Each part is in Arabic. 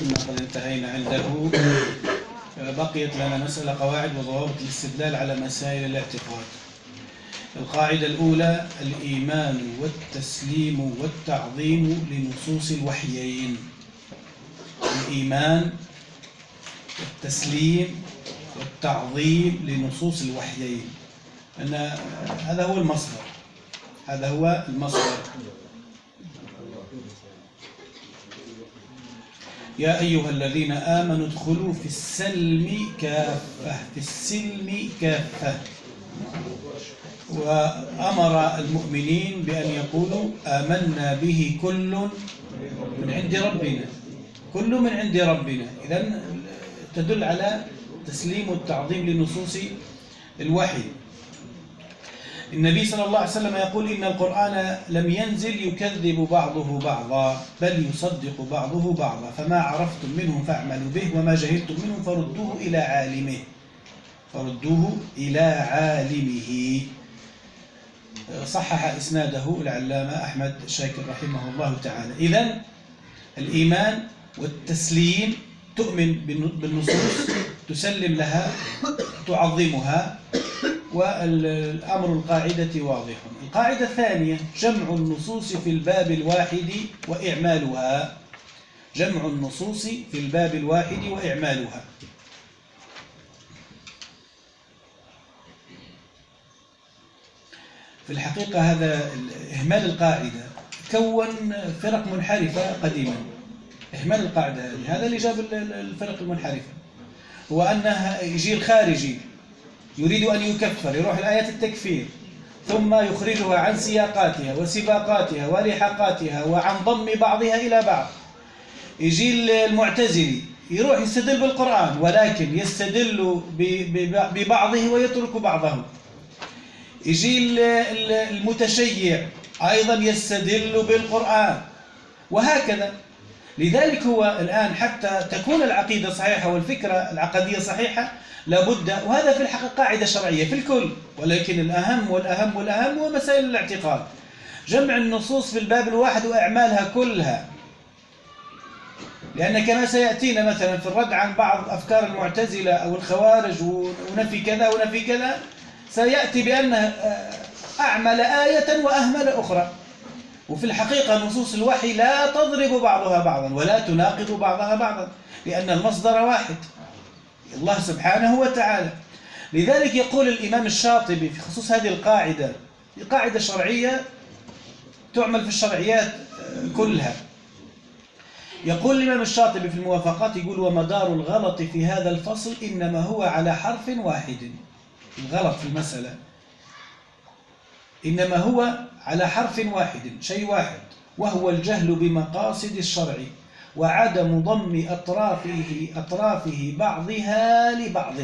كنا قد انتهينا عنده. بقيت لنا مسألة قواعد وضوابط الاستدلال على مسائل الاعتقاد. القاعدة الأولى: الإيمان والتسليم والتعظيم لنصوص الوحيين. الإيمان والتسليم والتعظيم لنصوص الوحيين، أن هذا هو المصدر، هذا هو المصدر. يا أيها الذين آمنوا ادخلوا في السلم كافة، في السلم كافة. وأمر المؤمنين بأن يقولوا آمنا به كل من عند ربنا، كل من عند ربنا. إذن تدل على تسليم والتعظيم لنصوص الوحي. النبي صلى الله عليه وسلم يقول إن القرآن لم ينزل يكذب بعضه بعضا بل يصدق بعضه بعضا، فما عرفتم منه فاعملوا به وما جهلتم منه فردوه إلى عالمه، فردوه إلى عالمه. صحح إسناده العلامة أحمد شاكر رحمه الله تعالى. إذن الإيمان والتسليم: تؤمن بالنصوص، تسلم لها، تعظمها. والأمر القاعدة واضح. القاعدة الثانية: جمع النصوص في الباب الواحد وإعمالها. جمع النصوص في الباب الواحد وإعمالها. في الحقيقة هذا إهمال القاعدة كون فرق منحرفة قديما. إهمال القاعدة هذا اللي جاب الفرق المنحرفة، هو أنها يجي الخارجي يريد أن يكفر، يروح الآيات التكفير ثم يخرجها عن سياقاتها وسباقاتها ولحقاتها وعن ضم بعضها إلى بعض. يجي المعتزلي يروح يستدل بالقرآن ولكن يستدل ببعضه ويترك بعضه. يجي المتشيع أيضا يستدل بالقرآن، وهكذا. لذلك هو الآن حتى تكون العقيدة صحيحة والفكرة العقدية صحيحة لابد، وهذا في الحقيقة قاعدة شرعية في الكل، ولكن الأهم والأهم والأهم هو مسائل الاعتقاد. جمع النصوص في الباب الواحد وإعمالها كلها، لأن كما سيأتينا مثلا في الرد عن بعض أفكار المعتزلة أو الخوارج ونفي كذا ونفي كذا، سيأتي بأنه أعمل آية وأهمل أخرى. وفي الحقيقة نصوص الوحي لا تضرب بعضها بعضا ولا تناقض بعضها بعضا، لأن المصدر واحد، الله سبحانه وتعالى. لذلك يقول الإمام الشاطبي في خصوص هذه القاعدة، قاعدة شرعية تعمل في الشرعيات كلها. يقول الإمام الشاطبي في الموافقات، يقول: ومدار الغلط في هذا الفصل إنما هو على حرف واحد. الغلط في المسألة إنما هو على حرف واحد، شيء واحد، وهو الجهل بمقاصد الشرع وعدم ضم أطرافه بعضها لبعض.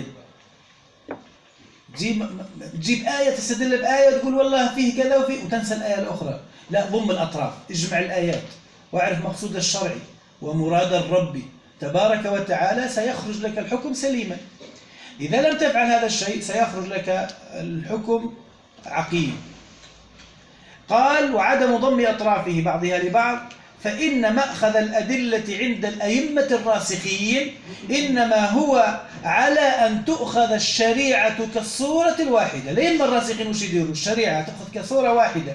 تجيب آية تستدل بآية تقول والله فيه كذا وفيه، وتنسى الآية الأخرى. لا، ضم الأطراف، اجمع الآيات واعرف مقصود الشرع ومراد الرب تبارك وتعالى، سيخرج لك الحكم سليما. إذا لم تفعل هذا الشيء سيخرج لك الحكم عقيم. قال: وعدم ضم أطرافه بعضها لبعض، فإن مأخذ الأدلة عند الأئمة الراسخين إنما هو على أن تؤخذ الشريعة كالصورة الواحدة. الأئمة الراسخين وش يديروا؟ الشريعة تأخذ كصورة واحدة،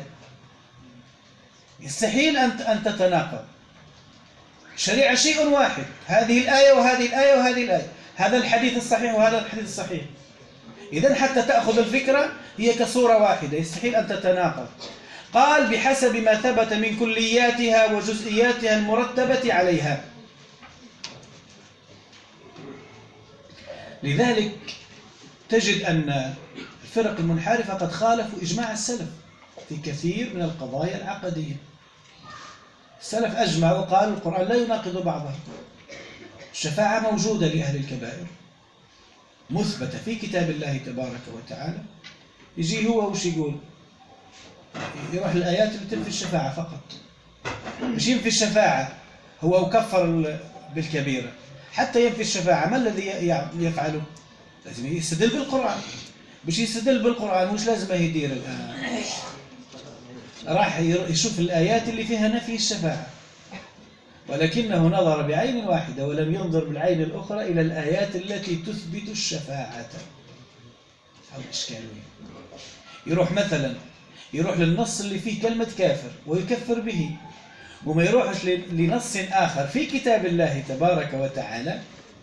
يستحيل أن تتناقض. الشريعة شيء واحد، هذه الآية وهذه الآية وهذه الآية، هذا الحديث الصحيح وهذا الحديث الصحيح. إذن حتى تأخذ الفكرة هي كصورة واحدة، يستحيل أن تتناقض. قال: بحسب ما ثبت من كلياتها وجزئياتها المرتبة عليها. لذلك تجد أن الفرق المنحرفة قد خالفوا إجماع السلف في كثير من القضايا العقدية. السلف أجمعوا وقالوا القرآن لا يناقض بعضه. الشفاعة موجودة لأهل الكبائر، مثبتة في كتاب الله تبارك وتعالى. يجي هو وش يقول؟ يروح الآيات اللي تنفي الشفاعة فقط، مش ينفي الشفاعة هو وكفر بالكبيرة. حتى ينفي الشفاعة ما الذي يفعله؟ لازم يستدل بالقرآن. مش يستدل بالقرآن وش لازم يدير الآن؟ راح يشوف الآيات اللي فيها نفي الشفاعة ولكنه نظر بعين واحدة ولم ينظر بالعين الأخرى إلى الآيات التي تثبت الشفاعة. أو الإشكال يروح مثلا للنص اللي فيه كلمة كافر ويكفر به، وما يروحش لنص آخر في كتاب الله تبارك وتعالى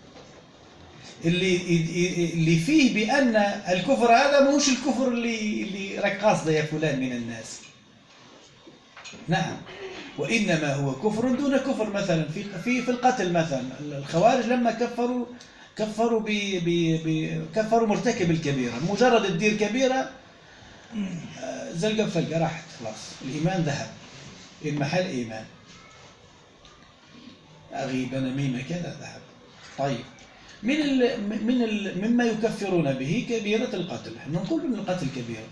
اللي فيه بأن الكفر هذا مش الكفر اللي راك قاصده يا فلان من الناس. نعم، وإنما هو كفر دون كفر. مثلا في القتل مثلا، الخوارج لما كفروا مرتكب الكبيرة، مجرد الدير كبيرة زلقة بفلقة راحت خلاص، الإيمان ذهب، المحل إيمان، غيبة نميمة كذا ذهب. طيب، مما يكفرون به كبيرة القتل. احنا نقول ان القتل كبيرة،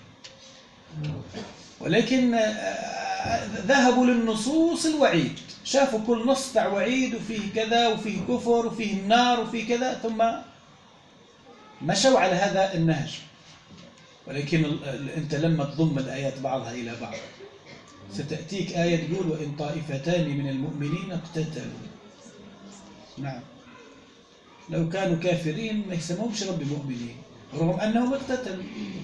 ولكن ذهبوا للنصوص الوعيد، شافوا كل نص تاع وعيد وفيه كذا وفيه كفر وفيه النار وفيه كذا، ثم مشوا على هذا النهج. ولكن أنت لما تضم الآيات بعضها إلى بعض ستأتيك آية تقول وإن طائفتان من المؤمنين اقتتلوا. نعم، لو كانوا كافرين ما يسموهمش رب مؤمنين رغم أنهم اقتتلوا.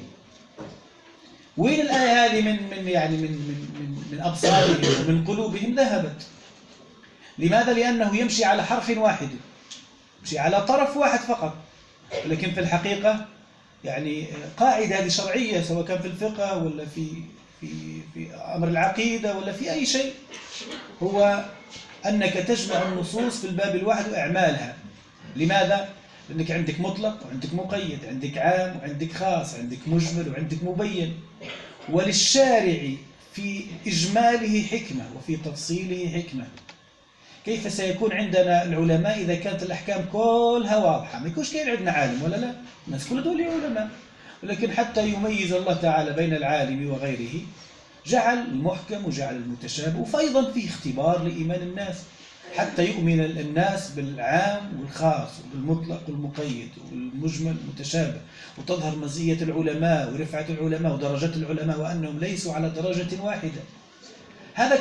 وين الآية هذه من أبصارهم ومن قلوبهم ذهبت؟ لماذا؟ لأنه يمشي على حرف واحد، يمشي على طرف واحد فقط. لكن في الحقيقة يعني قاعدة هذه شرعية، سواء كان في الفقه ولا في أمر العقيدة ولا في أي شيء، هو أنك تجمع النصوص في الباب الواحد وإعمالها. لماذا؟ لأنك عندك مطلق وعندك مقيد، عندك عام وعندك خاص، عندك مجمل وعندك مبين. وللشارع في إجماله حكمة وفي تفصيله حكمة. كيف سيكون عندنا العلماء إذا كانت الأحكام كلها واضحة؟ ما يكونش كاين عندنا عالم ولا لا؟ الناس كلها دول علماء، ولكن حتى يميز الله تعالى بين العالم وغيره جعل المحكم وجعل المتشابه، وأيضا في اختبار لإيمان الناس حتى يؤمن الناس بالعام والخاص وبالمطلق والمقيد والمجمل والمتشابه، وتظهر مزية العلماء ورفعة العلماء ودرجات العلماء وأنهم ليسوا على درجة واحدة. هذا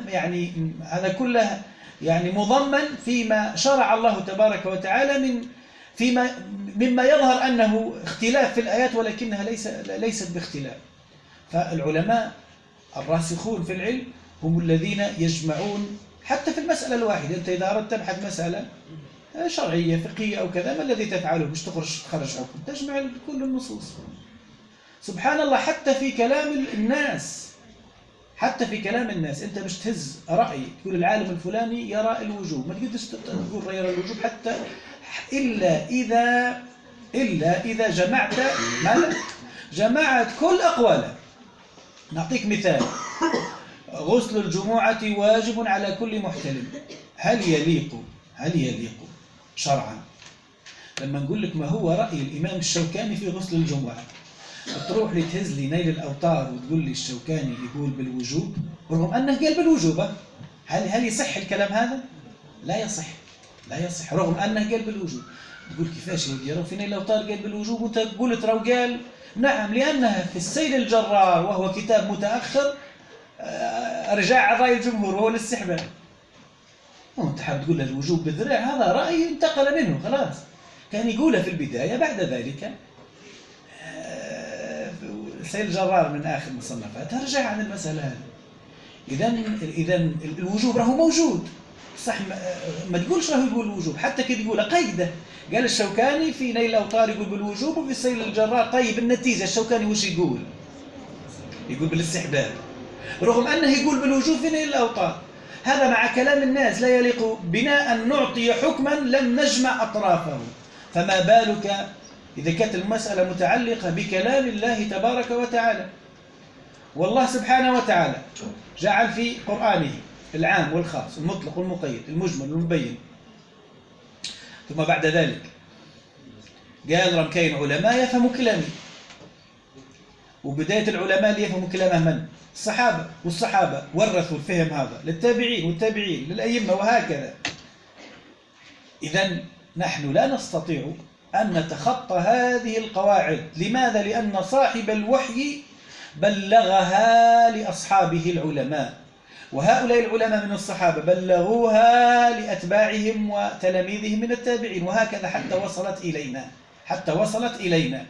كله يعني مضمن فيما شرع الله تبارك وتعالى مما يظهر أنه اختلاف في الآيات، ولكنها ليست باختلاف. فالعلماء الراسخون في العلم هم الذين يجمعون حتى في المسألة الواحدة. أنت إذا أردت تبحث مسألة شرعية فقهية أو كذا، ما الذي تفعله؟ مش تخرج حكم، تجمع كل النصوص. سبحان الله، حتى في كلام الناس أنت مش تهز رأي تقول العالم الفلاني يرى الوجوب، ما تقدرش تقول يرى الوجوب حتى إلا إذا جمعت كل أقواله. نعطيك مثال: غسل الجمعة واجب على كل محتلم. هل يليق شرعا لما نقول لك ما هو رأي الإمام الشوكاني في غسل الجمعة، تروح لي تهز لي نيل الأوطار وتقول لي الشوكاني يقول بالوجوب رغم أنه قال بالوجوب؟ هل يصح الكلام هذا؟ لا يصح رغم أنه قال بالوجوب. تقول كيفاش يا في نيل الأوطار قال بالوجوب وأنت قلت رو قال؟ نعم، لأنها في السيل الجرار وهو كتاب متأخر رجع على رأي الجمهور وهو الاستحباب. وانت حاب تقول له الوجوب بالذراع، هذا رأي انتقل منه خلاص، كان يقوله في البداية، بعد ذلك سيل الجرار من آخر مصنفات رجع عن المسألة هذه. إذن الوجوب راهو موجود صح، ما تقولش راهو يقول الوجوب، حتى كي تقول قيده. قال الشوكاني في نيل الأوطار يقول بالوجوب وفي سيل الجرار. طيب النتيجة الشوكاني وش يقول بالاستحباب رغم أنه يقول بالوجوب في نيل الأوطار. هذا مع كلام الناس لا يليق بنا أن نعطي حكما لم نجمع أطرافه، فما بالك إذا كانت المسألة متعلقة بكلام الله تبارك وتعالى. والله سبحانه وتعالى جعل في قرآنه العام والخاص، المطلق والمقيد، المجمل والمبين. ثم بعد ذلك قال رم كاين علماء يفهموا كلامي. وبداية العلماء اللي يفهموا كلامه من؟ الصحابة، والصحابة ورثوا الفهم هذا للتابعين والتابعين للأئمة وهكذا. إذن نحن لا نستطيع أن نتخطى هذه القواعد. لماذا؟ لأن صاحب الوحي بلغها لأصحابه العلماء، وهؤلاء العلماء من الصحابة بلغوها لأتباعهم وتلاميذهم من التابعين، وهكذا حتى وصلت إلينا.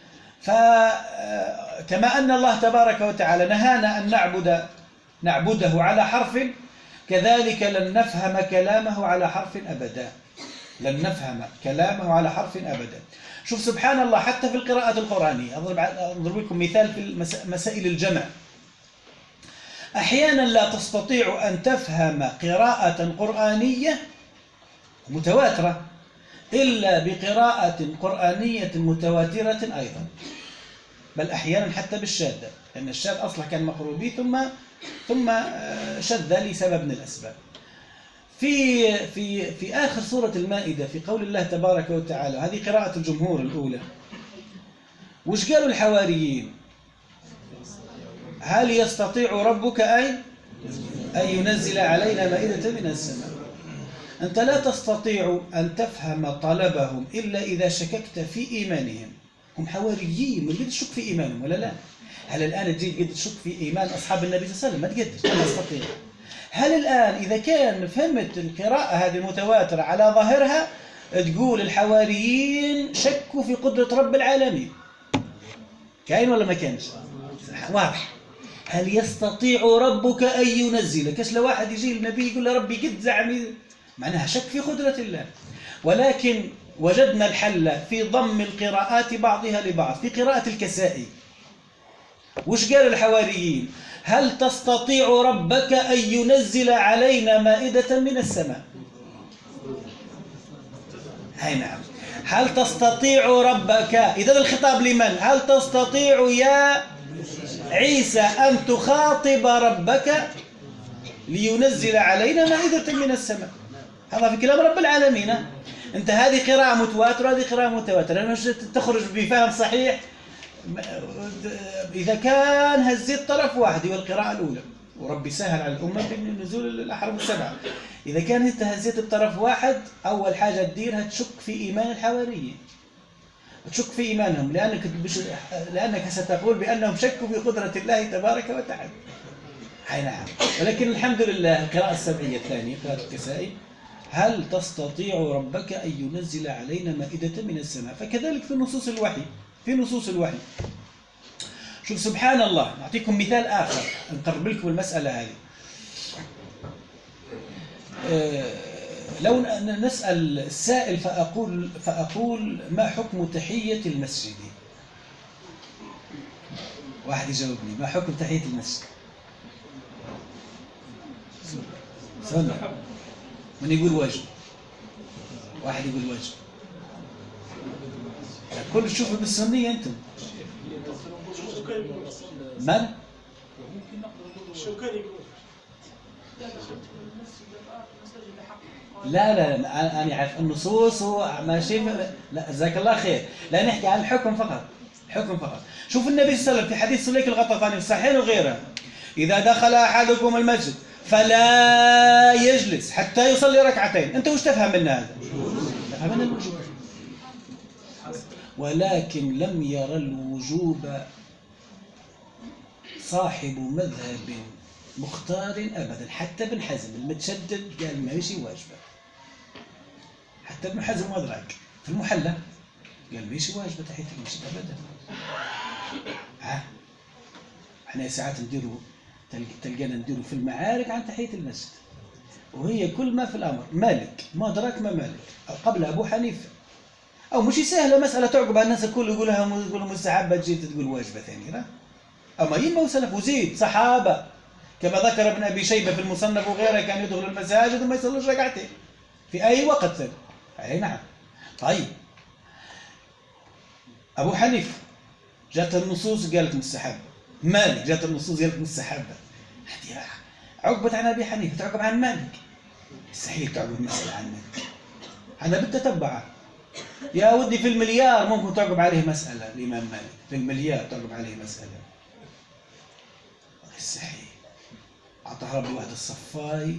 فكما أن الله تبارك وتعالى نهانا أن نعبده على حرف، كذلك لن نفهم كلامه على حرف أبدا. لن نفهم كلامه على حرف أبدا. شوف سبحان الله، حتى في القراءة القرآنية، أضرب لكم مثال في مسائل الجمع. أحيانا لا تستطيع أن تفهم قراءة قرآنية متواترة إلا بقراءة قرآنية متواترة أيضا، بل أحيانا حتى بالشاذة، لأن الشاذ أصلا كان مقروبي ثم شذ لسبب من الأسباب. في آخر سورة المائدة في قول الله تبارك وتعالى، هذه قراءة الجمهور الأولى، وش قالوا الحواريين؟ هل يستطيع ربك أن ينزل علينا مائدة من السماء؟ أنت لا تستطيع أن تفهم طلبهم إلا إذا شككت في إيمانهم. هم حواريين، من قد تشك في إيمانهم ولا لا؟ هل الآن تجي قد تشك في إيمان أصحاب النبي صلى الله عليه وسلم؟ ما تقدرش، لا تستطيع. هل الآن إذا كان فهمت القراءة هذه المتواترة على ظاهرها تقول الحواريين شكوا في قدرة رب العالمين؟ كاين ولا ما كانش؟ واضح. هل يستطيع ربك أن ينزل؟ كاش لو واحد يجي النبي يقول له ربي قد زعمي، معناها شك في قدرة الله. ولكن وجدنا الحل في ضم القراءات بعضها لبعض. في قراءة الكسائي وش قال الحواريين؟ هل تستطيع ربك أن ينزل علينا مائدة من السماء؟ هاي نعم. هل تستطيع ربك، إذا الخطاب لمن؟ هل تستطيع يا عيسى أن تخاطب ربك لينزل علينا مائدة من السماء؟ هذا في كلام رب العالمين. أنت هذه قراءة متواترة وهذه قراءة متواترة، مش تخرج بفهم صحيح. إذا كان هزيت طرف واحد هو القراءة الأولى، وربي سهل على الأمة بنزول الأحرف السبعة. إذا كان أنت هزيت بطرف واحد، أول حاجة تديرها تشك في إيمان الحواريين، تشك في إيمانهم، لأنك ستقول بأنهم شكوا في قدرة الله تبارك وتعالى. أي نعم. ولكن الحمد لله القراءة السبعية الثانية قراءة الكسائي، هل تستطيع ربك أن ينزل علينا مائدة من السماء؟ فكذلك في نصوص الوحي، شوف سبحان الله. نعطيكم مثال آخر نقرب لكم المسألة هذه. لو نسأل السائل فأقول ما حكم تحية المسجد؟ واحد يجاوبني، ما حكم تحية المسجد؟ سنة. من يقول واجب؟ واحد يقول واجب. كل تشوفوا بالسنية أنتم. من؟ لا أنا أعرف النصوص ماشي. لا جزاك الله خير، لا نحكي عن الحكم فقط. شوف النبي صلى الله عليه وسلم في حديث سليك الغطفاني في الصحيحين وغيره، إذا دخل أحدكم المسجد فلا يجلس حتى يصلي ركعتين. أنت وش تفهم من هذا؟ تفهم من الوجوب، ولكن لم يرى الوجوب صاحب مذهب مختار أبدا. حتى ابن حزم المتشدد قال ما هيش واجبة. حتى ابن حزم وأدراك في المحلى قال ما هيش واجبة تحية المسجد أبدا. احنا ساعات تلقانا نديروا في المعارك عن تحية المسجد، وهي كل ما في الأمر مالك ما أدراك ما مالك قبل أبو حنيفة. أو مش سهلة مسألة تعقب الناس الكل يقولوا مستحبة تجي تقول واجبة ثانية. لا، أما يما وسلف وزيد صحابة كما ذكر ابن أبي شيبة في المصنف وغيره كان يدخل المساجد وما يصلوش ركعتين في أي وقت ثاني. أي نعم. طيب أبو حنيفة جاءت النصوص قالت مستحبة، مالك جاءت النصوص قالت مستحبة. هذه عقبت عن أبي حنيفة تعقب عن مالك. مستحيل تعقب المسألة عن مالك، هذا بالتتبع. يا ودي في المليار ممكن تعقب عليه مسألة الإمام مالك، في المليار تعقب عليه مسألة. مستحيل. أعطاه ربي واحد الصفاي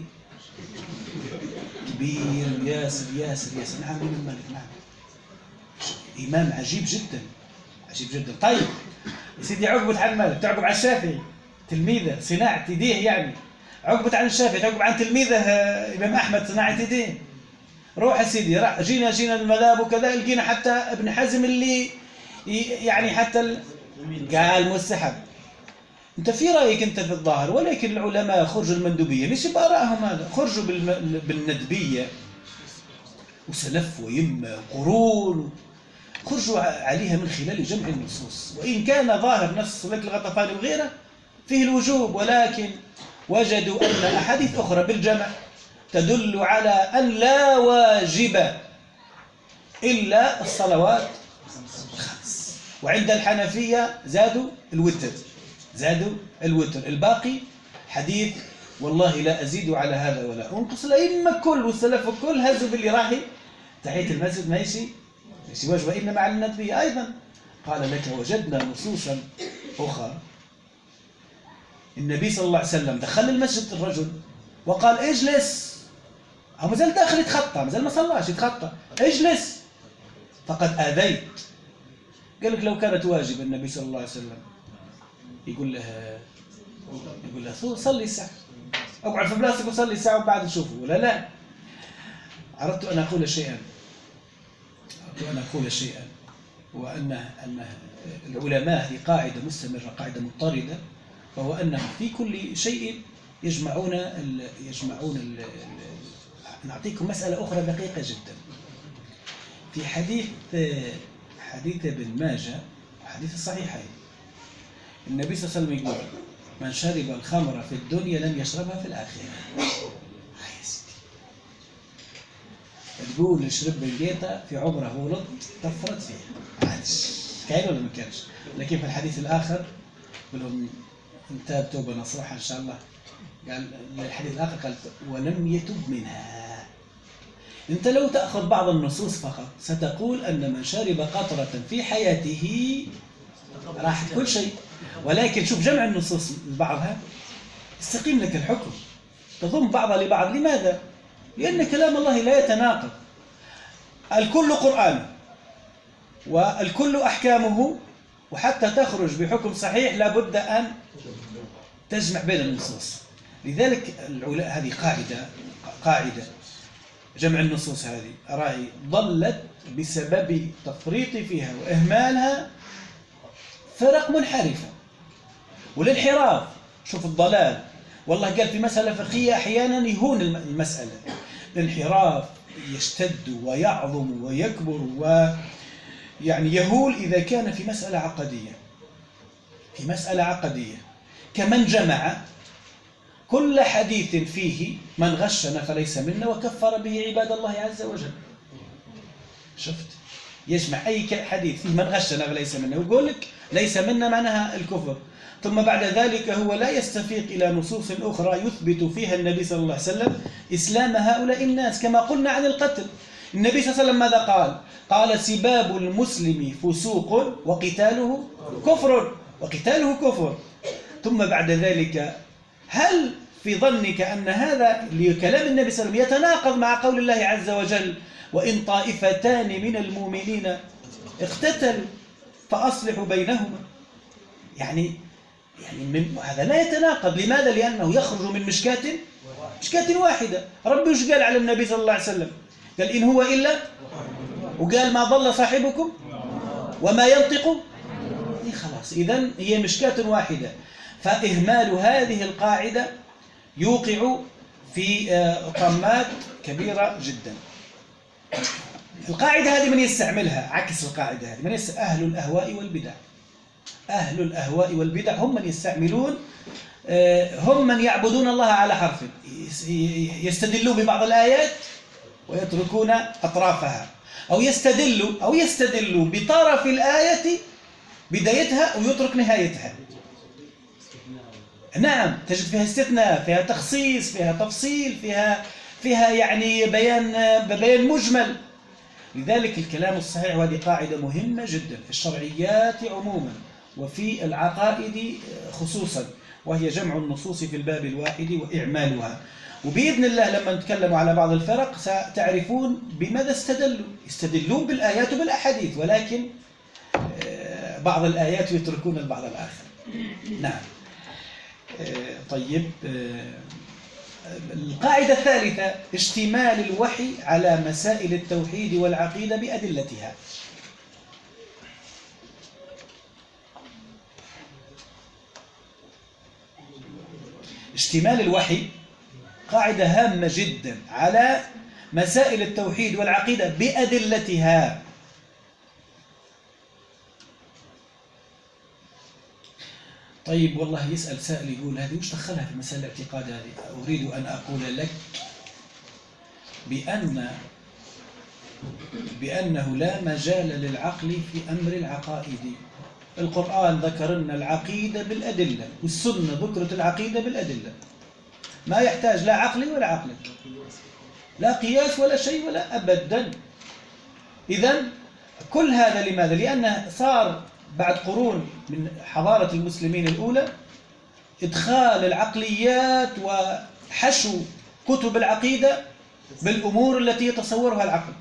كبير ياسر. نعم الإمام مالك، نعم إمام عجيب جدا. طيب يا سيدي عقبت عن مالك تعقب على الشافعي، تلميذه صناعة يديه يعني. عقبت عن الشافعي، عقب عن تلميذه إمام أحمد صناعة الدين. روح يا سيدي، جينا المذاهب وكذا، لقينا حتى ابن حزم اللي يعني حتى قال مستحب. انت في رايك انت في الظاهر، ولكن العلماء خرجوا المندوبيه مش بارائهم، هذا خرجوا بالندبيه، وسلف ويمه وقرون خرجوا عليها من خلال جمع النصوص. وان كان ظاهر نص سليك الغطفاني وغيره فيه الوجوب، ولكن وجدوا ان احاديث اخرى بالجمع تدل على ان لا واجب الا الصلوات الخمس. وعند الحنفيه زادوا الوتر، الباقي حديث والله لا أزيد على هذا ولا أنقص. الأئمة كل والسلف الكل هزوا باللي راهي تحية المسجد ما يشي واجب، وإنما على النبي أيضا قال لك وجدنا نصوصا أخرى. النبي صلى الله عليه وسلم دخل المسجد الرجل وقال اجلس، هو مازال داخل يتخطى، مازال ما صلاش يتخطى، اجلس فقد آذيت. قال لك لو كانت واجبة النبي صلى الله عليه وسلم يقول له صلي ساعة، اقعد في بلاصتك وصلي ساعة وبعد نشوفه، ولا لا. أردت أن أقول شيئا وأن العلماء هذه قاعدة مستمرة، قاعدة مضطردة، وهو أنهم في كل شيء يجمعون نعطيكم مسألة أخرى دقيقة جدا. في حديث ابن ماجه وحديث الصحيحين، النبي صلى الله عليه وسلم يقول من شرب الخمر في الدنيا لم يشربها في الآخرة. تقول شرب بنجيتا في عمره ولد طفرت فيها، كاين ولا ما كانش؟ لكن في الحديث الآخر يقول لهم انت توبة نصوحة إن شاء الله. قال الحديث الآخر قال ولم يتب منها. انت لو تأخذ بعض النصوص فقط ستقول أن من شرب قطرة في حياته راحت كل شيء، ولكن شوف جمع النصوص بعضها يستقيم لك الحكم، تضم بعضها لبعض. لماذا؟ لأن كلام الله لا يتناقض، الكل قرآن والكل أحكامه، وحتى تخرج بحكم صحيح لابد أن تجمع بين النصوص. لذلك هذه قاعدة جمع النصوص هذه راهي ضلت بسبب تفريط فيها وإهمالها فرق منحرفة والانحراف. شوف الضلال، والله قال في مسألة فقهية أحيانا يهون المسألة، الانحراف يشتد ويعظم ويكبر ويعني يهول إذا كان في مسألة عقدية، كمن جمع كل حديث فيه من غشنا فليس منا وكفر به عباد الله عز وجل. شفت؟ يجمع أي حديث فيه من غشنا فليس منا ويقول لك ليس منا معناها الكفر، ثم بعد ذلك هو لا يستفيق إلى نصوص أخرى يثبت فيها النبي صلى الله عليه وسلم إسلام هؤلاء الناس. كما قلنا عن القتل، النبي صلى الله عليه وسلم ماذا قال؟ قال سباب المسلم فسوق وقتاله كفر. ثم بعد ذلك هل في ظنك أن هذا لكلام النبي صلى الله عليه وسلم يتناقض مع قول الله عز وجل وإن طائفتان من المؤمنين اقتتلوا فأصلحوا بينهما؟ يعني هذا لا يتناقض. لماذا؟ لأنه يخرج من مشكاة واحدة. ربي وش قال على النبي صلى الله عليه وسلم؟ قال إن هو إلا، وقال ما ضل صاحبكم وما ينطق. خلاص، إذن هي مشكاة واحدة. فإهمال هذه القاعدة يوقع في طمات كبيرة جدا. القاعدة هذه من يستعملها عكس القاعدة هذه، من أهل الأهواء والبدع. أهل الأهواء والبدع هم من يستعملون، هم من يعبدون الله على حرف، يستدلون ببعض الآيات ويتركون أطرافها، أو يستدلوا بطرف الآية بدايتها ويترك نهايتها. نعم، تجد فيها استثناء، فيها تخصيص، فيها تفصيل، فيها يعني بيان مجمل. لذلك الكلام الصحيح، وهذه قاعدة مهمة جدا في الشرعيات عموما وفي العقائد خصوصا، وهي جمع النصوص في الباب الواحد وإعمالها. وبإذن الله لما نتكلم على بعض الفرق ستعرفون بماذا يستدلون بالآيات وبالأحاديث، ولكن بعض الآيات يتركون البعض الآخر. نعم. طيب، القاعدة الثالثة: اشتمال الوحي على مسائل التوحيد والعقيدة بأدلتها. اشتمال الوحي قاعدة هامة جدا على مسائل التوحيد والعقيدة بأدلتها. طيب والله يسأل سائل يقول هذه وش دخلها في مسألة الاعتقاد هذه؟ أريد أن أقول لك بأنه لا مجال للعقل في أمر العقائد. القرآن ذكر لنا العقيدة بالأدلة، والسنة ذكرت العقيدة بالأدلة، ما يحتاج لا عقلي ولا عقلك، لا قياس ولا شيء ولا أبدا. إذن كل هذا لماذا؟ لأنه صار بعد قرون من حضارة المسلمين الأولى إدخال العقليات وحشو كتب العقيدة بالأمور التي يتصورها العقل.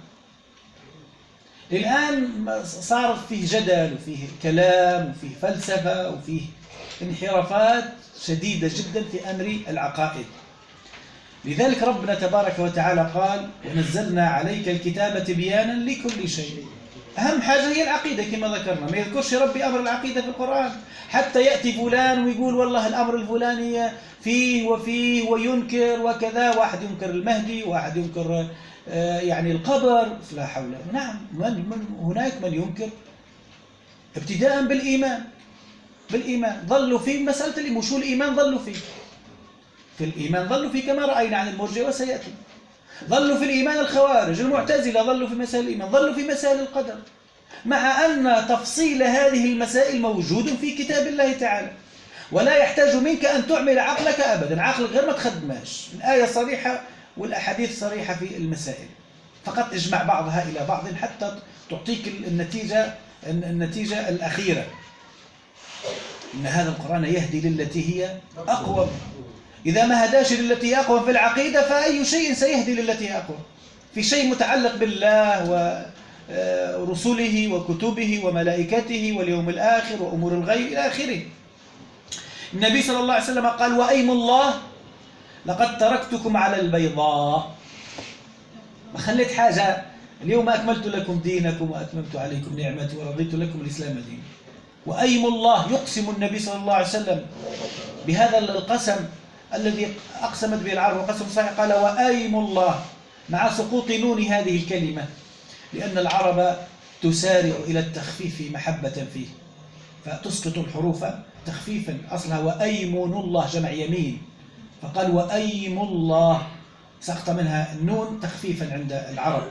الآن صار فيه جدل وفيه كلام وفيه فلسفة وفيه انحرافات شديدة جدا في أمر العقائد. لذلك ربنا تبارك وتعالى قال: ونزلنا عليك الكتاب تبيانا لكل شيء. أهم حاجة هي العقيدة كما ذكرنا، ما يذكرش ربي أمر العقيدة في القرآن حتى يأتي فلان ويقول والله الأمر الفلاني فيه وفيه وينكر وكذا، واحد ينكر المهدي، واحد ينكر يعني القبر، لا حول. نعم، هناك من ينكر ابتداء بالإيمان ظلوا في مسألة الإيمان. وشو الإيمان ظلوا فيه؟ في الإيمان ظلوا فيه كما رأينا عن المرجئة وسيأتي. ظلوا في الإيمان الخوارج، المعتزلة ظلوا في مسائل الإيمان، ظلوا في مسائل القدر، مع أن تفصيل هذه المسائل موجود في كتاب الله تعالى، ولا يحتاج منك أن تعمل عقلك أبدا، عقلك غير ما تخدماش. الآية صريحة والأحاديث صريحة في المسائل، فقط اجمع بعضها إلى بعض حتى تعطيك النتيجة الأخيرة. إن هذا القرآن يهدي للتي هي أقوى. إذا ما هداش للتي هي أقوى في العقيدة، فأي شيء سيهدي للتي هي أقوى في شيء متعلق بالله ورسله وكتبه وملائكته واليوم الآخر وأمور الغيب إلى آخره. النبي صلى الله عليه وسلم قال: وأيم الله لقد تركتكم على البيضاء. ما خليت حاجة، اليوم أكملت لكم دينكم وأتممت عليكم نعمتي ورضيت لكم الإسلام دينا. وأيم الله، يقسم النبي صلى الله عليه وسلم بهذا القسم الذي أقسمت به العرب، وقسم صحيح، قال: وأيم الله، مع سقوط نون هذه الكلمة، لأن العرب تسارع إلى التخفيف محبة فيه، فتسقط الحروف تخفيفا. أصلها وأيمون الله، جمع يمين، فقال وأيم الله، سقط منها النون تخفيفا عند العرب.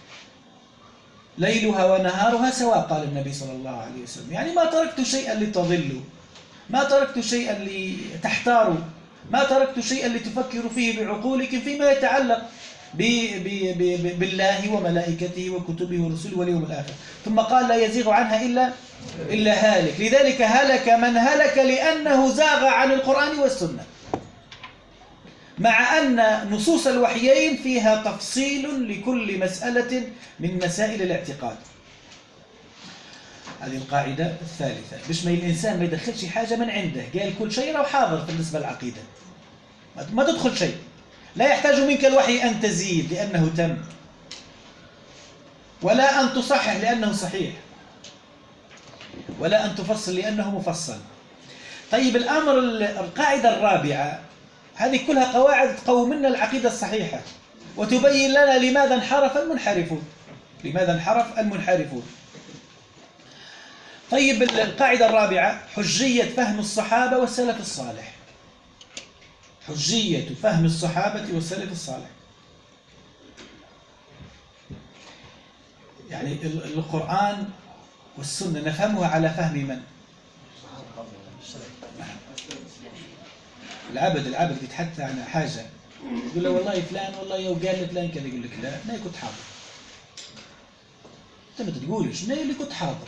ليلها ونهارها سواء، قال النبي صلى الله عليه وسلم. يعني ما تركت شيئا لتضلوا، ما تركت شيئا لتحتاروا، ما تركت شيئا لتفكروا فيه بعقولكم فيما يتعلق بالله وملائكته وكتبه ورسله واليوم الآخر. ثم قال: لا يزيغ عنها إلا هالك. لذلك هلك من هلك لأنه زاغ عن القرآن والسنة، مع أن نصوص الوحيين فيها تفصيل لكل مسألة من مسائل الاعتقاد. هذه القاعدة الثالثة، باش ما الإنسان ما يدخلش حاجة من عنده، قال كل شيء راه حاضر بالنسبة للعقيدة، ما تدخل شيء. لا يحتاج منك الوحي أن تزيد لأنه تم، ولا أن تصحح لأنه صحيح، ولا أن تفصل لأنه مفصل. طيب القاعدة الرابعة، هذه كلها قواعد تقوم لنا العقيدة الصحيحة وتبين لنا لماذا انحرف المنحرفون. طيب القاعدة الرابعة: حجية فهم الصحابة والسلف الصالح. حجية فهم الصحابة والسلف الصالح، يعني القرآن والسنة نفهمها على فهم من؟ العبد يتحدث عن حاجة، يقول له والله فلان والله قال لفلان كذا، يقول لك لا أنا كنت حاضر. أنت ما تقولش أنا اللي كنت حاضر،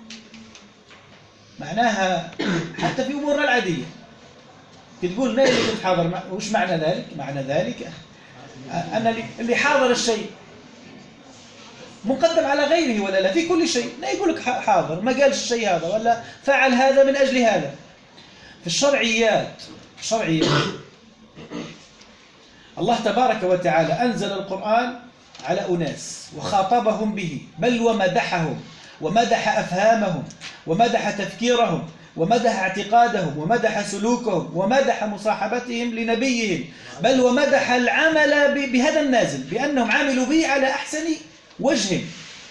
معناها حتى في أمورنا العادية تقول أنا اللي كنت حاضر. وش معنى ذلك؟ معنى ذلك أنا اللي حاضر الشيء مقدم على غيره ولا لا في كل شيء. لا يقول لك حاضر، ما قالش الشيء هذا ولا فعل هذا من أجل هذا. في الشرعيات الله تبارك وتعالى أنزل القرآن على أناس وخاطبهم به، بل ومدحهم ومدح أفهامهم ومدح تفكيرهم ومدح اعتقادهم ومدح سلوكهم ومدح مصاحبتهم لنبيهم، بل ومدح العمل بهذا النازل بأنهم عملوا به على أحسن وجه.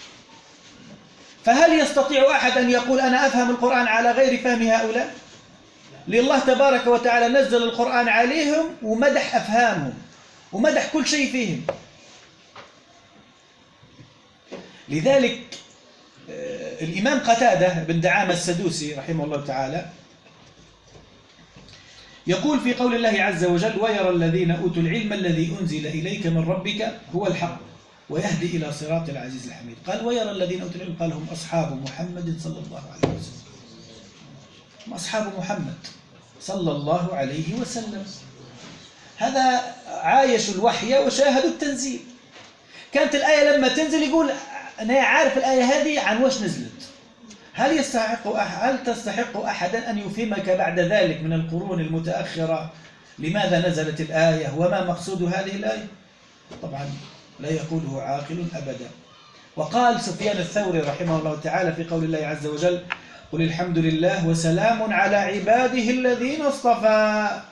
فهل يستطيع أحد أن يقول أنا أفهم القرآن على غير فهم هؤلاء؟ لله تبارك وتعالى نزل القرآن عليهم ومدح أفهامهم ومدح كل شيء فيهم. لذلك الإمام قتادة بن دعامة السدوسي رحمه الله تعالى يقول في قول الله عز وجل: ويرى الذين أوتوا العلم الذي أنزل إليك من ربك هو الحق ويهدي إلى صراط العزيز الحميد. قال: ويرى الذين أوتوا العلم، قال: هم أصحاب محمد صلى الله عليه وسلم. هم أصحاب محمد صلى الله عليه وسلم. هذا عايشوا الوحي وشاهدوا التنزيل. كانت الآية لما تنزل يقول أنا عارف الآية هذه عن وش نزلت. هل تستحق أحدا أن يفهمك بعد ذلك من القرون المتأخرة لماذا نزلت الآية وما مقصود هذه الآية؟ طبعا لا يقوله عاقل أبدا. وقال سفيان الثوري رحمه الله تعالى في قول الله عز وجل: قل الحمد لله وسلام على عباده الذين اصطفى.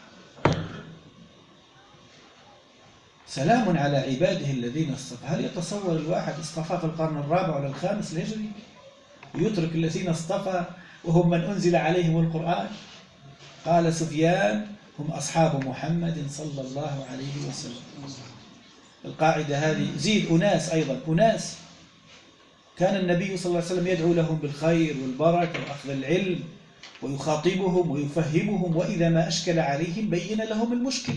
سلام على عباده الذين اصطفى. هل يتصور الواحد اصطفى في القرن الرابع ولا الخامس الهجري يترك الذين اصطفى وهم من أنزل عليهم القرآن؟ قال سفيان: هم أصحاب محمد صلى الله عليه وسلم. القاعدة هذه زيد أناس أيضا، أناس كان النبي صلى الله عليه وسلم يدعو لهم بالخير والبركة وأخذ العلم ويخاطبهم ويفهمهم، وإذا ما أشكل عليهم بين لهم المشكل.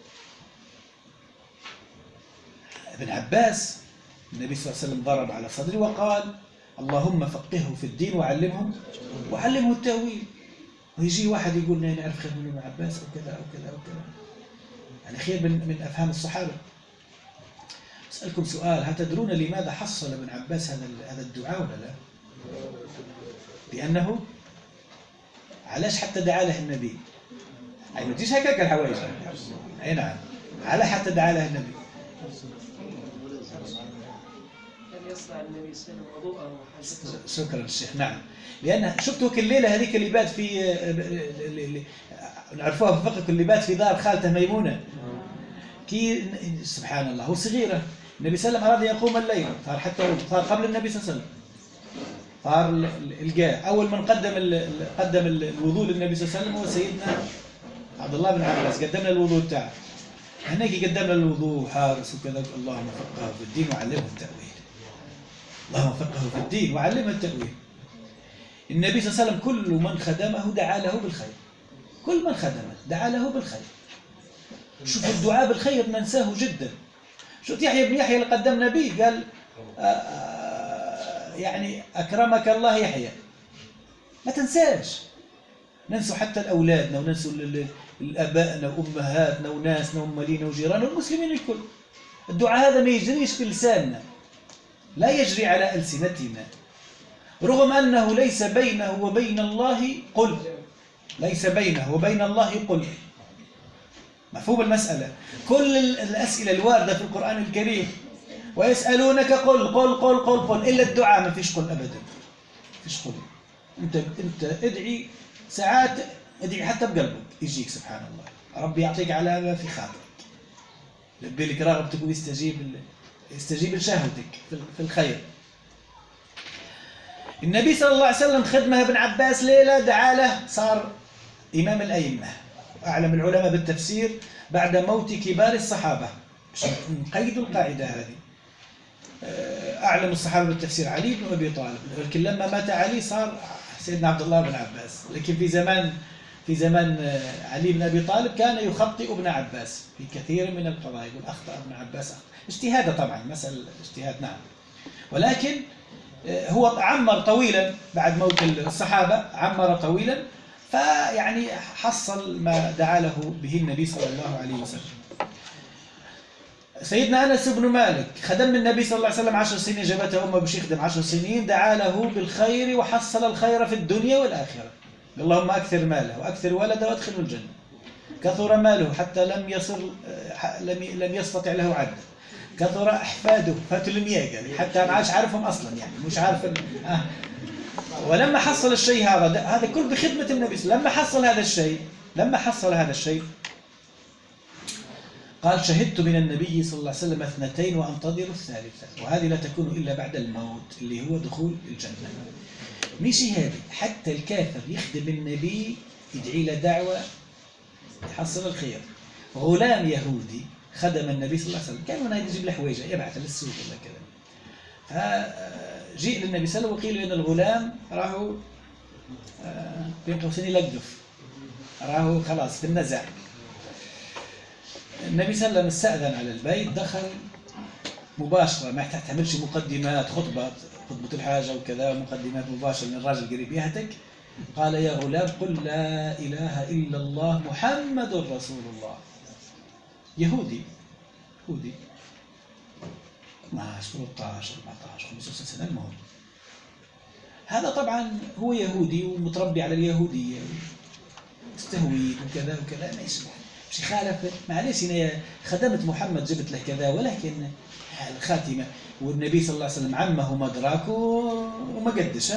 ابن عباس النبي صلى الله عليه وسلم ضرب على صدره وقال: اللهم فقهه في الدين وعلمه التأويل. ويجي واحد يقول لنا نعرف خير من ابن عباس أو كذا أو كذا أو كذا، يعني خير من أفهام الصحابة. أسألكم سؤال: هل تدرون لماذا حصل ابن عباس هذا الدعاء ولا لا؟ لأنه علاش حتى دعا له النبي. أي ما تجيش هكاك الحوايج. أي نعم، على حتى دعا له النبي. يصنع النبي صلى الله عليه وسلم وضوءه وحاجته. شكرا الشيخ. نعم، لأن شفتوا كل ليلة هذيك اللي بات في نعرفوها في الفقه، اللي بات في دار خالته ميمونة، كي سبحان الله وصغيرة النبي صلى الله عليه وسلم أراد يقوم الليل، صار قبل النبي صلى الله عليه وسلم، صار الجاء أول من قدم الوضوء للنبي صلى الله عليه وسلم هو سيدنا عبد الله بن عباس. قدمنا الوضوء بتاعه هناك، قدمنا الوضوء حارس وكذا. اللهم فقهه في الدين وعلمه التأويل. اللهم فقهه في الدين وعلمه التأويل. النبي صلى الله عليه وسلم كل من خدمه دعا له بالخير، كل من خدمه دعا له بالخير. شوفوا الدعاء بالخير ننساه جدا. شوف يحيى بن يحيى اللي قدم نبي قال يعني أكرمك الله يحيى. ما تنساش، ننسوا حتى الأولادنا وننسوا الأبائنا وأمهاتنا وناسنا ومالينا وجيراننا والمسلمين الكل. الدعاء هذا ما يجريش في لساننا، لا يجري على ألسنتنا، رغم أنه ليس بينه وبين الله قل، ليس بينه وبين الله قل. مفهوم المسألة؟ كل الأسئلة الواردة في القرآن الكريم ويسألونك قل قل قل قل قل، إلا الدعاء ما فيش قل أبدا، فيش قل. أنت ادعي ساعات، ادعي حتى بقلبك يجيك سبحان الله، ربي يعطيك على ما في خاطرك، لبي لك رغبتك ويستجيب لشهوتك في الخير. النبي صلى الله عليه وسلم خدمه ابن عباس ليلة دعا له، صار إمام الأئمة أعلم العلماء بالتفسير بعد موت كبار الصحابة. نقيد القاعدة هذه، أعلم الصحابة بالتفسير علي بن أبي طالب، لكن لما مات علي صار سيدنا عبد الله بن عباس. لكن في زمان علي بن أبي طالب كان يخطئ ابن عباس في كثير من القضايا، يقول أخطأ ابن عباس، أخطأ. اجتهاد طبعا، مسألة اجتهاد نعم، ولكن هو عمر طويلا بعد موت الصحابة، عمر طويلا، فيعني حصل ما دعا له به النبي صلى الله عليه وسلم. سيدنا أنس بن مالك خدم النبي صلى الله عليه وسلم 10 سنين، جابته أمه باش يخدم 10 سنين، دعا له بالخير وحصل الخير في الدنيا والآخرة. اللهم أكثر ماله وأكثر ولده وأدخله الجنة. كثر ماله حتى لم يستطع له عد، كثر أحفاده فاتوا المياه قال حتى ما عادش عارفهم أصلا، يعني مش عارف ولما حصل الشيء هذا كل بخدمة النبي. لما حصل هذا الشيء قال شهدت من النبي صلى الله عليه وسلم 2 وأنتظر الثالثة، وهذه لا تكون إلا بعد الموت اللي هو دخول الجنة. مشي هذه حتى الكافر يخدم النبي يدعي له دعوة يحصل الخير. غلام يهودي خدم النبي صلى الله عليه وسلم، كان هنا يجيب له حويجة يبعث للسوق ولا كذا، فجيء للنبي صلى الله عليه وسلم وقيل أن الغلام راهو بين قوسين يلقف، راهو خلاص في النزع. النبي صلى الله عليه وسلم استأذن على البيت، دخل مباشرة ما تعملش مقدمات خطبة الحاجة وكذا، مقدمات مباشرة من الراجل قريب يهتك. قال يا غلام قل لا إله إلا الله محمد رسول الله. يهودي 12 13 14 15 سنة المهم. هذا طبعا هو يهودي ومتربي على اليهودية استهويت وكذا وكذا، ما يسمع مش يخالف. معليش هنا خدمت محمد جبت له كذا، ولكن الخاتمة والنبي صلى الله عليه وسلم عمه مدراك وما قدش.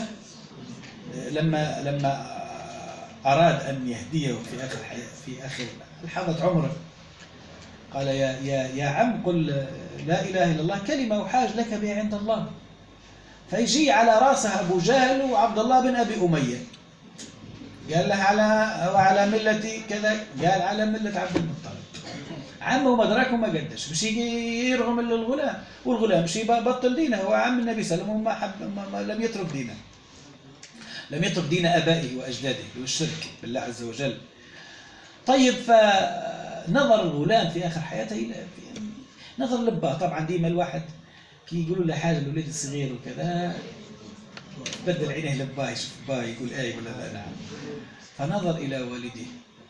لما أراد أن يهديه في آخر لحظة عمره قال يا عم قل لا إله إلا الله كلمة أحاج لك بها عند الله. فيجي على راسه أبو جهل وعبد الله بن أبي أمية، قال له على ملة كذا، قال على ملة عبد المطلب. عمه مدرك وما قدش، مش يجي يرغم الغلام، والغلام مش بطل دينه، هو عم النبي صلى الله عليه وسلم لم يترك دينه، لم يترك دين آبائه وأجداده والشرك بالله عز وجل. طيب فنظر الغلام في آخر حياته نظر لباه. طبعا ديما الواحد كي يقولوا له حاجة الوليد الصغير وكذا بدل عينيه لباه يشوف باه يقول ايه ولا لا نعم. فنظر إلى والده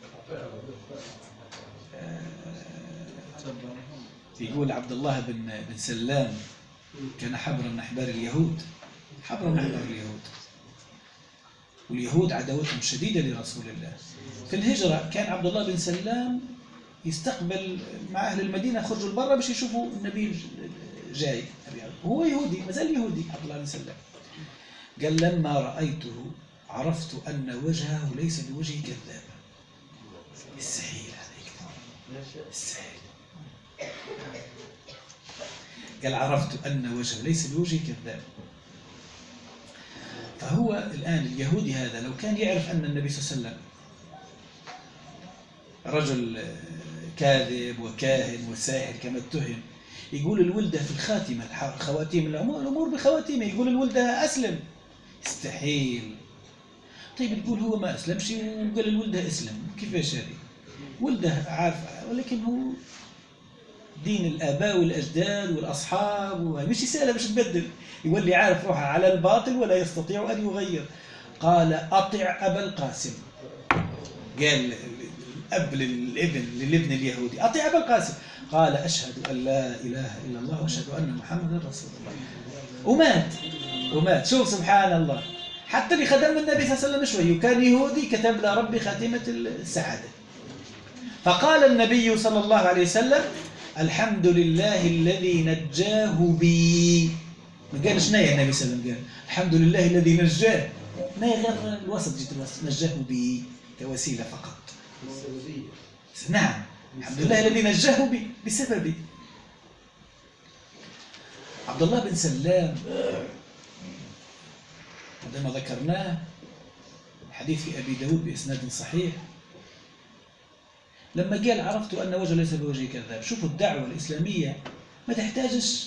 يقول عبد الله بن سلام كان حبرا من أحبار اليهود، واليهود عداوتهم شديدة لرسول الله. في الهجرة كان عبد الله بن سلام يستقبل مع أهل المدينة، خرجوا لبرا باش يشوفوا النبي جاي، هو يهودي ما زال يهودي عبد الله بن سلام. قال لما رأيته عرفت أن وجهه ليس بوجه كذاب. السهيل عليك السهيل. قال عرفت أن وجهه ليس بوجه كذاب. فهو الآن اليهودي هذا لو كان يعرف أن النبي صلى الله عليه وسلم رجل كاذب وكاهن وساحر كما اتهم، يقول الولدة في الخاتمة خواتيم الأمور بخواتيمه، يقول الولدة أسلم، استحيل. طيب تقول هو ما أسلمش وقال الولدة أسلم، كيفاش هذه؟ ولده عارفة، ولكن هو دين الآباء والأجداد والأصحاب مش يسأله باش تبدل، يولي عارف روحه على الباطل ولا يستطيع أن يغير. قال أطع أبا القاسم، قال الأب للابن اليهودي أطع أبا القاسم. قال أشهد أن لا إله إلا الله وأشهد أن محمدا رسول الله. ومات. شوف سبحان الله، حتى اللي خدم النبي صلى الله عليه وسلم شوي وكان يهودي كتب له ربي خاتمة السعادة. فقال النبي صلى الله عليه وسلم الحمد لله الذي نجاه بي. ما قال شنايا النبي صلى الله عليه وسلم، قال الحمد لله الذي نجاه، ما غير الوسط، جيت الوسط نجاه بي كوسيلة فقط. نعم الحمد لله الذي نجاه بي بسببي. عبد الله بن سلام عندما ذكرناه حديث في أبي داود بإسناد صحيح، لما قال عرفت أن وجه ليس بوجه كذاب. شوفوا الدعوة الإسلامية ما تحتاجش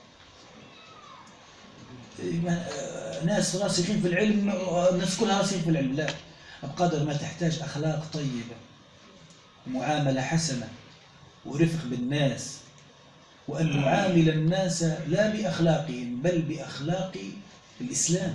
ناس راسخين في العلم، الناس كلها راسخين في العلم، لا، بقدر ما تحتاج أخلاق طيبة ومعاملة حسنة ورفق بالناس، وأن نعامل الناس لا بأخلاقهم بل بأخلاق الإسلام.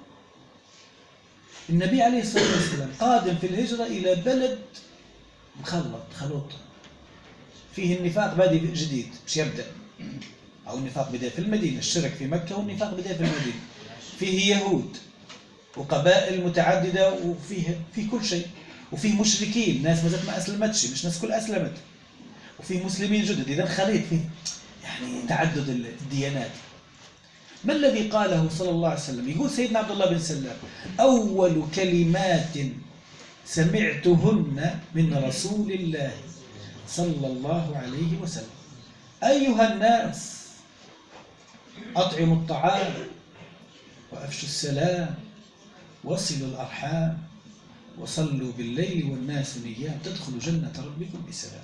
النبي عليه الصلاة والسلام قادم في الهجرة إلى بلد خلوط فيه النفاق بادئ جديد مش يبدأ، أو النفاق بدأ في المدينة، الشرك في مكة والنفاق بدأ في فيه يهود وقبائل متعددة وفيه كل شيء، وفي مشركين، ناس ما أسلمتش، مش ناس كل أسلمت، وفي مسلمين جدد. إذا خليط في يعني تعدد الديانات. ما الذي قاله صلى الله عليه وسلم؟ يقول سيدنا عبد الله بن سلام: أول كلمات سمعتهن من رسول الله صلى الله عليه وسلم: أيها الناس أطعموا الطعام وأفشوا السلام وصلوا الأرحام وصلوا بالليل والناس نيام تدخلوا جنة ربكم بسلام.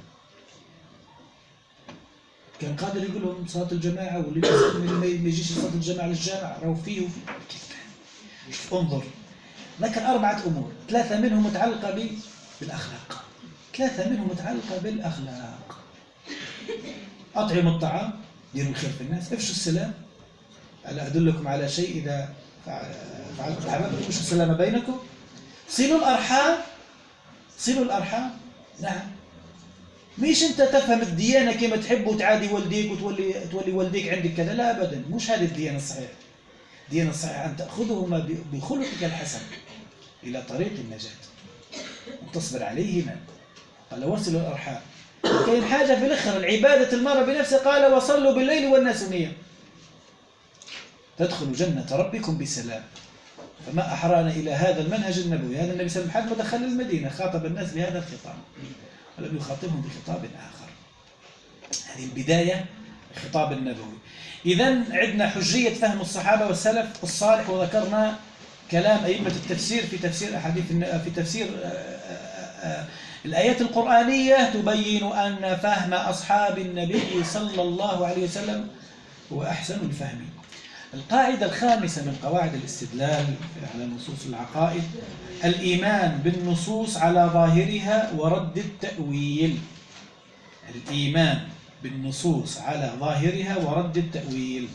كان قادر يقول لهم صلاة الجماعة، واللي ما يجيش صلاة الجماعة للجامع راهو فيه. انظر، ذكر 4 أمور، 3 منهم متعلقة بالأخلاق، 3 منهم متعلقة بالأخلاق. أطعموا الطعام، ديروا الخير في الناس، افشوا السلام، ألا أدلكم على شيء إذا فعلتم حببتم افشوا السلام بينكم، صلوا الأرحام. صلوا الأرحام، نعم. مش أنت تفهم الديانة كما تحب وتعادي والديك وتولي والديك عندك كذا، لا أبدا، مش هذه الديانة الصحيحة. الديانة الصحيحة أن تأخذهما بخلقك الحسن إلى طريق النجاة وتصبر عليهما. قال وصلوا الأرحام. كاين حاجة في الأخر، العبادة المرء بنفسه، قال وصلوا بالليل والناس نيام تدخلوا جنة ربكم بسلام. فما أحرانا إلى هذا المنهج النبوي. هذا النبي صلى الله عليه وسلم دخل المدينة خاطب الناس بهذا الخطاب ولم يخاطبهم بخطاب آخر. هذه البداية الخطاب النبوي. إذن عندنا حجية فهم الصحابة والسلف الصالح، وذكرنا كلام أئمة التفسير في تفسير أحاديث في تفسير الآيات القرآنية تبين أن فهم أصحاب النبي صلى الله عليه وسلم هو أحسن الفهم. القاعدة الخامسة من قواعد الاستدلال على نصوص العقائد: الإيمان بالنصوص على ظاهرها ورد التأويل. الإيمان بالنصوص على ظاهرها ورد التأويل.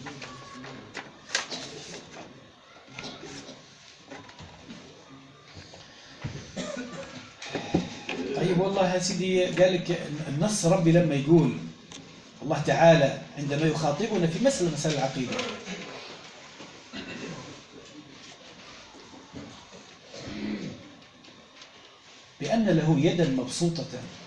طيب والله يا سيدي، قال لك النص ربي لما يقول الله تعالى عندما يخاطبنا في مسألة العقيدة، بأن له يدا مبسوطة،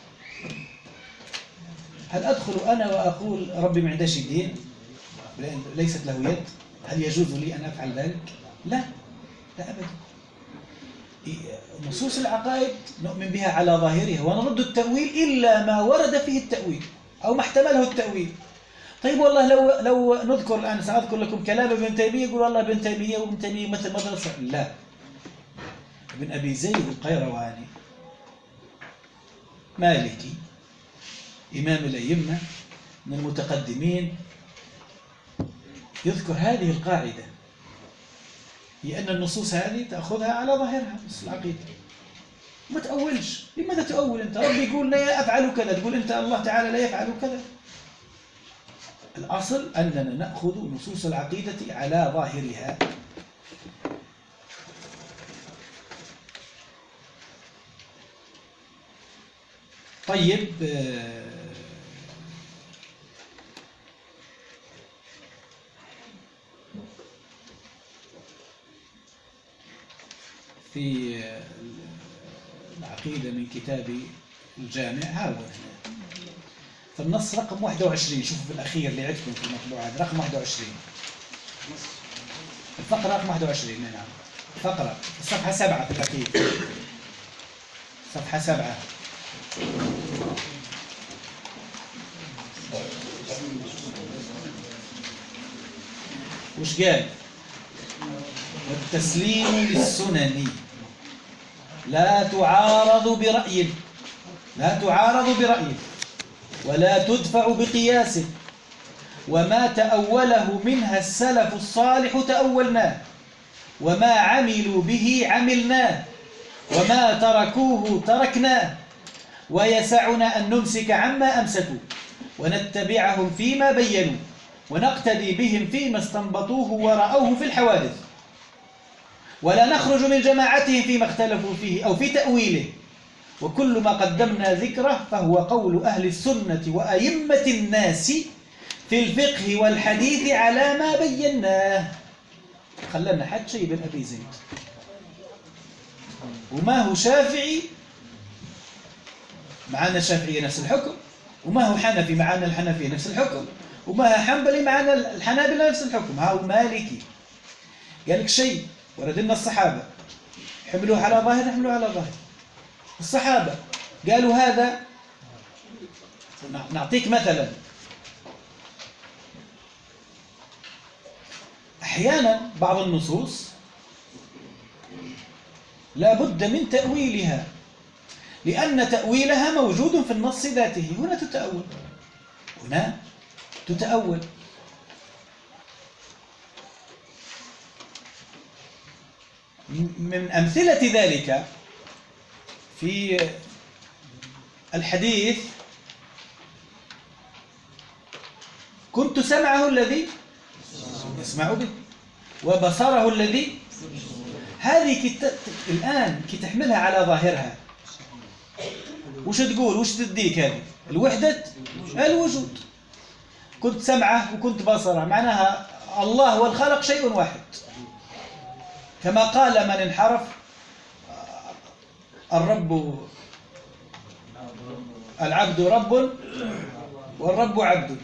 هل أدخل أنا وأقول ربي ما عندهش يدين ليست له يد؟ هل يجوز لي أن أفعل ذلك؟ لا، لا أبدا. نصوص العقائد نؤمن بها على ظاهرها ونرد التأويل إلا ما ورد فيه التأويل أو ما احتمله التأويل. طيب والله لو نذكر الآن، سأذكر لكم كلام ابن تيمية، يقول والله ابن تيمية وابن تيمية مثل مدرسة. لا، ابن أبي زيد القيرواني مالكي إمام الأئمة من المتقدمين يذكر هذه القاعدة، هي أن النصوص هذه تأخذها على ظاهرها، نص العقيدة، ما تأولش. لماذا تؤول أنت؟ ربي يقول لا أفعل كذا، تقول أنت الله تعالى لا يفعل كذا. الأصل أننا نأخذ نصوص العقيدة على ظاهرها. طيب، في العقيدة من كتاب الجامع هذا فالنص رقم 21، شوفوا في الأخير اللي عندكم في المطبوعات رقم 21، الفقرة رقم 21. نعم، فقرة الصفحة 7 في الأخير، صفحة 7. وش قال؟ والتسليم للسنن لا تعارض برأي، لا تعارض برأي ولا تدفع بقياس، وما تأوله منها السلف الصالح تأولناه، وما عملوا به عملناه، وما تركوه تركناه، ويسعنا أن نمسك عما أمسكوا ونتبعهم فيما بينوا ونقتدي بهم فيما استنبطوه ورأوه في الحوادث، ولا نخرج من جماعتهم فيما اختلفوا فيه أو في تأويله، وكل ما قدمنا ذكره فهو قول أهل السنة وأئمة الناس في الفقه والحديث على ما بيناه. خلنا حد شيء بن أبي زيد، وما هو شافعي معنا الشافعية نفس الحكم، وما هو حنفي معنا الحنفية نفس الحكم، وما هو حنبلي معنا الحنابلة نفس الحكم. ها هو مالكي قال لك شيء ورد لنا الصحابة حملوه على ظاهر نحملوه على ظاهر. الصحابة قالوا هذا. نعطيك مثلا، أحيانا بعض النصوص لا بد من تأويلها، لأن تأويلها موجود في النص ذاته. هنا تتأول، هنا تتأول. من أمثلة ذلك في الحديث كنت سمعه الذي يسمع به وبصره الذي. هذه الآن كي تحملها على ظاهرها وش تقول؟ وش تديك هذه؟ الوحدة الوجود. كنت سمعه وكنت بصره، معناها الله والخلق شيء واحد. كما قال من انحرف العبد رب والرب عبد.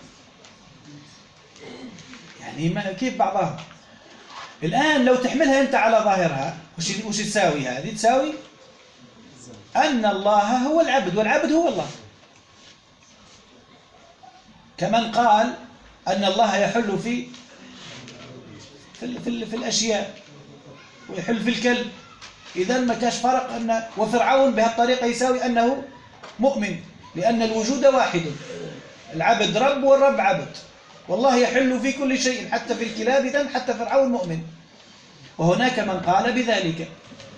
يعني كيف بعضها. الآن لو تحملها أنت على ظاهرها وش تساوي؟ هذه تساوي أن الله هو العبد والعبد هو الله. كمن قال أن الله يحل في الأشياء ويحل في الكلب. إذن ما كاش فرق أن وفرعون بهالطريقة يساوي أنه مؤمن، لأن الوجود واحد. العبد رب والرب عبد، والله يحل في كل شيء حتى في الكلاب. إذن حتى فرعون مؤمن. وهناك من قال بذلك.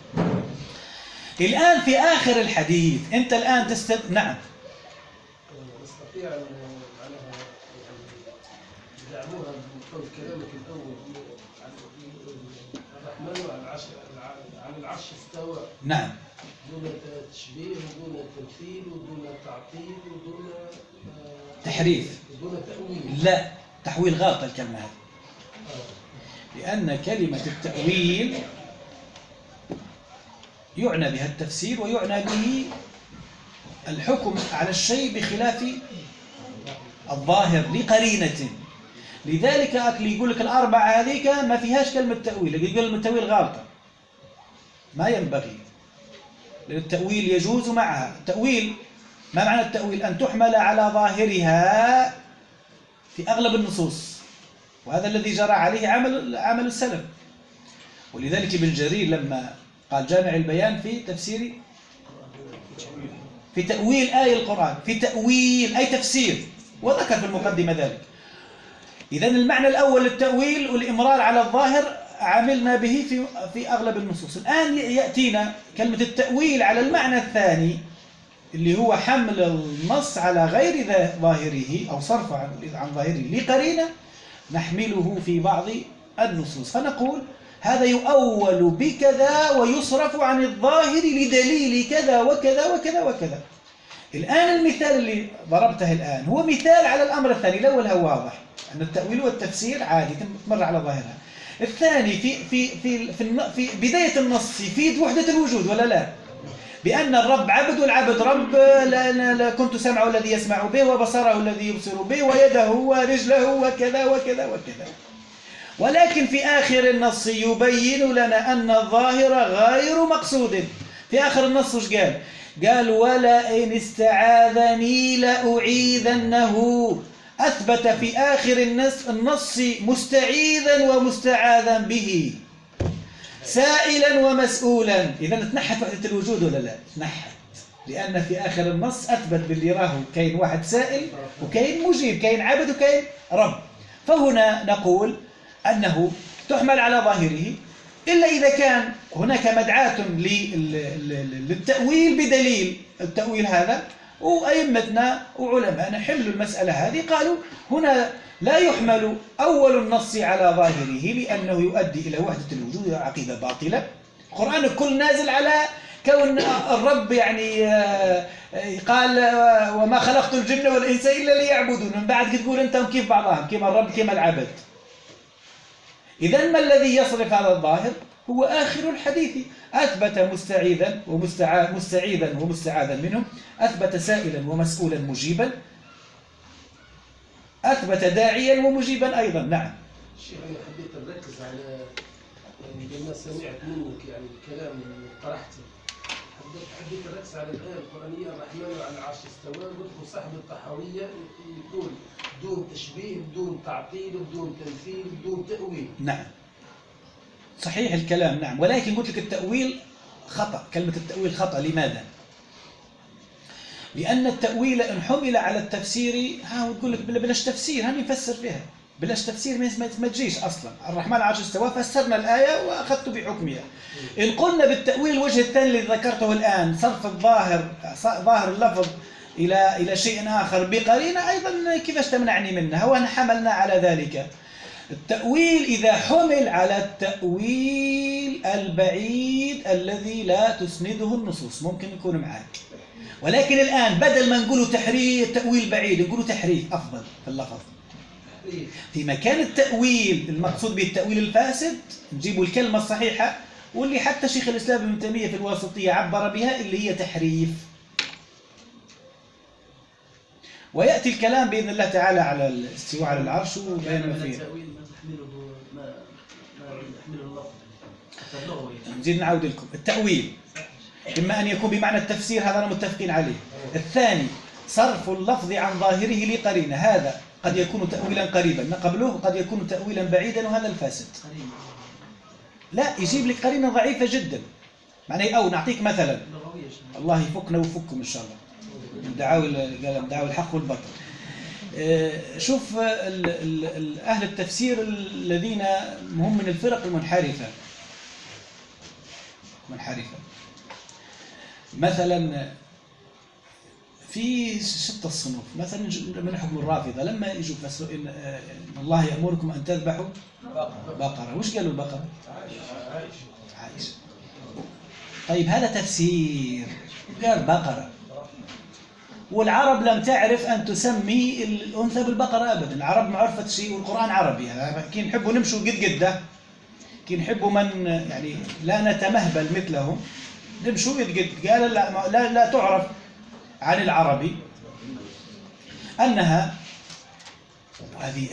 الآن في آخر الحديث أنت الآن نعم. نستطيع أن معناها يدعموها من قول كلامك الأول الرحمن على العرش استوى. نعم. دون تشبيه ودون تمثيل ودون تعطيل ودون تحريف ودون تأويل. لا، تحويل غلط الكلمة هذه. لأن كلمة التأويل يعنى بها التفسير ويعنى به الحكم على الشيء بخلاف الظاهر لقرينة. لذلك اللي يقول لك الأربعة هذيك ما فيهاش كلمة تأويل. اللي يقول التأويل غلطة ما ينبغي، لأن التأويل يجوز معها. التأويل ما معنى التأويل؟ أن تحمل على ظاهرها في أغلب النصوص، وهذا الذي جرى عليه عمل السلف. ولذلك ابن جرير لما قال جامع البيان في تفسير في تأويل آية القرآن، في تأويل أي تفسير، وذكر في المقدمة ذلك. إذن المعنى الأول للتأويل والإمرار على الظاهر عملنا به في أغلب النصوص. الآن يأتينا كلمة التأويل على المعنى الثاني اللي هو حمل النص على غير ظاهره أو صرفه عن ظاهره لقرينة نحمله في بعض النصوص، فنقول هذا يؤول بكذا ويصرف عن الظاهر لدليل كذا وكذا وكذا وكذا. الآن المثال اللي ضربته الآن هو مثال على الأمر الثاني. الأول هو واضح أن التأويل والتفسير عادي تمر على ظاهرها. الثاني في بداية النص يفيد وحدة الوجود ولا لا؟ بأن الرب عبد والعبد رب. كنت سمعه الذي يسمع به وبصره الذي يبصر به ويده ورجله وكذا وكذا وكذا. ولكن في آخر النص يبين لنا أن الظاهر غير مقصود. في آخر النص وش قال؟ قال ولئن استعاذني لأعيذنه. أثبت في آخر النص مستعيذا ومستعاذا به، سائلا ومسؤولا. إذا تنحت وحدة الوجود ولا لا؟ تنحت، لأن في آخر النص أثبت باللي راهو كاين واحد سائل وكاين مجيب، كاين عبد وكاين رب. فهنا نقول أنه تحمل على ظاهره إلا إذا كان هناك مدعاة للتأويل بدليل. التأويل هذا وأئمتنا وعلماءنا حملوا المسألة هذه، قالوا هنا لا يحمل أول النص على ظاهره لأنه يؤدي إلى وحدة الوجود، عقيدة باطلة. القرآن الكل نازل على كون الرب يعني قال وما خلقت الجن والإنس إلا ليعبدون. من بعد تقول أنتم كيف بعضهم، كما الرب كما العبد. إذن ما الذي يصرف هذا الظاهر؟ هو آخر الحديث. أثبت مستعيذا ومستعاذا منه، أثبت سائلا ومسؤولا مجيبا، أثبت داعيا ومجيبا أيضا. نعم شيخ، أنا حبيت نركز على لما سمعت منك يعني الكلام اللي طرحته، حبيت نركز على الآية القرآنية الرحمن على العرش استوى. قلت صاحب الطحاوية يقول بدون تشبيه، بدون تعطيل، بدون تمثيل، بدون تأويل. نعم صحيح الكلام. نعم، ولكن قلت لك التأويل خطأ. كلمة التأويل خطأ. لماذا؟ لأن التأويل إن حمل على التفسير وتقول لك بلاش تفسير، هاني نفسر فيها بلاش تفسير ما تجيش أصلا. الرحمن على العرش استوى، فسرنا الآية وأخذت بحكمها. إن قلنا بالتأويل الوجه الثاني الذي ذكرته الآن، صرف ظاهر اللفظ إلى شيء آخر بقرينة، أيضا كيفاش تمنعني منها؟ وأن حملنا على ذلك. التأويل إذا حمل على التأويل البعيد الذي لا تسنده النصوص ممكن يكون معك، ولكن الآن بدل ما نقوله تأويل بعيد نقوله تحريف أفضل في اللفظ. في مكان التأويل المقصود به التأويل الفاسد نجيبوا الكلمة الصحيحة، واللي حتى شيخ الإسلام ابن تيمية في الواسطية عبر بها، اللي هي تحريف. ويأتي الكلام بإذن الله تعالى على الاستواء على العرش وبيان ما فيه. التأويل ما يحمله اللفظ حتى اللغوي. نزيد نعود لكم. التأويل إما أن يكون بمعنى التفسير، هذا متفقين عليه. الثاني صرف اللفظ عن ظاهره لقرينة، هذا قد يكون تأويلا قريبا ما قبله، قد يكون تأويلا بعيدا، وهذا الفاسد. لا، يجيب لك قرينة ضعيفة جدا. معناه أو نعطيك مثلا، الله يفكنا ويفككم إن شاء الله من دعاوى الحق والباطل. شوف أهل التفسير الذين هم من الفرق المنحرفة مثلا في شتى الصنوف، مثلا من حكم الرافضة لما يجوا يفسروا إن الله يأمركم أن تذبحوا بقرة، وش قالوا البقرة؟ عائشة. طيب هذا تفسير، قال بقرة، والعرب لم تعرف أن تسمي الأنثى بالبقرة أبدا. العرب ما عرفت شيء، والقرآن عربي. كي نحبوا نمشوا قد ده، كي نحبوا من يعني لا نتمهبل مثلهم نمشوا قد. قال لا تعرف عن العربي أنها هذه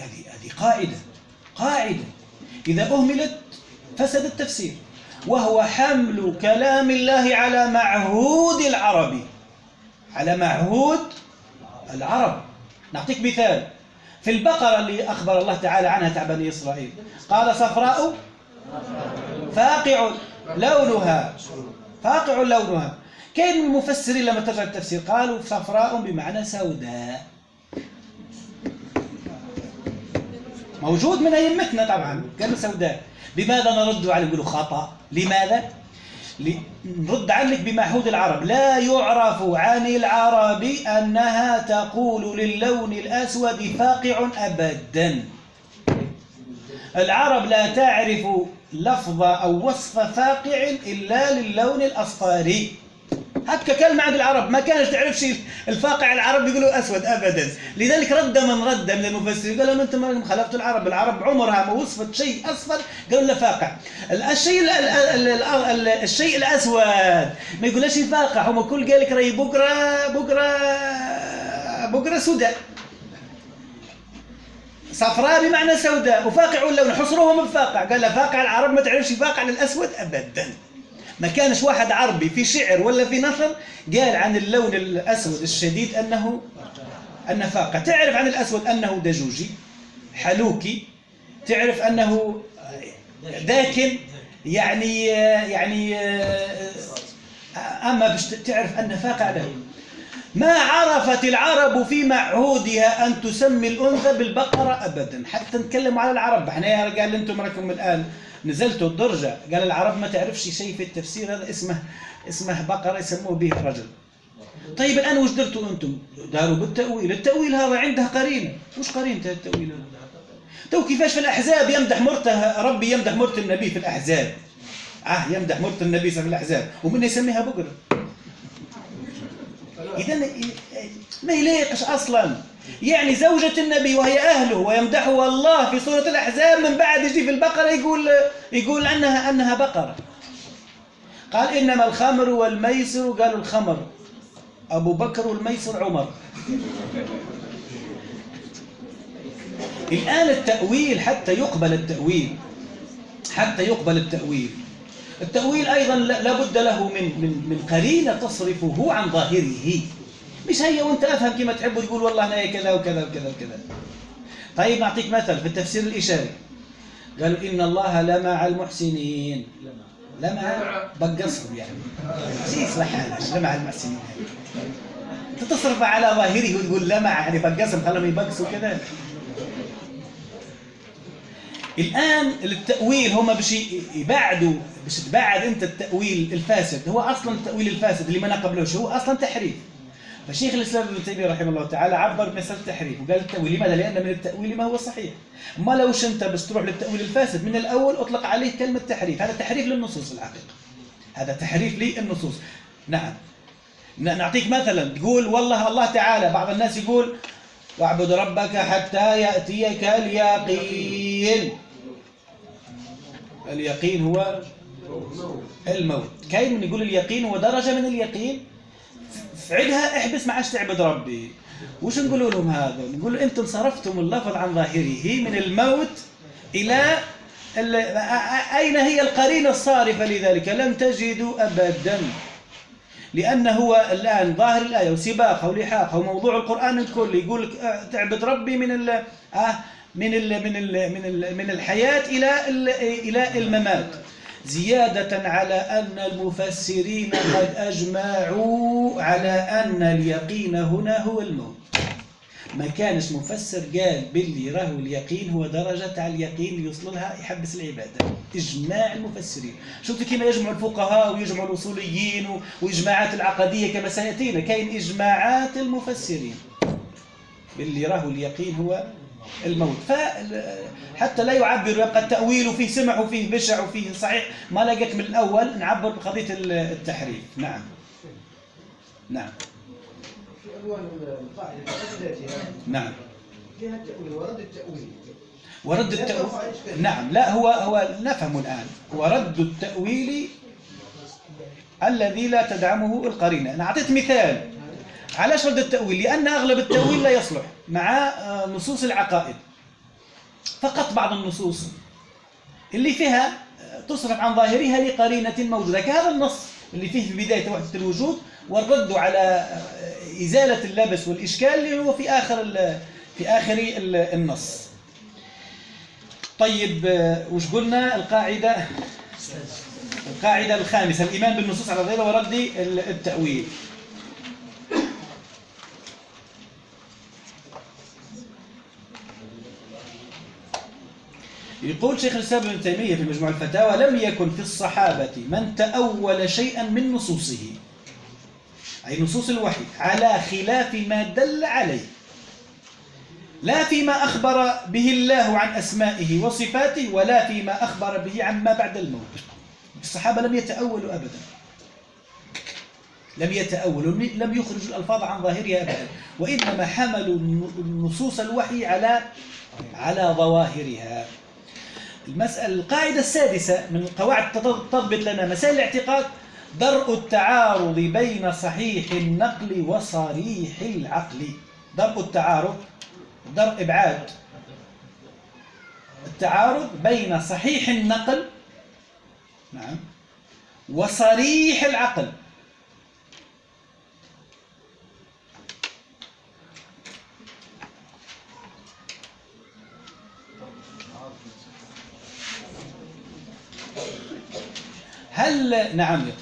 قاعدة إذا أهملت فسد التفسير، وهو حمل كلام الله على معهود العربي، على معهود العرب. نعطيك مثال في البقرة اللي أخبر الله تعالى عنها تاع بني إسرائيل، قال صفراء فاقع لونها. كاين المفسرين لما ترجع التفسير قالوا صفراء بمعنى سوداء، موجود من أئمتنا طبعا قالوا سوداء. بماذا نرد عليه؟ نقولوا خطأ. لماذا؟ نرد عنك بمعهود العرب. لا يعرف عن العرب أنها تقول للون الأسود فاقع أبدا. العرب لا تعرف لفظ أو وصف فاقع إلا للون الأصفاري. هكا كلمة عند العرب ما كانش تعرف شيء الفاقع العرب يقولوا أسود أبدا. لذلك رد من المفسرين قالوا أنتم خالفتوا العرب. العرب عمرها ما وصفت شيء أصفر قالوا له فاقع. الشيء الأسود ما يقولش فاقع. هم كل قال لك راهي بقرة سوداء، صفراء بمعنى سوداء، وفاقع اللون حصروهم بفاقع. قال له فاقع العرب ما تعرفش فاقع للأسود أبدا. ما كانش واحد عربي في شعر ولا في نثر قال عن اللون الأسود الشديد أنه فاقع. تعرف عن الأسود أنه دجوجي حلوكي، تعرف أنه داكن يعني أما تعرف أنه فاقع له. ما عرفت العرب في معهودها أن تسمي الأنثى بالبقرة أبدا. حتى نتكلم على العرب احنا، قال أنتم راكم الآن نزلتوا الدرجة. قال العرب ما تعرفش شيء في التفسير، هذا اسمه بقرة يسموه به رجل. طيب الآن وش درتوا أنتم؟ داروا بالتأويل. التأويل هذا عنده قرينة. وش قرينة التأويل هذا؟ تو كيفاش في الأحزاب يمدح مرته، ربي يمدح مرت النبي في الأحزاب. يمدح مرت النبي في الأحزاب ومن يسميها بقرة. إذن ما يليقش أصلا. يعني زوجة النبي وهي أهله ويمدحها الله في سورة الأحزاب، من بعد يجي في البقرة يقول عنها أنها بقرة. قال إنما الخمر والميسر، قالوا الخمر أبو بكر والميسر عمر. الآن التأويل حتى يقبل التأويل أيضا لابد له من قرينة تصرفه عن ظاهره، مش هي وانت أفهم كما تحب تقول والله أنا كذا وكذا وكذا وكذا. طيب نعطيك مثل في التفسير الإشاري، قالوا إن الله لمع المحسنين. لمع بقصهم يعني شيء يصلح حالش لمع المحسنين، انت تصرف على ظاهره وتقول لمع يعني بقصهم خلهم يبقصوا كذا. الآن التأويل هم باش يبعدوا، باش تبعد أنت التأويل الفاسد. هو أصلا التأويل الفاسد اللي ما نقبلوش هو أصلا تحريف. فشيخ الإسلام ابن تيمية رحمه الله تعالى عبر بمسألة التحريف وقال التأويل. لماذا؟ لأن من التأويل ما هو صحيح. ما لوش أنت بس تروح للتأويل الفاسد من الأول أطلق عليه كلمة تحريف. هذا تحريف للنصوص الحقيقة، هذا تحريف للنصوص. نعم، نعطيك مثلا، تقول والله الله تعالى، بعض الناس يقول واعبد ربك حتى يأتيك اليقين. اليقين هو الموت. كاين من يقول اليقين هو درجة من اليقين، فعدها احبس ما عادش تعبد ربي. وش نقول لهم هذا؟ نقول انتم صرفتم اللفظ عن ظاهره من الموت إلى أين هي القرينة الصارفة لذلك؟ لم تجدوا أبدا، لأنه هو الآن ظاهر الآية وسباقها ولحاقها وموضوع القرآن الكل يقول تعبد ربي من الحياة إلى الممات، زيادة على أن المفسرين قد أجمعوا على أن اليقين هنا هو الموت. ما كانش مفسر قال باللي راهو اليقين هو درجة على اليقين اللي يوصل لها يحبس العبادة. إجماع المفسرين. شفتوا كما يجمع الفقهاء ويجمع الأصوليين وإجماعات العقدية كما سيأتينا، كاين إجماعات المفسرين باللي راهو اليقين هو الموت. فحتى لا يعبر يبقى التأويل وفيه سمع وفيه بشع وفيه صحيح، ما لقيت من الأول نعبر بقضية التحريف. نعم نعم في ألوان القاعدة ذاتها. نعم فيها التأويل ورد التأويل. نعم، لا هو نفهم الآن، هو رد التأويل الذي لا تدعمه القرينة. أنا أعطيت مثال علاش رد التأويل، لأن أغلب التأويل لا يصلح مع نصوص العقائد. فقط بعض النصوص اللي فيها تصرف عن ظاهرها لقرينة موجودة، كهذا النص اللي فيه في بداية وحدة الوجود والرد على إزالة اللبس والإشكال اللي هو في آخر النص. طيب وش قلنا؟ القاعدة الخامسة، الإيمان بالنصوص على ظاهرها ورد التأويل. يقول شيخ الإسلام ابن تيمية في مجموع الفتاوى: لم يكن في الصحابة من تأول شيئا من نصوصه، أي نصوص الوحي، على خلاف ما دل عليه، لا فيما أخبر به الله عن أسمائه وصفاته ولا فيما أخبر به عما بعد الموت. الصحابة لم يتأولوا أبدا، لم يخرجوا الألفاظ عن ظاهرها أبدا، وإنما حملوا نصوص الوحي على ظواهرها. القاعدة السادسة من القواعد تضبط لنا مسائل الاعتقاد: درء التعارض بين صحيح النقل وصريح العقل. درء التعارض، درء إبعاد التعارض بين صحيح النقل، نعم، وصريح العقل. هل نعم يقول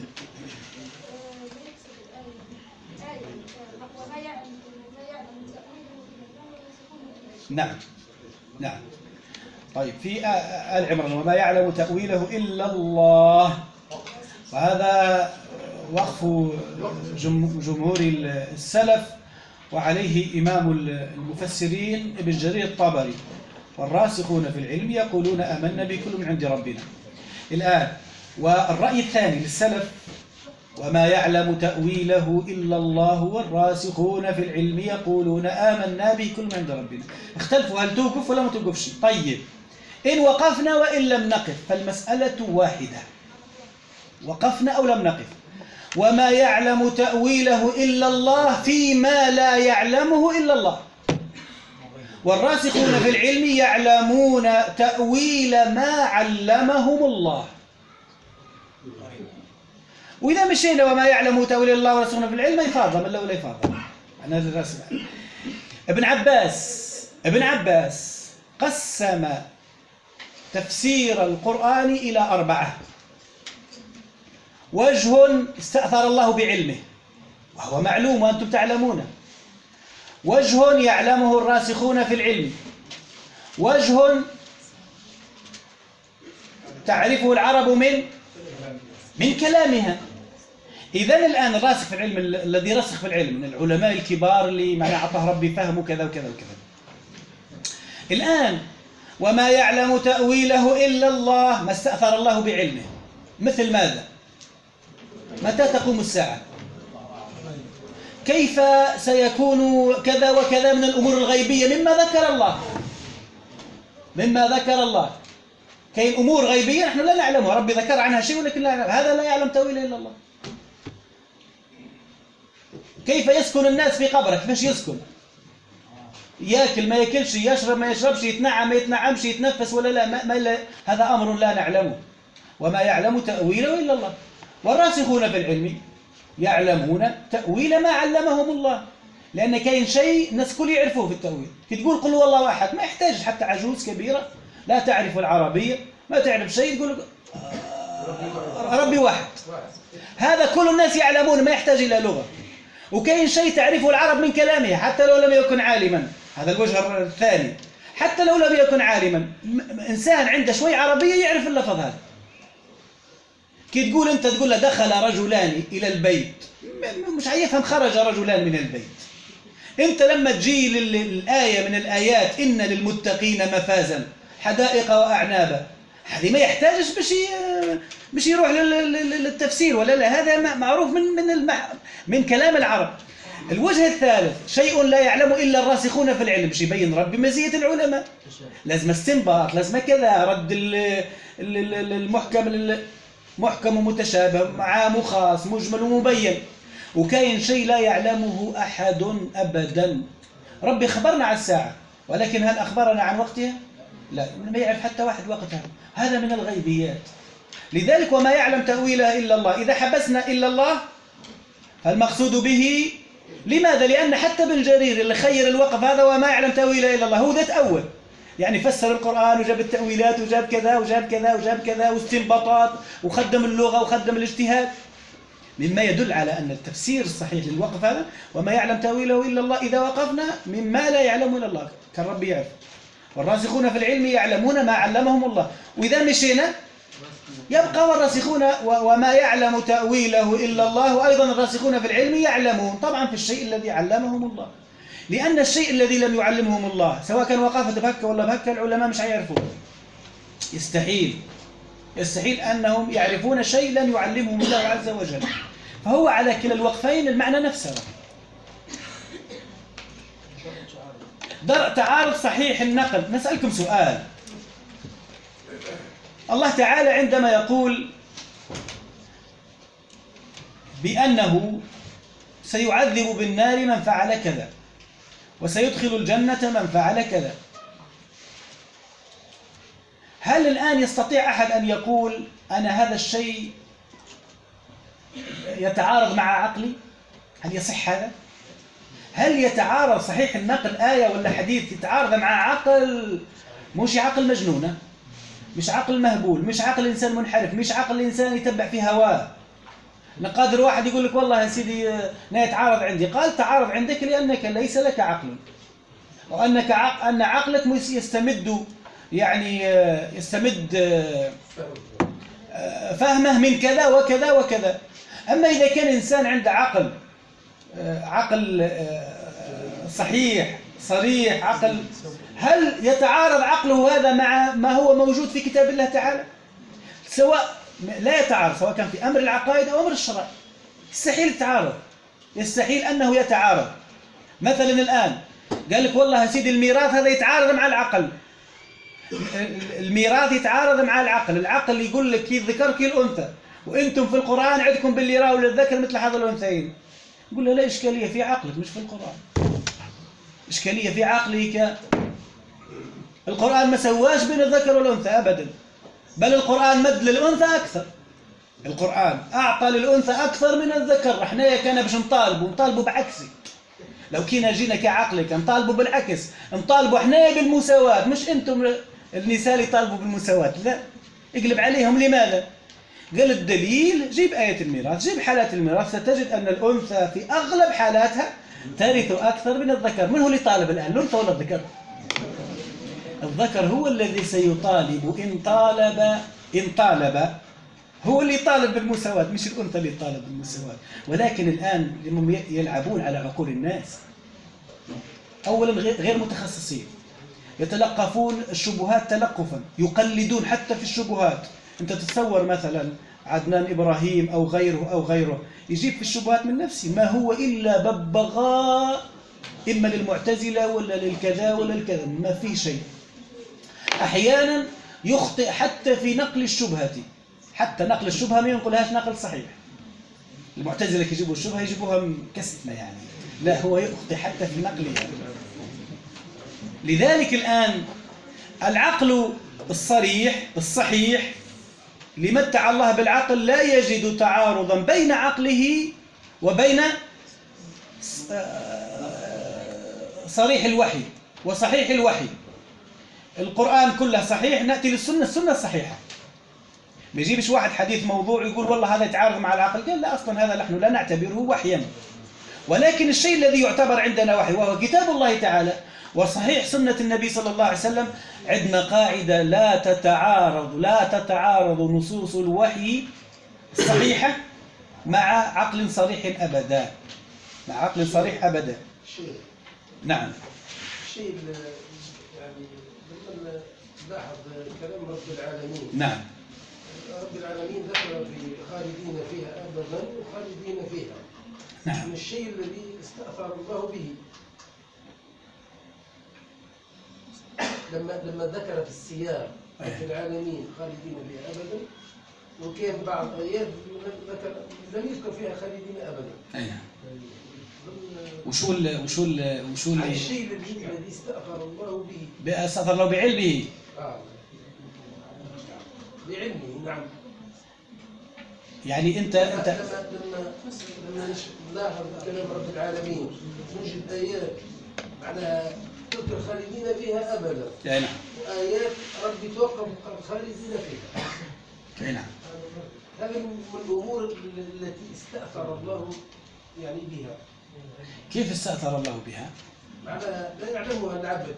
نعم نعم. طيب في آل عمران: وما يعلم تأويله إلا الله. وهذا وقف جمهور السلف، وعليه إمام المفسرين ابن جرير الطبري: والراسخون في العلم يقولون آمنا بكل من عند ربنا. الآن والرأي الثاني للسلف: وما يعلم تأويله إلا الله والراسخون في العلم يقولون آمنا به كل من عند ربنا. اختلفوا هل توقف ولا ما توقفش. طيب إن وقفنا وإن لم نقف فالمسألة واحدة، وقفنا أو لم نقف. وما يعلم تأويله إلا الله فيما لا يعلمه إلا الله. والراسخون في العلم يعلمون تأويل ما علمهم الله. وإذا مشينا وما يعلم تأويل الله والراسخون في العلم يفاضل من ولا يفاضل. ابن عباس قسم تفسير القرآن إلى 4. وجه استأثر الله بعلمه وهو معلوم وأنتم تعلمونه. وجه يعلمه الراسخون في العلم. وجه تعرفه العرب من كلامها. إذن الآن الراسخ في العلم الذي رسخ في العلم من العلماء الكبار اللي معنى أعطاه ربي فهمه كذا وكذا وكذا. الآن وما يعلم تأويله إلا الله ما استأثر الله بعلمه. مثل ماذا؟ متى تقوم الساعة؟ كيف سيكون كذا وكذا من الأمور الغيبية مما ذكر الله. كاين أمور غيبية نحن لا نعلمها، ربي ذكر عنها شيء ولكن لا نعلم. هذا لا يعلم تأويله إلا الله. كيف يسكن الناس في قبره؟ كيفاش يسكن؟ ياكل ما ياكلش، يشرب ما يشربش، يتنعم ما يتنعمش، يتنفس ولا لا، هذا أمر لا نعلمه. وما يعلم تأويله إلا الله. والراسخون في العلم يعلمون تأويل ما علمهم الله. لأن كاين شيء الناس كل يعرفوه في التأويل. كي تقول قل هو الله أحد ما يحتاج حتى عجوز كبيرة لا تعرف العربية ما تعرف شيء تقول ربي واحد. هذا كل الناس يعلمون ما يحتاج إلى لغة. وكاين شيء تعرفه العرب من كلامها حتى لو لم يكن عالما. هذا الوجه الثاني. حتى لو لم يكن عالما إنسان عنده شوي عربية يعرف اللفظ هذا. كي تقول أنت تقول له دخل رجلان إلى البيت مش هيفهم خرج رجلان من البيت. أنت لما تجي للآية من الآيات إن للمتقين مفازا حدائق وأعنابا هذه ما يحتاجش باش يروح للتفسير ولا لا. هذا معروف من كلام العرب. الوجه الثالث شيء لا يعلم إلا الراسخون في العلم باش يبين ربي مزية العلماء. لازم استنباط لازم كذا رد المحكم محكم ومتشابه عام وخاص مجمل ومبين. وكاين شيء لا يعلمه أحد أبدا. ربي خبرنا عن الساعة ولكن هل أخبرنا عن وقتها؟ لا، ما يعرف حتى واحد وقتها. هذا من الغيبيات. لذلك وما يعلم تأويله إلا الله. إذا حبسنا إلا الله فالمقصود به لماذا؟ لأن حتى ابن جرير اللي خير الوقف هذا وما يعلم تأويله إلا الله هو ذات أول يعني فسر القرآن وجاب التأويلات وجاب كذا وجاب كذا وجاب كذا واستنباطات وخدم اللغة وخدم الاجتهاد مما يدل على أن التفسير الصحيح للوقف هذا وما يعلم تأويله إلا الله. إذا وقفنا مما لا يعلم إلا الله كان ربي يعرف. والراسخون في العلم يعلمون ما علمهم الله. وإذا مشينا يبقى والراسخون وما يعلم تأويله إلا الله. وأيضا الراسخون في العلم يعلمون طبعا في الشيء الذي علمهم الله. لأن الشيء الذي لم يعلمهم الله سواء كان وقافة بهكة ولا بهكة العلماء مش هيعرفوه. يستحيل أنهم يعرفون شيء لن يعلمهم الله عز وجل. فهو على كلا الوقفين المعنى نفسه. تعارض صحيح النقل. نسألكم سؤال. الله تعالى عندما يقول بأنه سيعذب بالنار من فعل كذا وسيدخل الجنة من فعل كذا، هل الآن يستطيع أحد أن يقول أنا هذا الشيء يتعارض مع عقلي؟ هل يصح هذا؟ هل يتعارض صحيح النقل آية ولا حديث يتعارض مع عقل مش عقل مجنونة، مش عقل مهبول، مش عقل إنسان منحرف، مش عقل إنسان يتبع في هواه؟ قادر واحد يقول لك والله يا سيدي لا يتعارض عندي. قال تعارض عندك لأنك ليس لك عقل، وأنك أن عقلك يستمد فهمه من كذا وكذا وكذا. أما إذا كان إنسان عنده عقل صحيح صريح عقل، هل يتعارض عقله هذا مع ما هو موجود في كتاب الله تعالى؟ لا يتعارض سواء كان في أمر العقائد أو أمر الشرع. يستحيل التعارض، يستحيل أنه يتعارض. مثلا الآن قال لك والله يا سيدي الميراث هذا يتعارض مع العقل، الميراث يتعارض مع العقل، العقل يقول لك كي الذكر كي الأنثى، وانتم في القرآن عندكم باللي راوا للذكر مثل حظ الأنثيين. نقول له لا، إشكالية في عقلك مش في القرآن، إشكالية في عقلك. القرآن ما سواش بين الذكر والأنثى أبدا، بل القرآن مد للأنثى أكثر. القرآن أعطى للأنثى أكثر من الذكر. احنا كان باش نطالبوا بعكسي. لو كنا جينا كعقلك نطالبوا بالعكس، نطالبوا احنا بالمساواة، مش انتم النساء اللي يطالبوا بالمساواة. لا، اقلب عليهم. لماذا؟ قال الدليل، جيب آية الميراث، جيب حالات الميراث، ستجد أن الأنثى في أغلب حالاتها ترث أكثر من الذكر. من هو اللي طالب الآن، الأنثى ولا الذكر؟ الذكر هو الذي سيطالب إن طالب هو اللي يطالب بالمساواة، مش الأنثى اللي يطالب بالمساواة. ولكن الآن هم يلعبون على عقول الناس. أولا غير متخصصين، يتلقفون الشبهات تلقفا، يقلدون حتى في الشبهات. أنت تتصور مثلا عدنان إبراهيم أو غيره يجيب في الشبهات من نفسه ما هو إلا ببغاء، إما للمعتزلة ولا للكذا ولا الكذا، ما في شيء. أحيانا يخطئ حتى في نقل الشبهة، حتى نقل الشبهة ما ينقلهاش نقل صحيح. المعتزلة يجيبوا الشبهة يجيبوها كستمة يعني، لا، هو يخطئ حتى في نقلها. لذلك الآن العقل الصحيح لمتع الله بالعقل لا يجد تعارضا بين عقله وبين صريح الوحي وصحيح الوحي. القرآن كله صحيح، نأتي للسنة، السنة الصحيحة. ما يجيبش واحد حديث موضوع يقول والله هذا يتعارض مع العقل، قال لا، أصلا هذا نحن لا نعتبره وحيا، ولكن الشيء الذي يعتبر عندنا وحي وهو كتاب الله تعالى وصحيح سنة النبي صلى الله عليه وسلم. عندنا قاعدة لا تتعارض نصوص الوحي الصحيحة مع عقل صريح أبدا، مع عقل صريح أبدا. نعم. الشيء يعني لما نلاحظ كلام رب العالمين. نعم. رب العالمين ذكر في خالدين فيها أبدا وخالدين فيها. نعم. من الشيء الذي استأثر الله به لما ذكر في السياق رب العالمين خالدين فيها أبدا، وكيف بعض آيات ذكر لم يذكر فيها خالدين أبدا. أي نعم. وشو الشيء الذي استأثر الله به؟ استأثر الله بعلمه. بعلمه، نعم. يعني أنت لما نلاحظ كلام رب العالمين نجد آيات على تذكر خالدين فيها أبدا. أي نعم. وآيات ربي توقف خالدين فيها. أي نعم. هذه من الأمور التي استأثر الله يعني بها. كيف استأثر الله بها؟ معناها لا يعلمها العبد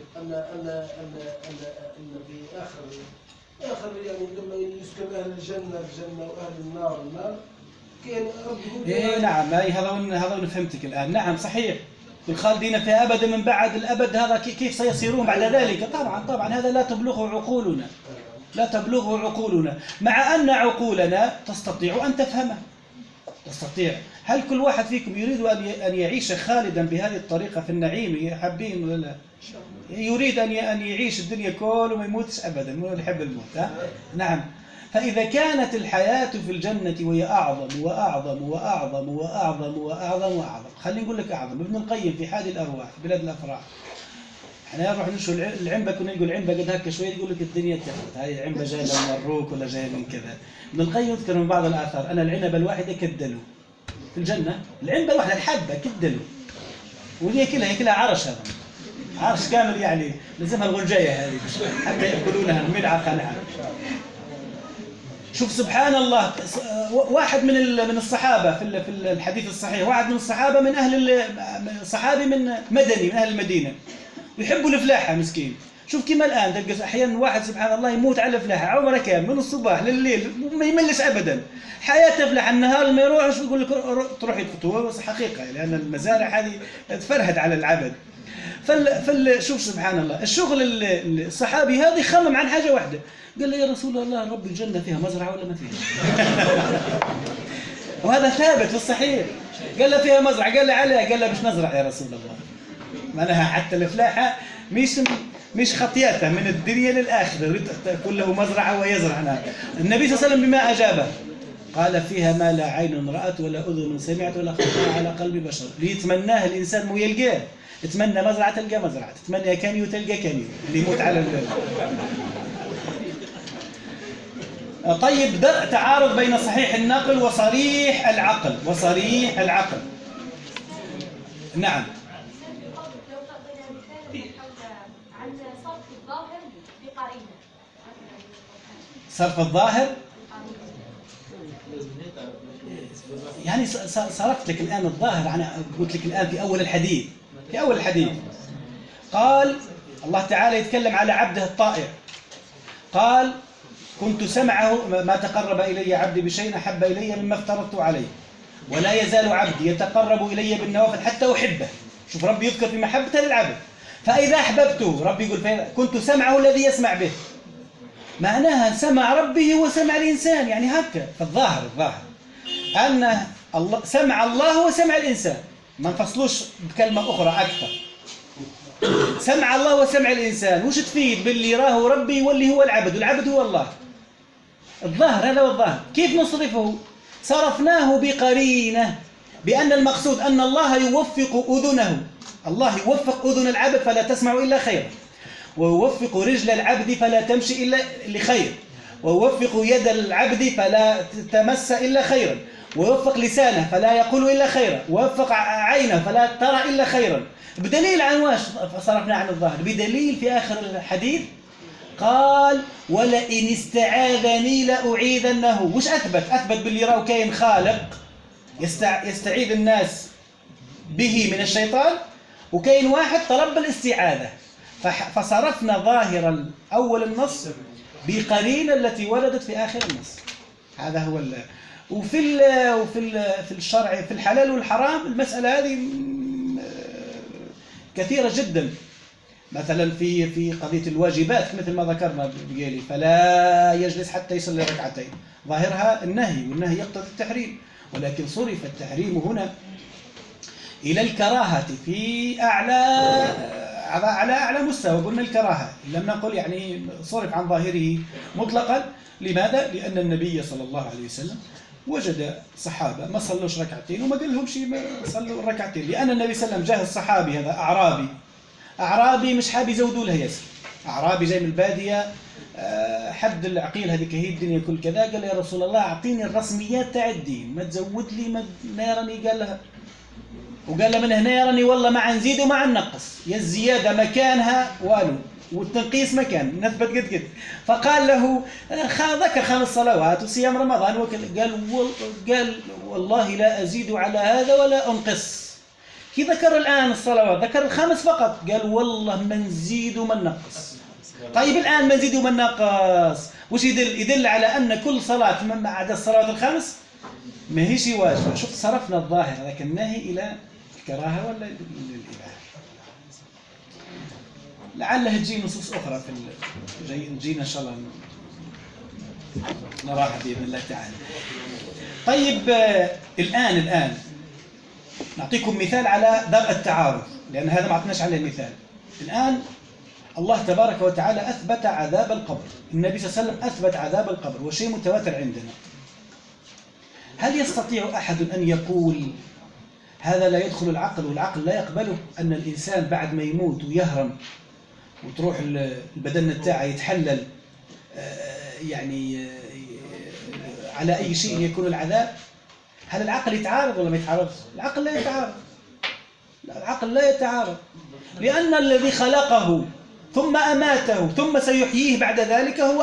أن في آخر يعني لما يسكن أهل الجنة وأهل النار كان ربهم. إيه نعم، هذا فهمتك الآن. نعم صحيح، الخالدين فيها أبدا من بعد الأبد، هذا كيف سيصيرون بعد ذلك؟ طبعا هذا لا تبلغه عقولنا، مع أن عقولنا تستطيع أن تفهمه. تستطيع. هل كل واحد فيكم يريد أن يعيش خالدا بهذه الطريقة في النعيم؟ حابين ولا لا؟ يريد أن يعيش الدنيا كله وما يموتش أبدا، مو يحب الموت. نعم. فإذا كانت الحياة في الجنة وهي أعظم وأعظم وأعظم وأعظم وأعظم وأعظم، خليني نقول لك أعظم. ابن القيم في حال الأرواح في بلاد الأفراح، احنا نروح نشوف العنبة، كنا نقول عنبة قد هكا شوية، يقول لك الدنيا اتخذت، هاي العنبة جاية من المروك ولا جاية من كذا. ابن القيم يذكر من بعض الآثار أن العنبة الواحدة كدلوا في الجنة، العنبة الواحدة الحبة كدلوا، ودي ياكلها عرش، هذا عرش كامل يعني، لازمها الغنجاية هذه حتى يأكلونها الملعقة. نعم. شوف سبحان الله، واحد من الصحابة في الحديث الصحيح، واحد من الصحابة من صحابي من أهل المدينة، يحبوا الفلاحة مسكين. شوف كما الآن تلقى أحيانا واحد سبحان الله يموت على الفلاحة، عمره كامل من الصباح لليل ما يملش أبدا، حياته فلاحة، النهار ما يروحش يقول لك تروح الفطور، بس حقيقة لأن المزارع هذه تفرهد على العبد. شوف سبحان الله، الشغل الصحابي هذا يخمم عن حاجة واحدة، قال له يا رسول الله رب الجنة فيها مزرعة ولا ما فيها؟ وهذا ثابت في الصحيح. قال له فيها مزرعة، قال له عليها، قال له باش نزرع يا رسول الله. معناها حتى الفلاحة مش خطياتها من الدنيا للآخرة، يريد تكون له مزرعة ويزرع. النبي صلى الله عليه وسلم بما أجابه قال فيها ما لا عين رأت ولا أذن سمعت ولا خطر على قلب بشر. اللي يتمناه الإنسان مو يلقاه. تتمنى مزرعة تلقى مزرعة، تتمنى كانيو تلقى كانيو، اللي يموت على طيب، درء تعارض بين صحيح النقل وصريح العقل. وصريح العقل، نعم. لو قضينا مثال عن صرف الظاهر بقرينه. صرف الظاهر يعني صرفت لك الآن الظاهر. أنا قلت لك الآن في أول الحديث، قال الله تعالى يتكلم على عبده الطائع، قال كنت سمعه ما تقرب إلي عبدي بشيء أحب إلي مما افترضت عليه ولا يزال عبدي يتقرب إلي بالنوافل حتى أحبه. شوف ربي يذكر في محبته للعبد، فإذا أحببته ربي يقول كنت سمعه الذي يسمع به. معناها سمع ربه هو سمع الإنسان، يعني هكا فالظاهر أن الله سمع الله وسمع الإنسان، ما نفصلوش بكلمة أخرى أكثر. سمع الله وسمع الإنسان وش تفيد؟ باللي راه ربي واللي هو العبد، والعبد هو الله. الظاهر هذا هو الظاهر. كيف نصرفه؟ صرفناه بقرينة، بأن المقصود أن الله يوفق أذنه، الله يوفق أذن العبد فلا تسمع إلا خيرا، ويوفق رجل العبد فلا تمشي إلا لخير، ويوفق يد العبد فلا تمس إلا خيرا، ويوفق لسانه فلا يقول إلا خيرا، ويوفق عينه فلا ترى إلا خيرا. بدليل عن واش صرفنا عن الظاهر؟ بدليل في آخر الحديث قال ولئن استعاذني لأعيذنه. وش أثبت؟ أثبت باللي راهو كاين خالق يستعيذ الناس به من الشيطان، وكاين واحد طلب الاستعاذة، فصرفنا ظاهر أول النص بقرينة التي وردت في آخر النص. هذا هو وفي الشرع في الحلال والحرام المسألة هذه كثيرة جدا. مثلا في قضية الواجبات مثل ما ذكرنا بقالي، فلا يجلس حتى يصلي ركعتين، ظاهرها النهي، والنهي يقتضي التحريم، ولكن صرف التحريم هنا إلى الكراهة في أعلى مستوى. قلنا الكراهة، لم نقل يعني صرف عن ظاهره مطلقا. لماذا؟ لأن النبي صلى الله عليه وسلم وجد صحابة ما صلوش ركعتين وما قال لهم شيء، ما صلوا الركعتين، لأن النبي صلى الله عليه وسلم جاه الصحابي هذا أعرابي مش حاب يزودوا له ياسر، أعرابي جاي من البادية، حد العقيل هذيك هي الدنيا كل كذا، قال يا رسول الله أعطيني الرسميات تاع الدين، ما تزود لي ما نيرني. قال لها وقال له من هنا راني والله ما نزيد وما ننقص، يا الزيادة مكانها والو والتنقيس مكان، نثبت قد. فقال له ذكر 5 صلوات وصيام رمضان قال والله لا أزيد على هذا ولا أنقص. كي ذكر الآن الصلوات ذكر 5 فقط، قال والله ما نزيد وما ننقص. طيب الآن ما نزيد وما ننقص وش يدل على أن كل صلاة ما عدا الصلوات ال5 ما هيش واجبة. شوف صرفنا الظاهر هذاك النهي إلى الكراهة ولا الإباحة. لعلها تجي نصوص أخرى تجينا إن شاء الله نراها بإذن الله تعالى. طيب الآن نعطيكم مثال على درء التعارض، لأن هذا ما عطناش عليه مثال. الآن الله تبارك وتعالى أثبت عذاب القبر، النبي صلى الله عليه وسلم أثبت عذاب القبر، وشيء متواتر عندنا. هل يستطيع أحد أن يقول هذا لا يدخل العقل والعقل لا يقبله؟ أن الإنسان بعد ما يموت ويهرم وتروح البدن بتاعه يتحلل يعني على أي شيء يكون العذاب؟ هل العقل يتعارض ولا ما يتعارض؟ العقل لا يتعارض، العقل لا يتعارض، لأن الذي خلقه ثم أماته ثم سيحييه بعد ذلك هو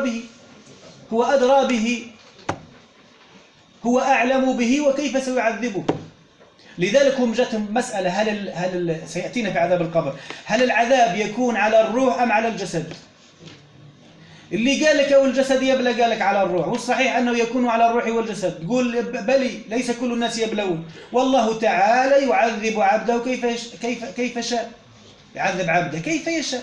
أدرى به، هو أعلم به وكيف سيعذبه. لذلك هم جاتهم مسألة هل سيأتينا في عذاب القبر، هل العذاب يكون على الروح أم على الجسد؟ اللي قال لك والجسد يبلى قال لك على الروح، والصحيح أنه يكون على الروح والجسد. تقول بلي ليس كل الناس يبلون، والله تعالى يعذب عبده كيف شاء، يعذب عبده كيف يشاء.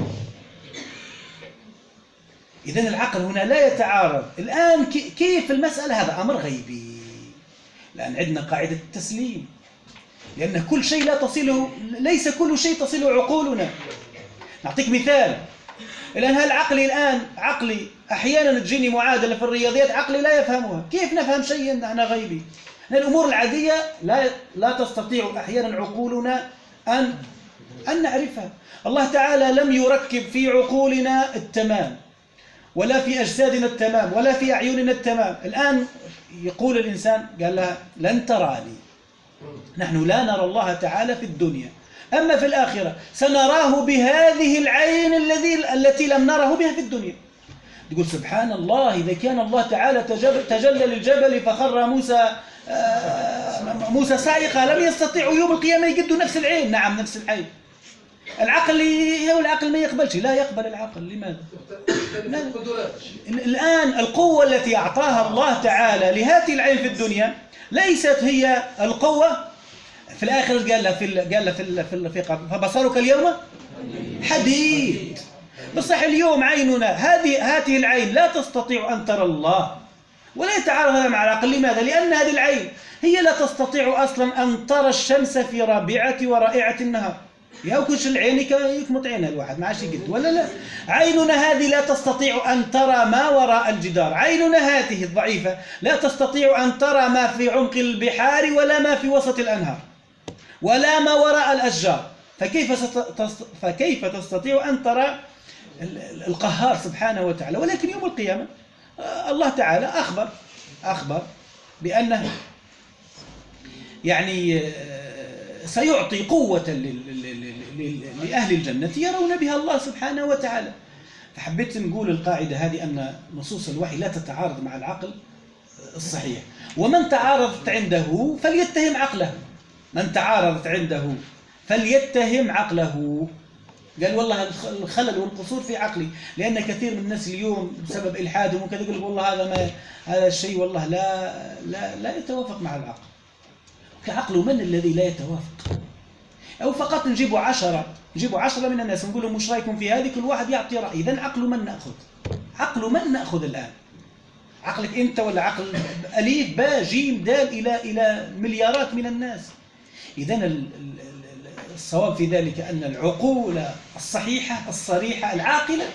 إذن العقل هنا لا يتعارض. الآن كيف المسألة؟ هذا أمر غيبي. الآن عندنا قاعدة التسليم، لأن كل شيء لا تصله، ليس كل شيء تصله عقولنا. نعطيك مثال، لأن هالعقلي الآن عقلي أحيانا تجيني معادلة في الرياضيات عقلي لا يفهمها. كيف نفهم شيئا أنا غيبي؟ الأمور العادية لا تستطيع أحيانا عقولنا أن نعرفها. الله تعالى لم يركب في عقولنا التمام، ولا في أجسادنا التمام، ولا في أعيننا التمام. الآن يقول الإنسان قال لها لن تراني، نحن لا نرى الله تعالى في الدنيا، أما في الآخرة سنراه بهذه العين التي لم نره بها في الدنيا. تقول سبحان الله، إذا كان الله تعالى تجلى للجبل فخر موسى صاعقة، لم يستطيعوا يوم القيامة يجدوا نفس العين. نعم نفس العين. العقل ما يقبلش، لا يقبل العقل. لماذا؟ الآن القوة التي أعطاها الله تعالى لهذه العين في الدنيا ليست هي القوة في الآخرة. قال له في فبصرك اليوم حديد. بصح اليوم عيننا هذه العين لا تستطيع أن ترى الله، ولا يتعارض هذا مع العقل. لماذا؟ لأن هذه العين هي لا تستطيع أصلا أن ترى الشمس في رابعة ورائعة النهار. ياكلش العين يكمط عينها الواحد ما عادش يقد ولا لا. عيننا هذه لا تستطيع أن ترى ما وراء الجدار. عيننا هذه الضعيفة لا تستطيع أن ترى ما في عمق البحار، ولا ما في وسط الأنهار، ولا ما وراء الأشجار. فكيف تستطيع أن ترى القهار سبحانه وتعالى؟ ولكن يوم القيامة الله تعالى أخبر بأنه يعني سيعطي قوة لأهل الجنة يرون بها الله سبحانه وتعالى. فحبيت نقول القاعدة هذه أن نصوص الوحي لا تتعارض مع العقل الصحيح، ومن تعارضت عنده فليتهم عقله. من تعارضت عنده فليتهم عقله. قال والله الخلل والقصور في عقلي، لأن كثير من الناس اليوم بسبب إلحادهم وكذا يقول والله هذا الشيء والله لا يتوافق مع العقل. كعقل من الذي لا يتوافق؟ أو فقط نجيبوا 10 من الناس ونقول لهم وش رأيكم في هذه، كل واحد يعطي رأي. إذن عقل من نأخذ؟ عقل من نأخذ الآن؟ عقلك أنت ولا عقل أليف باء جيم دال إلى مليارات من الناس؟ إذن الصواب في ذلك أن العقول الصحيحة الصريحة العاقلة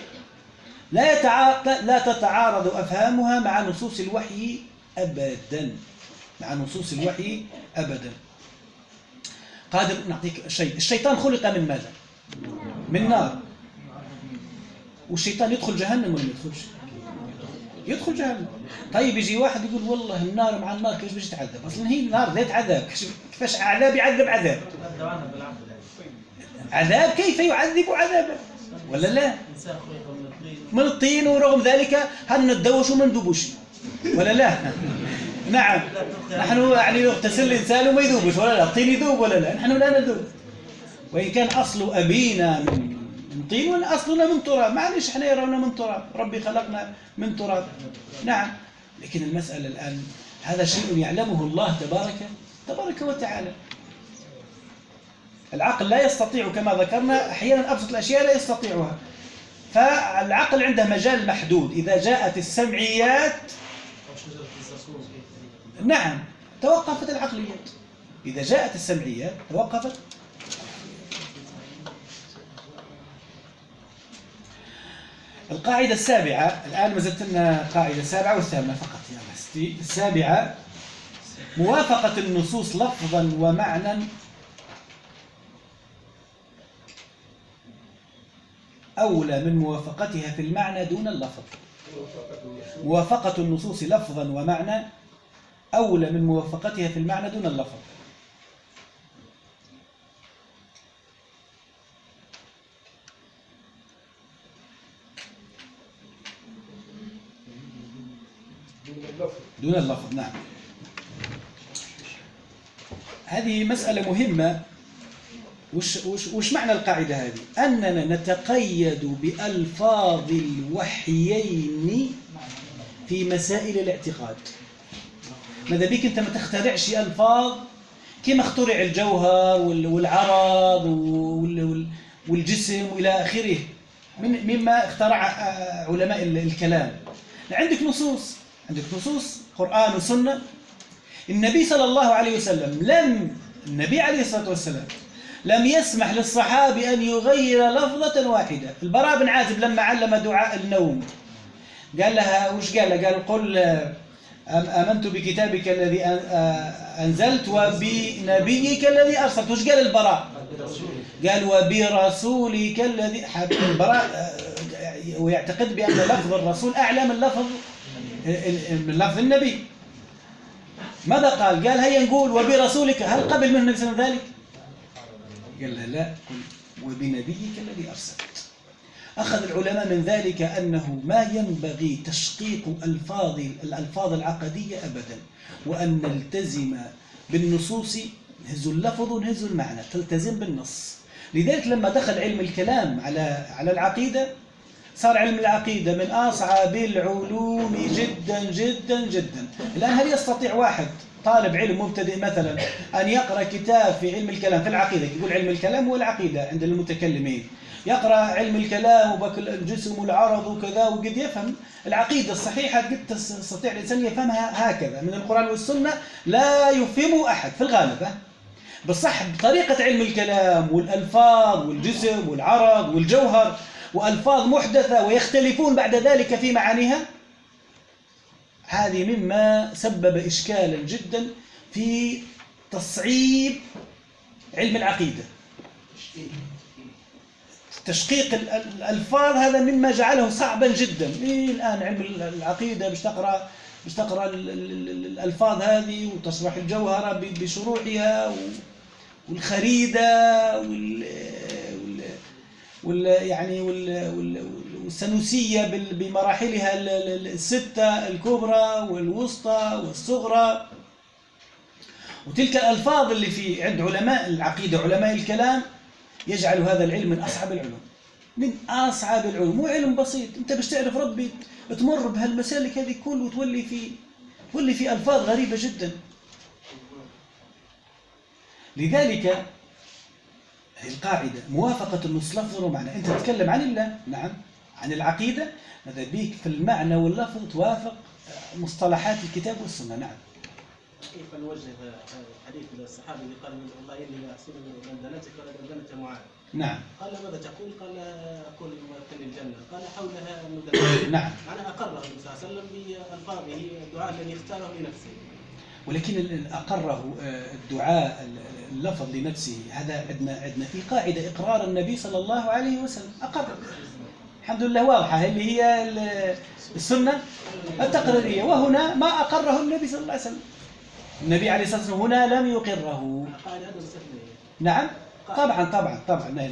لا تتعارض أفهامها مع نصوص الوحي أبدا. مع نصوص الوحي أبدا. قادر نعطيك شيء. الشيطان خلق من ماذا؟ من نار. والشيطان يدخل جهنم ولا ما يدخلش؟ يدخل جهنم. طيب يجي واحد يقول والله النار مع النار كيفاش باش يتعذب؟ اصلا هي النار ذات عذاب. كيفاش عذاب يعذب عذاب؟ عذاب كيف يعذب عذابا؟ ولا لا؟ من الطين، ورغم ذلك هل ندوش وما ندوبوش؟ ولا لا؟ نعم. نحن يعني يغتسل الإنسان وما يذوبش ولا لا؟ الطين يذوب ولا لا؟ نحن لا نذوب، وإن كان أصل أبينا من طين وأصلنا من تراب. معلش احنا يرونا من تراب، ربي خلقنا من تراب. نعم. لكن المسألة الآن هذا شيء يعلمه الله تبارك وتعالى. العقل لا يستطيع كما ذكرنا أحيانا أبسط الأشياء لا يستطيعها. فالعقل عنده مجال محدود. إذا جاءت السمعيات نعم توقفت العقليات. إذا جاءت السمعيات توقفت. القاعدة السابعة الآن ما زلت لنا قاعدة السابعة والثامنة فقط يا بستي. السابعة موافقة النصوص لفظا ومعنى أولى من موافقتها في المعنى دون اللفظ. موافقة النصوص لفظا ومعنى أولى من موافقتها في المعنى دون اللفظ. دون اللفظ نعم. هذه مسألة مهمة. وش معنى القاعدة هذه؟ أننا نتقيد بألفاظ الوحيين في مسائل الاعتقاد. ماذا بك أنت ما تخترعش ألفاظ كما اخترع الجوهر والعرض والجسم إلى آخره مما اخترع علماء الكلام. عندك نصوص قرآن وسنة. النبي صلى الله عليه وسلم النبي عليه الصلاة والسلام لم يسمح للصحابي أن يغير لفظة واحدة. البراء بن عازب لما علم دعاء النوم قال لها وش قال؟ قال قل آمنت بكتابك الذي أنزلت وبنبيك الذي أرسلت. وش قال البراء؟ قال وبرسولك الذي البراء ويعتقد بأن لفظ الرسول أعلى من لفظ النبي. ماذا قال؟ قال هيا نقول وبرسولك. هل قبل منه النبي صلى الله عليه وسلم ذلك؟ قال له لا، قل وبنبيك الذي أرسلت. أخذ العلماء من ذلك أنه ما ينبغي تشقيق الألفاظ العقدية أبدا، وأن نلتزم بالنصوص. نهز اللفظ ونهز المعنى، تلتزم بالنص. لذلك لما دخل علم الكلام على العقيدة صار علم العقيدة من أصعب العلوم جدا جدا جدا. الآن هل يستطيع واحد طالب علم مبتدئ مثلا أن يقرأ كتاب في علم الكلام في العقيدة؟ يقول علم الكلام هو العقيدة عند المتكلمين، يقرأ علم الكلام وبك الجسم والعرض وكذا وقد يفهم العقيدة الصحيحة، قد تستطيع الإنسان يفهمها هكذا من القرآن والسنة، لا يفهمه أحد في الغالب. بالصح بطريقة علم الكلام والألفاظ والجسم والعرض والجوهر، وألفاظ محدثة ويختلفون بعد ذلك في معانيها، هذه مما سبب إشكالا جدا في تصعيب علم العقيدة. تشقيق الألفاظ هذا مما جعله صعبا جدا. الآن علم العقيدة باش تقرأ الألفاظ هذه وتشرح الجوهرة بشروحها والخريدة والسنوسية بمراحلها الستة الكبرى والوسطى والصغرى. وتلك الألفاظ اللي في عند علماء العقيدة علماء الكلام يجعل هذا العلم من أصعب العلوم، من أصعب العلوم. مو علم بسيط، أنت باش تعرف ربي تمر بهالمسالك هذه كله وتولي في ألفاظ غريبة جدا. لذلك القاعدة موافقة النص لفظا ومعنى. أنت تتكلم عن الله، نعم، عن العقيدة، ماذا بيك في المعنى واللفظ توافق مصطلحات الكتاب والسنة. نعم. كيف نوجه حديث الصحابي اللي قال والله إني لا أحسن دندنتك ولا دندنة معاذ؟ نعم. قال ماذا تقول؟ قال أقول ممثل الجنة. قال حولها ندندن. نعم. أنا أقره النبي صلى الله عليه وسلم بألفاظه الدعاء الذي اختاره لنفسه. ولكن أقره الدعاء اللفظ لنفسه. هذا عندنا في قاعدة إقرار النبي صلى الله عليه وسلم، أقر. الحمد لله واضحة اللي هي السنة التقريرية. وهنا ما أقره النبي صلى الله عليه وسلم. النبي عليه الصلاة والسلام هنا لم يقره. نعم طبعا نعم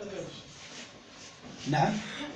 نعم.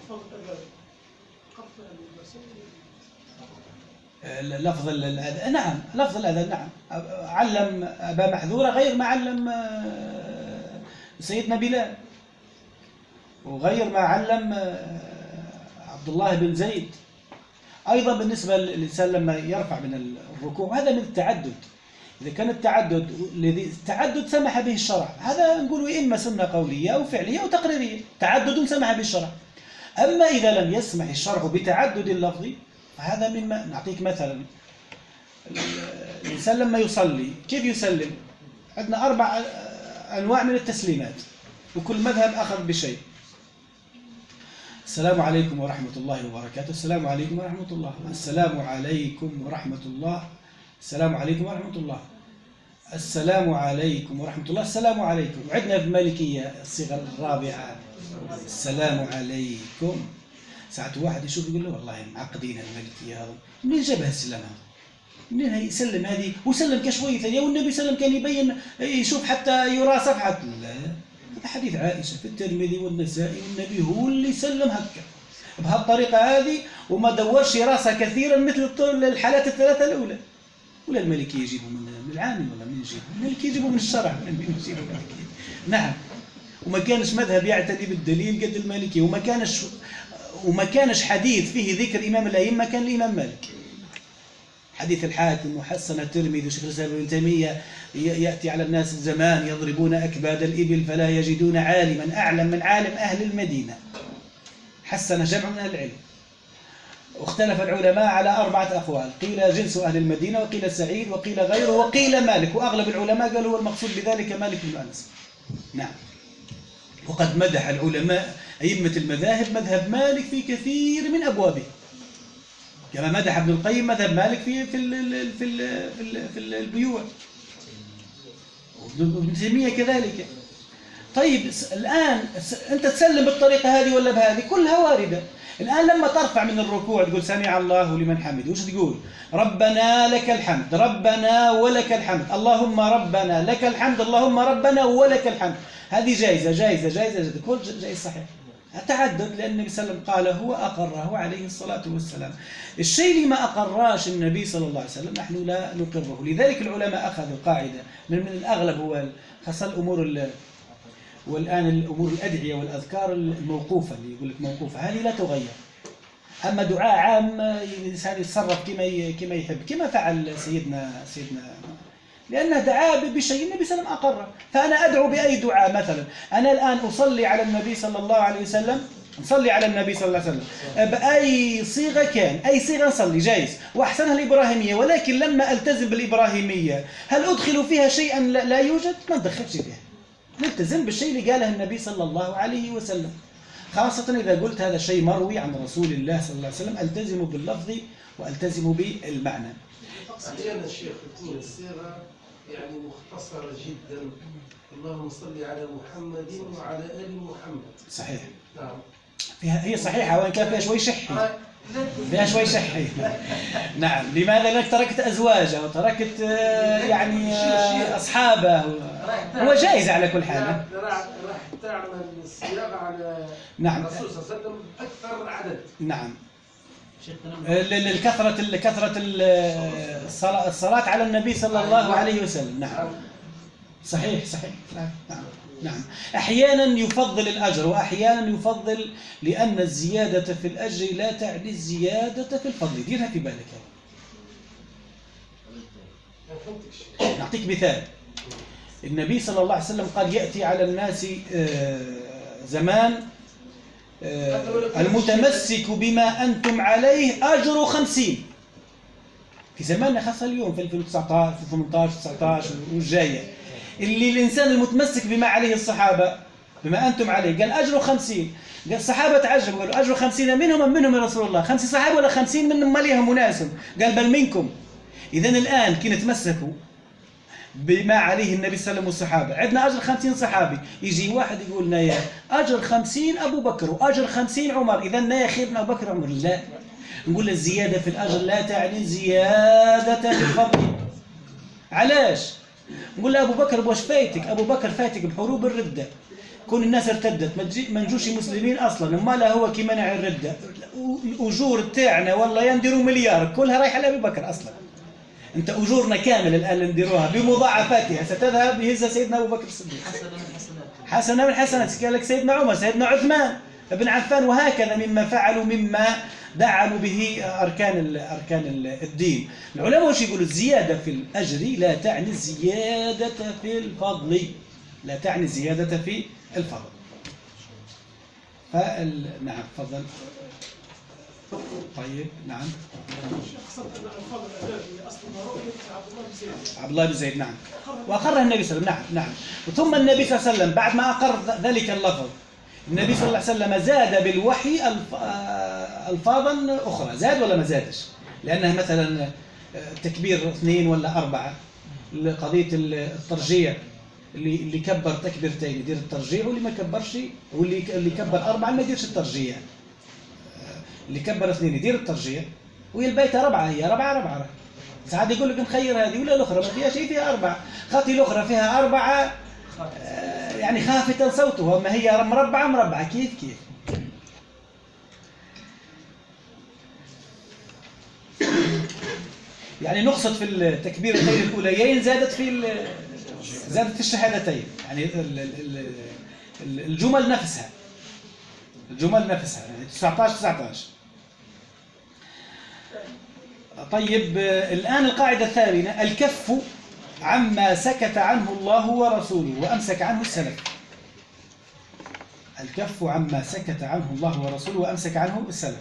لفظ الأذان، نعم، لفظ الأذان، نعم. علم أبا محذورة غير ما علم سيدنا بلال، وغير ما علم عبد الله بن زيد. أيضا بالنسبة للإنسان لما يرفع من الركوع، هذا من التعدد. إذا كان التعدد سمح به الشرع، هذا نقول إما سنة قولية أو فعلية أو تقريرية، تعدد سمح به الشرع. أما إذا لم يسمح الشرع بتعدد اللفظ فهذا مما نعطيك مثلا. الإنسان لما يصلي كيف يسلم؟ عندنا 4 أنواع من التسليمات، وكل مذهب أخذ بشيء. السلام عليكم ورحمة الله وبركاته، السلام عليكم ورحمة الله، السلام عليكم ورحمة الله، السلام عليكم ورحمة الله، السلام عليكم ورحمة الله، السلام عليكم. وعندنا في المالكية الصيغة الرابعة، السلام عليكم. ساعة واحد يشوف يقول له والله معقدين المالكية هذا، منين جابها السلام هذا؟ منين يسلم هذه؟ وسلم كشوية ثانية، والنبي سلم كان يبين يشوف حتى يرى صفحة. لا، هذا حديث عائشة في الترمذي والنسائي، والنبي هو اللي سلم هكا بهالطريقة هذه، وما دورش راسه كثيرا مثل الحالات الثلاثة الأولى. ولا المالكية يجيبوا من العامل ولا من يجيبوا؟ المالكية يجيبوا من الشرع، من يجيبوا المالكية. نعم. وما كانش مذهب يعتني بالدليل قد المالكية، وما كانش حديث فيه ذكر إمام الأئمة كان الإمام مالك. حديث الحاكم وحسن الترمذي وشيخ الإسلام ابن تيمية يأتي على الناس الزمان يضربون أكباد الإبل فلا يجدون عالما أعلم من عالم أهل المدينة. حسن جمع من العلم. واختلف العلماء على 4 أقوال، قيل جنس أهل المدينة، وقيل سعيد، وقيل غيره، وقيل مالك. وأغلب العلماء قالوا هو المقصود بذلك مالك بن أنس. نعم. وقد مدح العلماء أئمة المذاهب مذهب مالك في كثير من أبوابه، كما مدح ابن القيم مذهب مالك في البيوع، وابن تيمية كذلك. طيب الآن أنت تسلم بالطريقة هذه ولا بهذه؟ كلها واردة. الآن لما ترفع من الركوع تقول سمع الله لمن حمده، وش تقول؟ ربنا لك الحمد، ربنا ولك الحمد، اللهم ربنا لك الحمد، اللهم ربنا ولك الحمد. هذه جائزة، كل جائز صحيح. تعدد، لأن النبي صلى الله عليه وسلم قال هو أقره عليه الصلاة والسلام. الشيء اللي ما أقراش النبي صلى الله عليه وسلم نحن لا نقره. لذلك العلماء أخذوا قاعدة من الأغلب، هو خاصة الأمور والآن الأمور الأدعية والأذكار الموقوفة، اللي يقول لك موقوفة، هذه لا تغير. أما دعاء عام الإنسان يتصرف كما يحب، كما فعل سيدنا لأنه دعا بشيء النبي صلى الله عليه وسلم أقره. فأنا أدعو بأي دعاء، مثلا أنا الآن أصلي على النبي صلى الله عليه وسلم، نصلي على النبي صلى الله عليه وسلم بأي صيغة كان، أي صيغة نصلي جائز، وأحسنها الإبراهيمية. ولكن لما ألتزم بالإبراهيمية هل أدخل فيها شيئا لا يوجد؟ ما ندخلش فيها، نلتزم بالشيء اللي قاله النبي صلى الله عليه وسلم. خاصة إذا قلت هذا الشيء مروي عن رسول الله صلى الله عليه وسلم، ألتزم باللفظ وألتزم بالمعنى. أحيانا الشيخ تكون الصيغة يعني مختصرة جدا، اللهم صل على محمد وعلى آل محمد. صحيح. نعم. هي صحيحة، وإن كان فيها شوي شحي. نعم. لماذا؟ لأنك تركت أزواجه وتركت يعني أصحابه. هو جائز على كل حال. راح تعمل الصياغة على نعم. الرسول صلى الله عليه وسلم أكثر عدد. نعم. كثرة الصلاة على النبي صلى الله عليه وسلم. نعم. صحيح. نعم. أحيانا يفضل الأجر وأحيانا يفضل، لأن الزيادة في الأجر لا تعني الزيادة في الفضل. ديرها في بالك. نعطيك مثال. النبي صلى الله عليه وسلم قال يأتي على الناس زمان المتمسك بما أنتم عليه أجر 50. في زماننا خاصة اليوم في 2019 في 18 19 والجاية، اللي الإنسان المتمسك بما عليه الصحابة، بما أنتم عليه، قال أجر 50. قال الصحابة تعجبوا، قالوا أجر 50 منهم يا رسول الله؟ 50 صحابة ولا 50 منهم ما ليهم مناسب؟ قال بل منكم. إذن الآن كي نتمسكوا بما عليه النبي صلى الله عليه وسلم والصحابة، عندنا أجر 50 صحابي، يجي واحد يقول لنا يا أجر 50 أبو بكر وأجر 50 عمر، إذن يا خيرنا أبو بكر عمر. لا، نقول الزيادة في الأجر لا تعني زيادة في الفضل. علاش؟ نقول له أبو بكر واش فايتك؟ أبو بكر فاتك بحروب الردة، كون الناس ارتدت ما نجوش مسلمين أصلا، ما لا هو كي منع الردة. الأجور تاعنا والله ينديروا مليار كلها رايحة لأبي بكر أصلا. أنت أجورنا كامل الآن نديروها بمضاعفاتها ستذهب بهزة سيدنا أبو بكر الصديق. حسنة من حسنات. قال لك سيدنا عمر، سيدنا عثمان بن عفان، وهكذا مما فعلوا مما دعموا به أركان الدين. العلماء وش يقولوا؟ الزيادة في الأجر لا تعني الزيادة في الفضل، لا تعني الزيادة في الفضل. نعم تفضل. طيب نعم. عبد الله بن زيد. نعم. وأقرها النبي صلى الله عليه وسلم. نعم. ثم النبي صلى الله عليه وسلم بعد ما أقر ذلك اللفظ، النبي صلى الله عليه وسلم زاد بالوحي ألفاظا أخرى. زاد ولا ما زادش؟ لأنها مثلا تكبير 2 ولا 4، قضية الترجيع، اللي كبر تكبيرتين يدير الترجيع، واللي ما كبرش، واللي كبر 4 ما يديرش الترجيع. اللي كبر 2 يدير الترجيع، وهي البيت 4، هي 4. ساعات يقول لك نخير هذه ولا الأخرى، ما فيها شيء، فيها 4. خاطي الأخرى فيها 4 يعني خافتا صوتها، ما هي مربعة كيف. يعني نقصد في التكبيرتين الأوليين زادت في الشهادتين، يعني الجمل نفسها يعني 19. طيب الآن القاعدة الثامنة، الكف عما سكت عنه الله ورسوله وأمسك عنه السلف. الكف عما سكت عنه الله ورسوله وأمسك عنه السلف.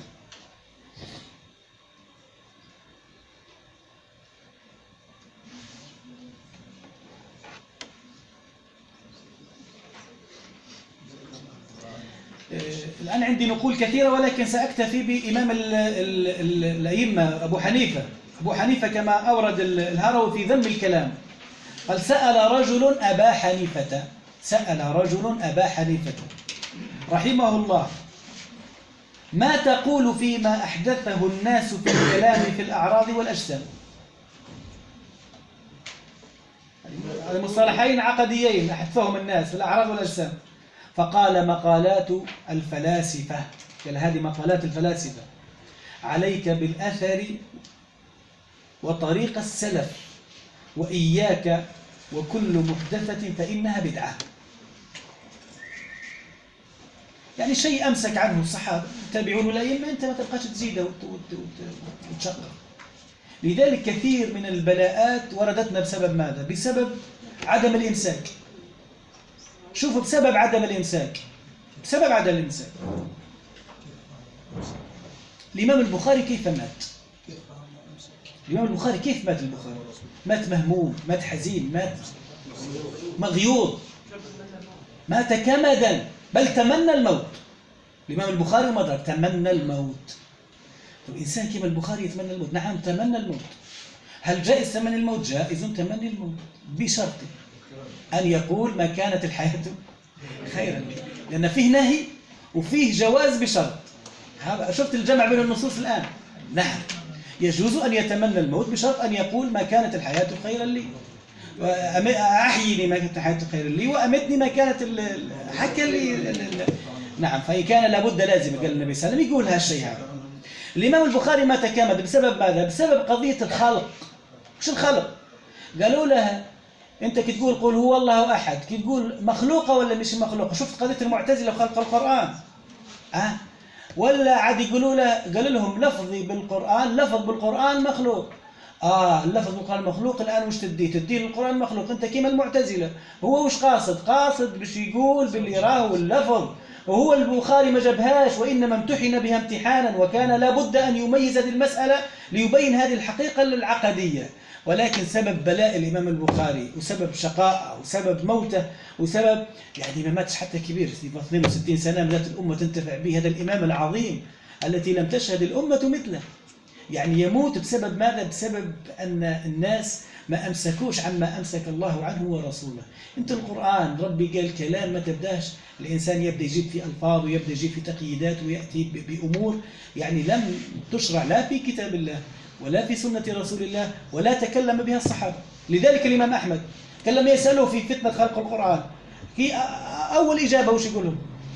الآن عندي نقول كثيرة ولكن سأكتفي بإمام الأئمة أبو حنيفة. أبو حنيفة كما أورد الهروي في ذم الكلام قال: سأل رجل أبا حنيفة، سأل رجل أبا حنيفة رحمه الله: ما تقول فيما أحدثه الناس في الكلام في الأعراض والأجسام؟ المصطلحين عقديين أحدثهم الناس في الأعراض والأجسام. فقال: مقالات الفلاسفة. قال: هذه مقالات الفلاسفة، عليك بالأثر وطريق السلف، وإياك وكل محدثة فإنها بدعة. يعني شيء أمسك عنه الصحابة تابعون الأئمة، أنت ما تبقاش تزيده وتشقق. لذلك كثير من البلاءات وردتنا بسبب ماذا؟ بسبب عدم الإمساك. شوفوا، بسبب عدم الإمساك، بسبب عدم الإمساك. الإمام البخاري كيف مات؟ الإمام البخاري كيف مات؟ البخاري مات مهموم، مات حزين، مات مغيور، مات كمدا، بل تمنى الموت. الإمام البخاري ومدرك تمنى الموت. طب إنسان كما البخاري يتمنى الموت؟ نعم تمنى الموت. هل جائز تمني الموت؟ جائز تمني الموت بشرط أن يقول ما كانت الحياة خيرا لي، لأن فيه نهي وفيه جواز بشرط. شفت الجمع بين النصوص الآن؟ نعم، يجوز أن يتمنى الموت بشرط أن يقول ما كانت الحياة خيرا لي، أحييني ما كانت الحياة خيرا لي، وأمتني ما كانت حكى لي. نعم، فإن كان لابد لازم، قال النبي صلى الله عليه وسلم، يقول هالشيء هذا. الإمام البخاري ما تكامد بسبب ماذا؟ بسبب قضية الخلق. وش الخلق؟ قالوا لها أنت كي تقول قل هو الله أحد، كي تقول مخلوقة ولا مش مخلوقة؟ شفت قضية المعتزلة وخلق القرآن؟ ولا عاد يقولوا له، قال لهم لفظي بالقرآن، لفظ بالقرآن مخلوق. اللفظ بالقرآن مخلوق، الآن وش تديه للقرآن مخلوق؟ أنت كيما المعتزلة. هو وش قاصد باش يقول باللي راه اللفظ، وهو البخاري ما جابهاش، وإنما امتحن بها امتحانا، وكان لابد أن يميز هذه المسألة ليبين هذه الحقيقة العقدية. ولكن سبب بلاء الإمام البخاري وسبب شقاء وسبب موته وسبب يعني ما ماتش حتى كبير، 62 سنة مات الأمة تنتفع به، هذا الإمام العظيم التي لم تشهد الأمة مثله، يعني يموت بسبب ماذا؟ بسبب أن الناس ما أمسكوش عما أمسك الله عنه ورسوله. أنت القرآن ربي قال كلام، ما تبداش الإنسان يبدأ يجيب في ألفاظ ويبدأ يجيب في تقييدات ويأتي بأمور يعني لم تشرع لا في كتاب الله ولا في سنة رسول الله ولا تكلم بها الصحابة. لذلك الإمام أحمد كان لما يسأله في فتنة خلق القرآن، في أول إجابة وش يقول لهم؟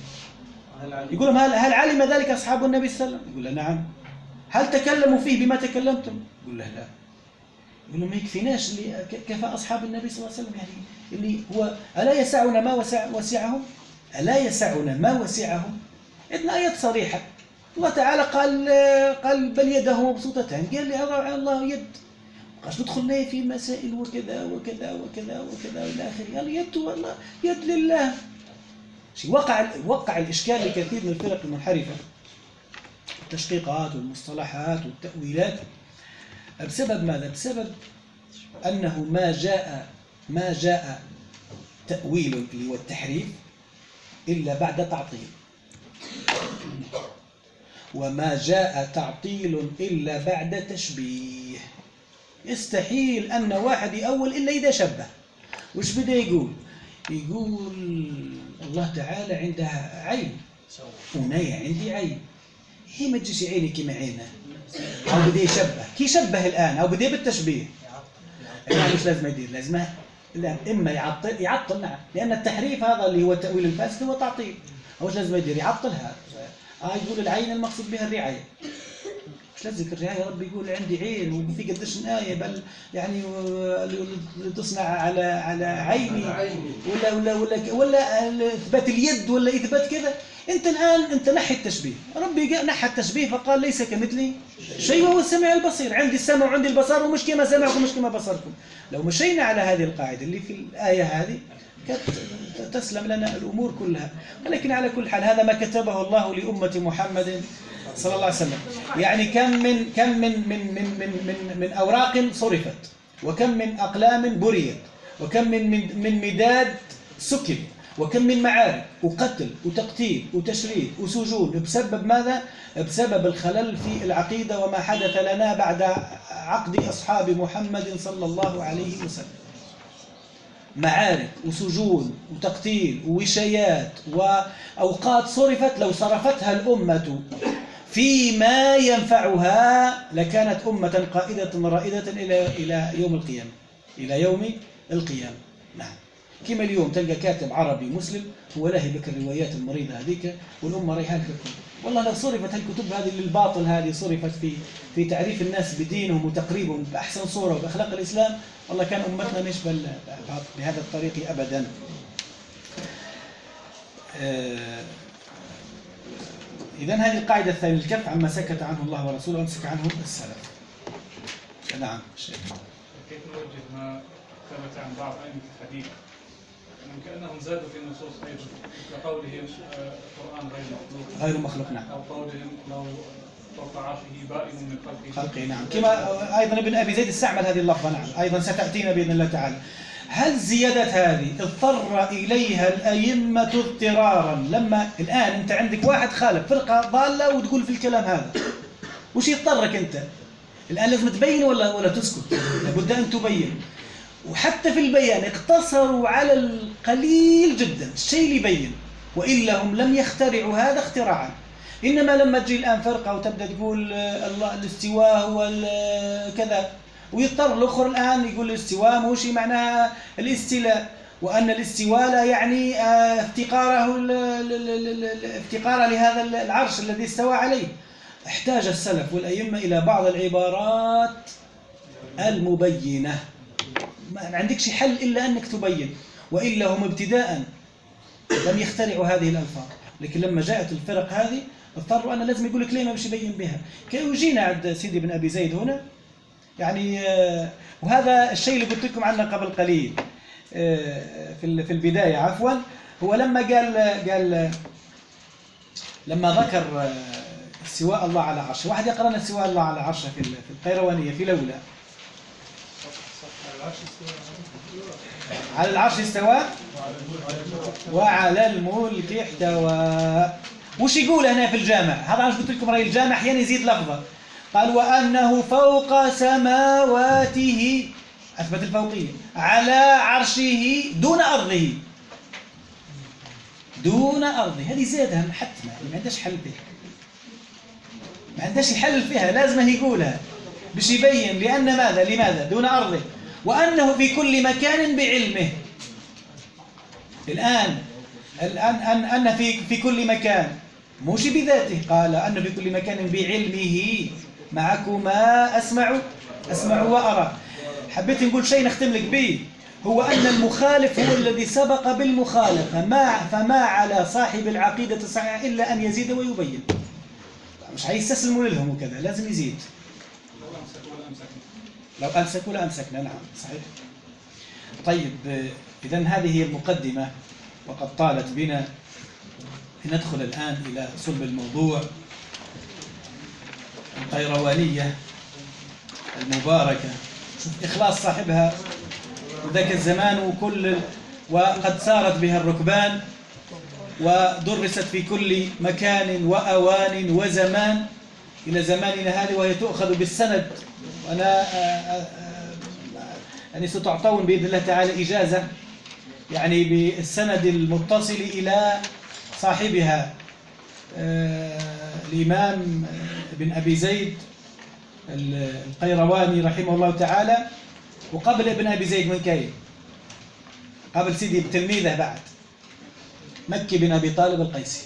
يقول لهم هل علم ذلك أصحاب النبي صلى الله عليه وسلم؟ يقول له نعم. هل تكلموا فيه بما تكلمتم؟ يقول له لا. يقول له ما يكفيناش اللي كفى أصحاب النبي صلى الله عليه وسلم، يعني اللي هو ألا يسعنا ما وسعهم؟ ألا يسعنا ما وسعهم؟ إذن آيات صريحة. الله تعالى قال بل يده مبسوطتان، قال لي هذا الله يد، قاش ندخلنا في مسائل وكذا وكذا وكذا وكذا إلى آخره، قال يد والله يد لله. وقع الإشكال لكثير من الفرق المنحرفة، التشقيقات والمصطلحات والتأويلات، بسبب ماذا؟ بسبب أنه ما جاء تأويل والتحريف إلا بعد تعطيل، وما جاء تعطيل إلا بعد تشبيه. يستحيل أن واحد يأول إلا إذا شبه. وش بدأ يقول؟ يقول الله تعالى عندها عين، ونايا عندي عين، هي ما تجيش عيني كما عينه، أو بدأ يشبه. كي شبه الآن أو بدأ بالتشبيه، يعني مش لازم يدير، لازم إما يعطل نعم، لأن التحريف هذا اللي هو التأويل الفاسد هو تعطيل. أو لازم يدير يعطل هذا. يقول العين المقصود بها الرعاية. مش لازم الرعاية، ربي يقول عندي عين وفي قداش آية، بل يعني تصنع على عيني ولا إثبات اليد ولا إثبات كذا. أنت الآن أنت نحي التشبيه، ربي نحى التشبيه فقال ليس كمثلي شيء وهو السميع البصير، عندي السمع وعندي البصر ومش كما سمعكم مش كما بصركم. لو مشينا على هذه القاعدة اللي في الآية هذه تسلم لنا الأمور كلها. ولكن على كل حال هذا ما كتبه الله لأمة محمد صلى الله عليه وسلم. يعني كم من أوراق صرفت، وكم من أقلام بريت، وكم من مداد سكب، وكم من معارك وقتل وتقتيل وتشريد وسجون بسبب ماذا؟ بسبب الخلل في العقيدة وما حدث لنا بعد عقد أصحاب محمد صلى الله عليه وسلم. معارك وسجون وتقتيل ووشايات وأوقات صرفت، لو صرفتها الأمة فيما ينفعها لكانت أمة قائدة رائدة إلى يوم القيامة، إلى يوم القيامة. نعم. كما اليوم تلقى كاتب عربي مسلم هو لاهي بك الروايات المريضة هذيك والأمة ريحان ككل. والله لو صرفت الكتب هذه للباطل، هذه صرفت في تعريف الناس بدينهم وتقريبهم بأحسن صورة وبأخلاق الإسلام، والله كان أمتنا مش بهذا الطريق أبدا. إذن هذه القاعدة الثانية، الكف عما سكت عنه الله ورسوله وأمسك عنه السلف. نعم شيخ. كيف نوجه ما ثبت عن بعض أئمة الحديث أنهم كأنهم زادوا في النصوص أيضا كقولهم القرآن غير مخلوق، نعم، أو قولهم لو فوق عرشه بائن من خلقه. نعم، كما أيضا ابن أبي زيد استعمل هذه اللفظة. نعم، أيضا ستأتينا بإذن الله تعالى. هل زيادة هذه اضطر إليها الأئمة اضطرارا؟ لما الآن أنت عندك واحد خالف فرقة ضالة وتقول في الكلام هذا، وش يضطرك أنت؟ الآن لازم تبين ولا تسكت؟ لابد أن تبين. وحتى في البيان اقتصروا على القليل جدا، الشيء اللي يبين، وإلا هم لم يخترعوا هذا اختراعا. إنما لما تجي الآن فرقة وتبدأ تقول الله الاستواء هو كذا، ويضطر الأخر الآن يقول الاستواء موشي معناها الاستيلاء، وأن الاستواء لا يعني افتقاره لهذا العرش الذي استوى عليه. احتاج السلف والأئمة إلى بعض العبارات المبينة. ما عندكش حل إلا أنك تبين، وإلا هم ابتداء لم يخترعوا هذه الألفاظ. لكن لما جاءت الفرق هذه اضطروا أن لازم يقول كلمة باش يبين بها. كي يجينا عند سيدي بن أبي زيد هنا يعني، وهذا الشيء اللي قلت لكم عنه قبل قليل في البداية عفوا، هو لما قال لما ذكر استواء الله على عرشه. واحد يقرأ لنا استواء الله على عرشه في القيروانية في لولا. على العرش استوى وعلى الملك احتوى. وش يقول هنا في الجامع؟ هذا عشان قلت لكم رأي الجامع أحيانا يزيد لفظة. قال وأنه فوق سماواته، أثبت الفوقية، على عرشه دون أرضه. دون أرضه هذه زادها حتما، ما عندهاش حل فيها، ما عندهاش حل فيها، لازم يقولها باش يبين. لأن ماذا؟ لماذا دون أرضه؟ وأنه في كل مكان بعلمه. الآن أن في كل مكان مش بذاته، قال أنه في كل مكان بعلمه. معكما أسمع وأرى. حبيت نقول شيء نختم لك به، هو أن المخالف هو الذي سبق بالمخالفة، فما على صاحب العقيدة الصحيحة إلا أن يزيد ويبين. مش هيستسلموا لهم وكذا، لازم يزيد. لو أمسكوا لأمسكنا. نعم صحيح. طيب إذن هذه هي المقدمة، وقد طالت بنا. ندخل الآن إلى صلب الموضوع. القيروانية المباركة، شوف إخلاص صاحبها وذاك الزمان وقد سارت بها الركبان ودرست في كل مكان وأوان وزمان إلى زماننا هذه، وهي تؤخذ بالسند. وأنا يعني ستعطون بإذن الله تعالى إجازة يعني بالسند المتصل إلى صاحبها الإمام ابن أبي زيد القيرواني رحمه الله تعالى. وقبل ابن أبي زيد من كاين؟ قبل سيدي تلميذه بعد مكي بن أبي طالب القيسي،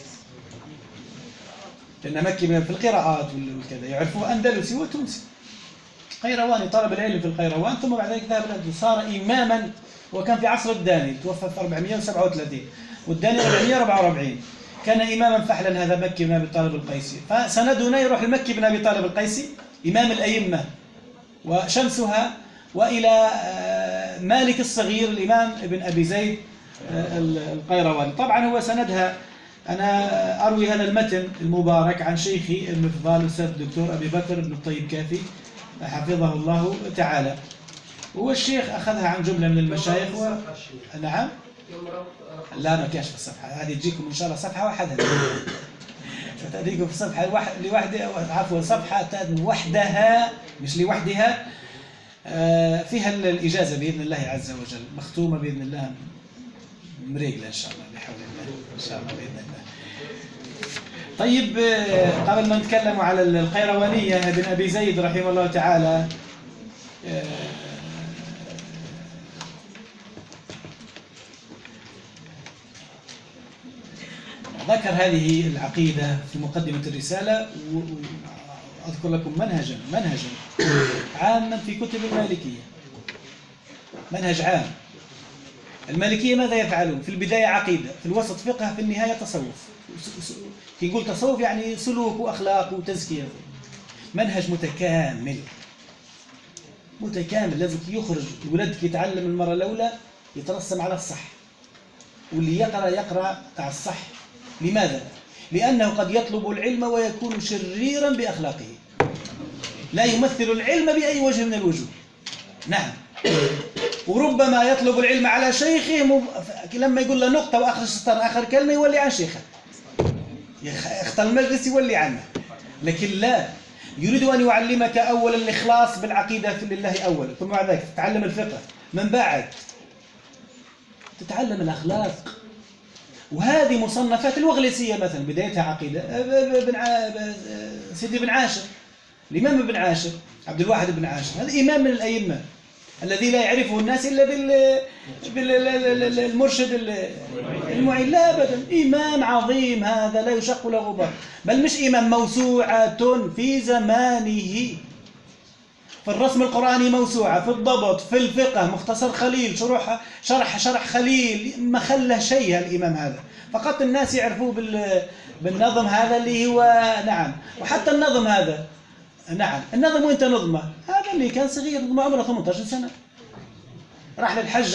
لأن مكي في القراءات والكذا يعرفوه أندلسي وتونسي. قيرواني طلب العلم في القيروان، ثم بعد ذلك ذهب الأندلس، صار إماما. وكان في عصر الداني، توفى في 437 والداني 444. كان إماما فحلا هذا مكي بن أبي طالب القيسي. فسندنا يروح لمكي بن أبي طالب القيسي إمام الأئمة وشمسها، وإلى مالك الصغير الإمام ابن أبي زيد القيرواني. طبعا هو سندها، أنا أروي هذا المتن المبارك عن شيخي المفضال الأستاذ الدكتور أبي بكر بن الطيب كافي حفظه الله تعالى. هو الشيخ أخذها عن جملة من المشايخ نعم لا ما كانش في الصفحة هذه، تجيكم إن شاء الله صفحة واحدة تأتيكم في صفحة لوحدها، عفوا صفحة وحدها مش لوحدها، فيها الإجازة بإذن الله عز وجل، مختومة بإذن الله، مريقلة إن شاء الله بحول الله إن شاء الله بإذن الله. طيب قبل ما نتكلم على القيروانية ابن أبي زيد رحمه الله تعالى، ذكر هذه العقيدة في مقدمة الرسالة، وأذكر لكم منهجا عاما في كتب المالكية، منهج عام. المالكية ماذا يفعلون؟ في البداية عقيدة، في الوسط فقه، في النهاية تصوف. كي نقول تصوف يعني سلوك وأخلاق وتزكية، منهج متكامل لازم يخرج ولدك يتعلم المرة الأولى يترسم على الصح، واللي يقرأ على الصح. لماذا؟ لأنه قد يطلب العلم ويكون شريرا بأخلاقه، لا يمثل العلم بأي وجه من الوجوه. نعم، وربما يطلب العلم على شيخه، لما يقول له نقطة وآخر سطر آخر كلمة يولي عن شيخه، يختار المجلس يولي عنه. لكن لا، يريد أن يعلمك أولا الإخلاص بالعقيدة لله أولا، ثم بعد ذلك تتعلم الفقه، من بعد تتعلم الأخلاق. وهذه مصنفات الوغليسية مثلا بدايتها عقيدة، سيدي بن عاشر، الإمام ابن عاشر، عبد الواحد بن عاشر، هذا إمام من الأئمة الذي لا يعرفه الناس إلا بالمرشد المعين، لا أبدا، إمام عظيم هذا لا يشق له غبار، بل مش إمام، موسوعة في زمانه، في الرسم القرآني موسوعة، في الضبط، في الفقه مختصر خليل، شرح خليل، ما خله شيء الإمام هذا، فقط الناس يعرفوه بالنظم هذا اللي هو نعم. وحتى النظم هذا نعم، النظم وانت نظمه، هذا اللي كان صغير عمره 18 سنة، راح للحج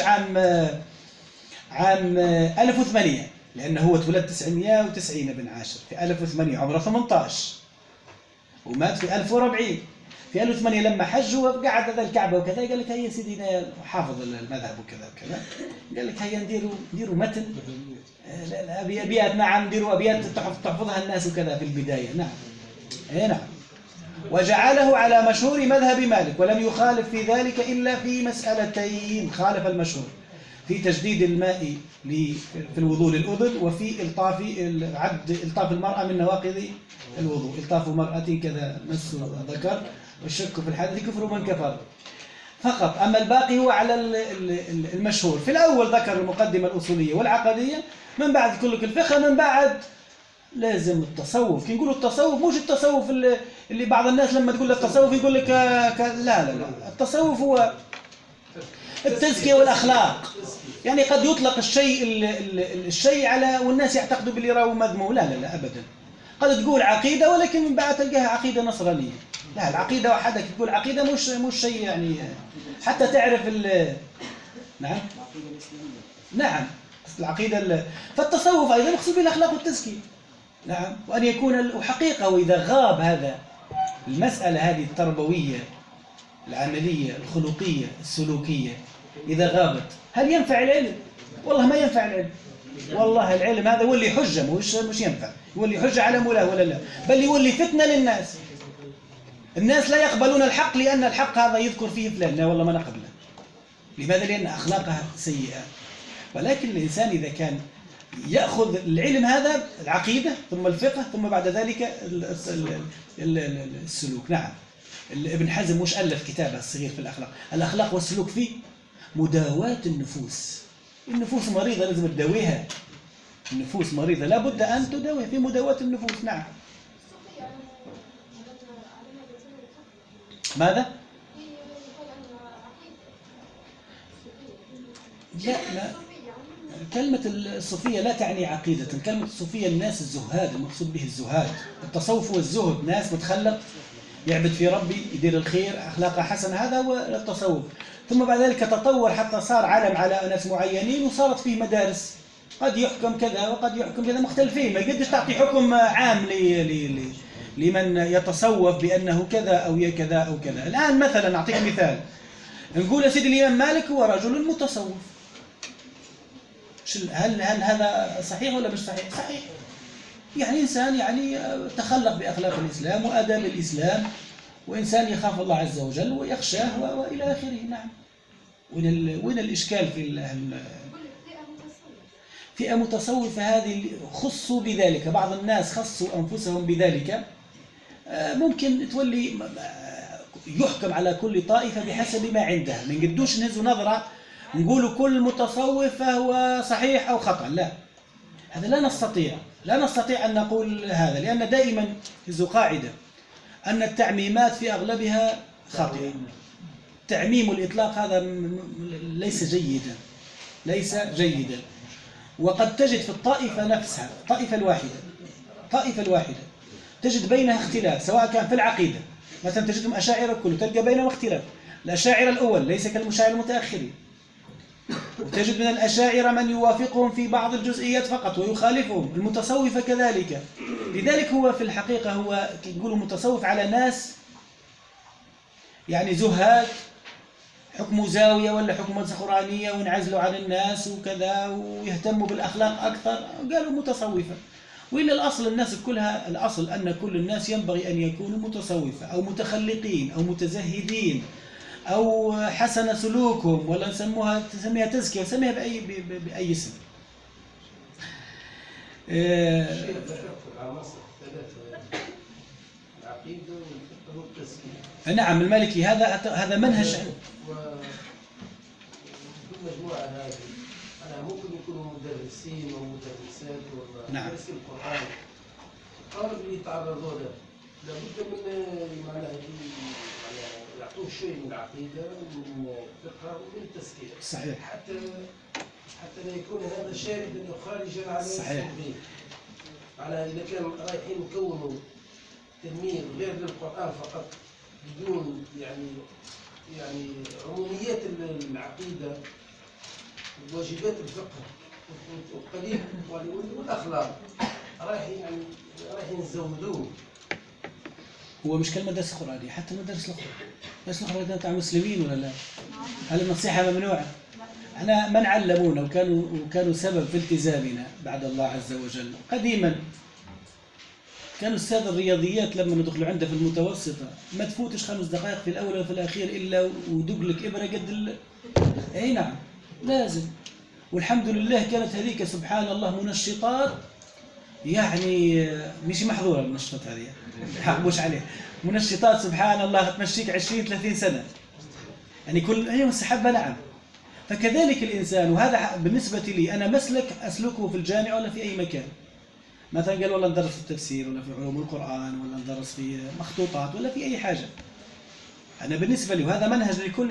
عام 1008، لأنه هو تولد 990 ابن عاشر في 1008 عمره 18، ومات في 1040. في 1008 لما حج وقعد هذا الكعبة وكذا، قال لك هيا سيدنا حافظ المذهب وكذا وكذا، قال لك هيا نديروا متن أبيات، نعم نديروا أبيات تحفظها الناس وكذا في البداية. نعم نعم، وجعله على مشهور مذهب مالك، ولم يخالف في ذلك إلا في مسألتين، خالف المشهور في تجديد الماء في الوضوء للأذن، وفي إلطاف المرأة من نواقض الوضوء، إلطاف مرأة كذا مس ذكر، والشك في الحدث كفر من كفر فقط. أما الباقي هو على المشهور. في الأول ذكر المقدمة الأصولية والعقدية، من بعد كلك الفقه، من بعد لازم التصوف. كي نقولوا التصوف مش التصوف اللي بعض الناس لما تقول له التصوف يقول لك لا، التصوف هو التزكية والأخلاق. يعني قد يطلق الشيء على، والناس يعتقدوا باللي راهو مذموم، لا أبدا. قد تقول عقيدة ولكن من بعد تلقاها عقيدة نصرانية. لا، العقيدة وحدك تقول عقيدة مش شيء يعني حتى تعرف نعم العقيدة فالتصوف أيضا يقصد به الأخلاق والتزكية. نعم، وأن يكون حقيقة. وإذا غاب هذا المسألة هذه التربوية العملية الخلقية السلوكية، إذا غابت هل ينفع العلم؟ والله ما ينفع العلم. والله العلم هذا يولي حجة، مش ينفع، يولي حجة على مولاه ولا لا، بل يولي فتنة للناس. الناس لا يقبلون الحق لأن الحق هذا يذكر فيه فلان، لا والله ما نقبله. لماذا؟ لأن أخلاقها سيئة. ولكن الإنسان إذا كان يأخذ العلم هذا، العقيدة ثم الفقه ثم بعد ذلك السلوك. نعم، ابن حزم مش ألف كتابه الصغير في الأخلاق والسلوك في مداواة النفوس. النفوس مريضة لازم تداويها، النفوس مريضة لا بد أن تداويها في مداواة النفوس. نعم. ماذا؟ لا كلمة الصوفية لا تعني عقيدة. كلمة الصوفية الناس الزهاد، المقصود به الزهاد. التصوف والزهد، ناس متخلق يعبد في ربي، يدير الخير، أخلاقه حسنة، هذا هو التصوف. ثم بعد ذلك تطور حتى صار علم على ناس معينين، وصارت فيه مدارس قد يحكم كذا وقد يحكم كذا، مختلفين. ما يقدرش تعطي حكم عام لمن يتصوف بأنه كذا أو كذا أو كذا. الآن مثلا أعطيك مثال، نقول يا سيدي الإمام مالك هو رجل متصوف، هل هذا صحيح ولا مش صحيح؟ صحيح. يعني إنسان يعني تخلق بأخلاق الإسلام وآداب الإسلام، وإنسان يخاف الله عز وجل ويخشاه وإلى آخره. نعم. وين الإشكال في فئة متصوفة؟ هذه خصوا بذلك، بعض الناس خصوا أنفسهم بذلك. ممكن تولي يحكم على كل طائفة بحسب ما عندها، ما نقدوش نهزوا نظرة نقولوا كل متصوف فهو صحيح أو خطأ. لا، هذا لا نستطيع أن نقول هذا، لأن دائما هزوا قاعدة أن التعميمات في أغلبها خاطئة. تعميم الإطلاق هذا ليس جيدا. وقد تجد في الطائفة نفسها، الطائفة الواحدة تجد بينها اختلاف، سواء كان في العقيدة. مثلا تجدهم أشاعرة كله تلقى بينهم اختلاف. الأشاعرة الأول ليس كالمشاعر المتأخرين، وتجد من الأشاعرة من يوافقهم في بعض الجزئيات فقط ويخالفهم. المتصوفة كذلك. لذلك هو في الحقيقة هو يقولوا متصوف على ناس يعني زهاد، حكموا زاوية ولا حكموا قرآنية وينعزلوا عن الناس وكذا ويهتموا بالأخلاق أكثر، قالوا متصوفة. وإلا الأصل الناس كلها، الأصل أن كل الناس ينبغي أن يكونوا متصوفة أو متخلقين أو متزهدين أو حسن سلوكهم، ولا نسميها تزكية، نسميها بأي اسم. نعم، المالكي هذا منهج. المجموعة هذه أنا ممكن يكونوا مدرسين ومدرسات ومدرسين القرآن، الطالب اللي يتعرضوا له لابد من معناها يعطوه شيء من العقيدة ومن الفقه ومن التزكية. صحيح. حتى لا يكون هذا شاردا وخارجا على صحيح. على إذا كان رايحين يكونوا تلميذ غير للقرآن فقط بدون يعني عموميات العقيدة واجبات الفقه والقليل والأخلاق رايحين يزودوه. هو مش كالمدارس القرآنية، حتى المدارس الأخرى، المدارس الأخرى كانت على مسلمين ولا لا؟ هل النصيحة ممنوعة؟ احنا من علمونا وكانوا سبب في التزامنا بعد الله عز وجل. قديما كان أستاذ الرياضيات لما ندخلوا عنده في المتوسطة ما تفوتش 5 دقائق في الأول وفي الأخير إلا ودق لك إبرة قد أي نعم لازم. والحمد لله كانت هذيك سبحان الله منشطات، يعني مش محظورة المنشطات هذه، حقبوش عليه، منشطات سبحان الله تمشيك 20-30 سنة، يعني كل يوم سحبة. نعم. فكذلك الإنسان، وهذا بالنسبة لي أنا مسلك أسلكه في الجامعة ولا في أي مكان. مثلا قال والله ندرس في التفسير ولا في علوم القرآن ولا ندرس في مخطوطات ولا في أي حاجة. أنا بالنسبة لي وهذا منهج لكل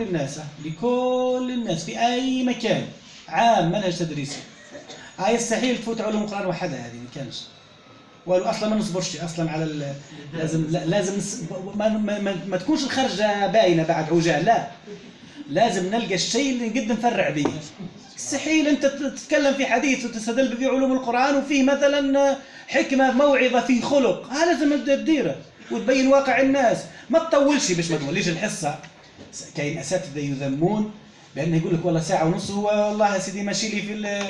الناس في أي مكان عام، منهج تدريسي. يستحيل تفوت علوم القرآن وحدها، هذه ما كانش. وقالوا أصلا ما نصبرش أصلا على لازم ما تكونش الخرجة باينة بعد عجال، لا، لازم نلقى الشيء اللي نقدر نفرع به. مستحيل أنت تتكلم في حديث وتستدل في علوم القرآن وفيه مثلا حكمة موعظة فيه خلق، لازم تديره وتبين واقع الناس. ما تطولش باش ما توليش الحصة. كاين أساتذة يذمون بأنه يقول لك والله ساعة ونص، هو والله يا سيدي ماشي لي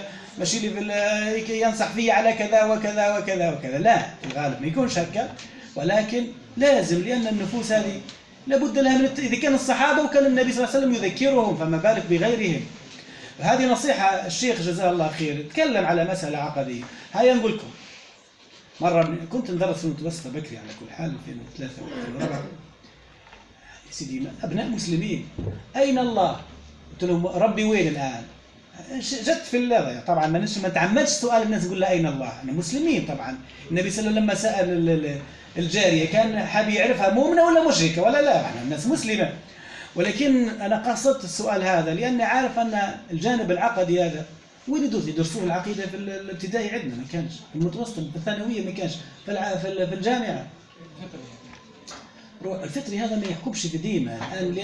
في ينصح فيه على كذا وكذا وكذا وكذا. لا، في الغالب ما يكونش هكا، ولكن لازم، لأن النفوس هذه لابد لها من إذا كان الصحابة وكان النبي صلى الله عليه وسلم يذكرهم، فما بالك بغيرهم. هذه نصيحة الشيخ جزاه الله خير تكلم على مسألة عقدية. هيا نقول لكم، مرة كنت ندرس في المتوسطة بكري على كل حال 2003 و2004. يا سيدي أبناء مسلمين، أين الله؟ قلت لهم ربي وين الآن؟ جت في الله. طبعا ما تعمدش سؤال الناس نقول له أين الله؟ احنا مسلمين طبعا. النبي صلى الله عليه وسلم لما سأل الجارية كان حاب يعرفها مؤمنة ولا مشركة ولا لا، احنا الناس مسلمة. ولكن أنا قصدت السؤال هذا لأني عارف أن الجانب العقدي هذا وين يدرسوه العقيدة في الابتدائي عندنا ما كانش، في المتوسط في الثانوية ما كانش، في الجامعة. الفطري هذا ما يحكمش في ديننا الآن،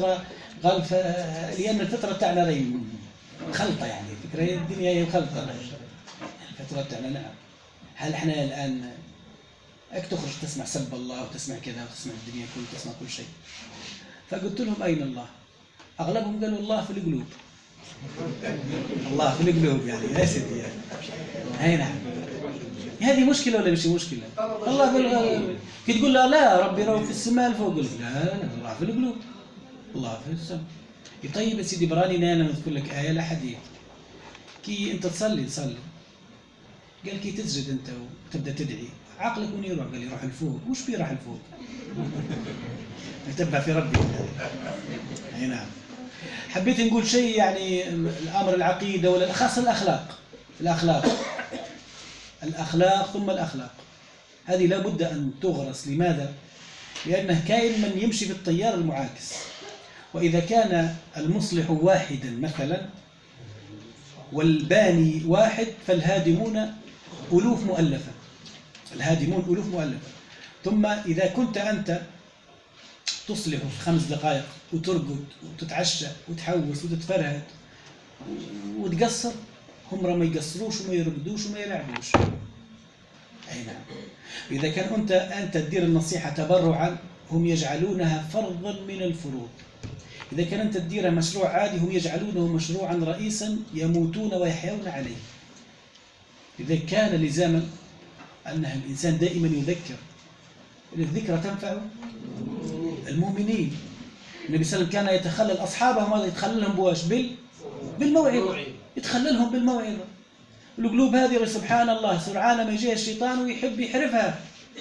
لأن الفطرة تاعنا راهي مخلطة، يعني فكرة الدنيا هي مخلطة. الفطرة تاعنا نعم. هل احنا الآن تخرج تسمع سب الله وتسمع كذا وتسمع الدنيا كلها، تسمع كل شيء. فقلت لهم أين الله؟ أغلبهم قالوا الله في القلوب. الله في القلوب يعني يا سيدي يعني. اي نعم. هذه مشكلة ولا مش مشكلة؟ الله كي تقول له لا ربي راهو في السماء الفوق، لا الله في القلوب، الله في السماء. طيب يا سيدي براني انا نذكر لك آية لا حديث. كي انت تصلي قال كي تسجد انت وتبدا تدعي عقلك وين يروح؟ قال لي يروح الفوق. وش بيه راح الفوق؟ يتبع في ربي. اي نعم. حبيت نقول شيء يعني الامر العقيده ولا خاصه الاخلاق ثم الاخلاق هذه لابد ان تغرس. لماذا؟ لانه كائن من يمشي في التيار المعاكس. واذا كان المصلح واحدا مثلا والباني واحد فالهادمون ألوف مؤلفة. الهادمون ألوف مؤلفة. ثم إذا كنت أنت تصلح في 5 دقائق وترقد وتتعشى وتحوس وتتفرهد وتقصر، هم ما يقصروش وما يرقدوش وما يلعبوش. أي نعم. إذا كان أنت تدير النصيحة تبرعا هم يجعلونها فرضا من الفروض. إذا كان أنت تديرها مشروع عادي هم يجعلونه مشروعا رئيسا يموتون ويحيون عليه. إذا كان لزاما أن الإنسان دائما يذكر، الذكرى تنفع المؤمنين. النبي صلى الله عليه وسلم كان يتخلل أصحابه، ماذا يتخللهم بواش؟ بالموعظة. يتخللهم بالموعظة. القلوب هذه سبحان الله سرعان ما يجيها الشيطان ويحب يحرفها.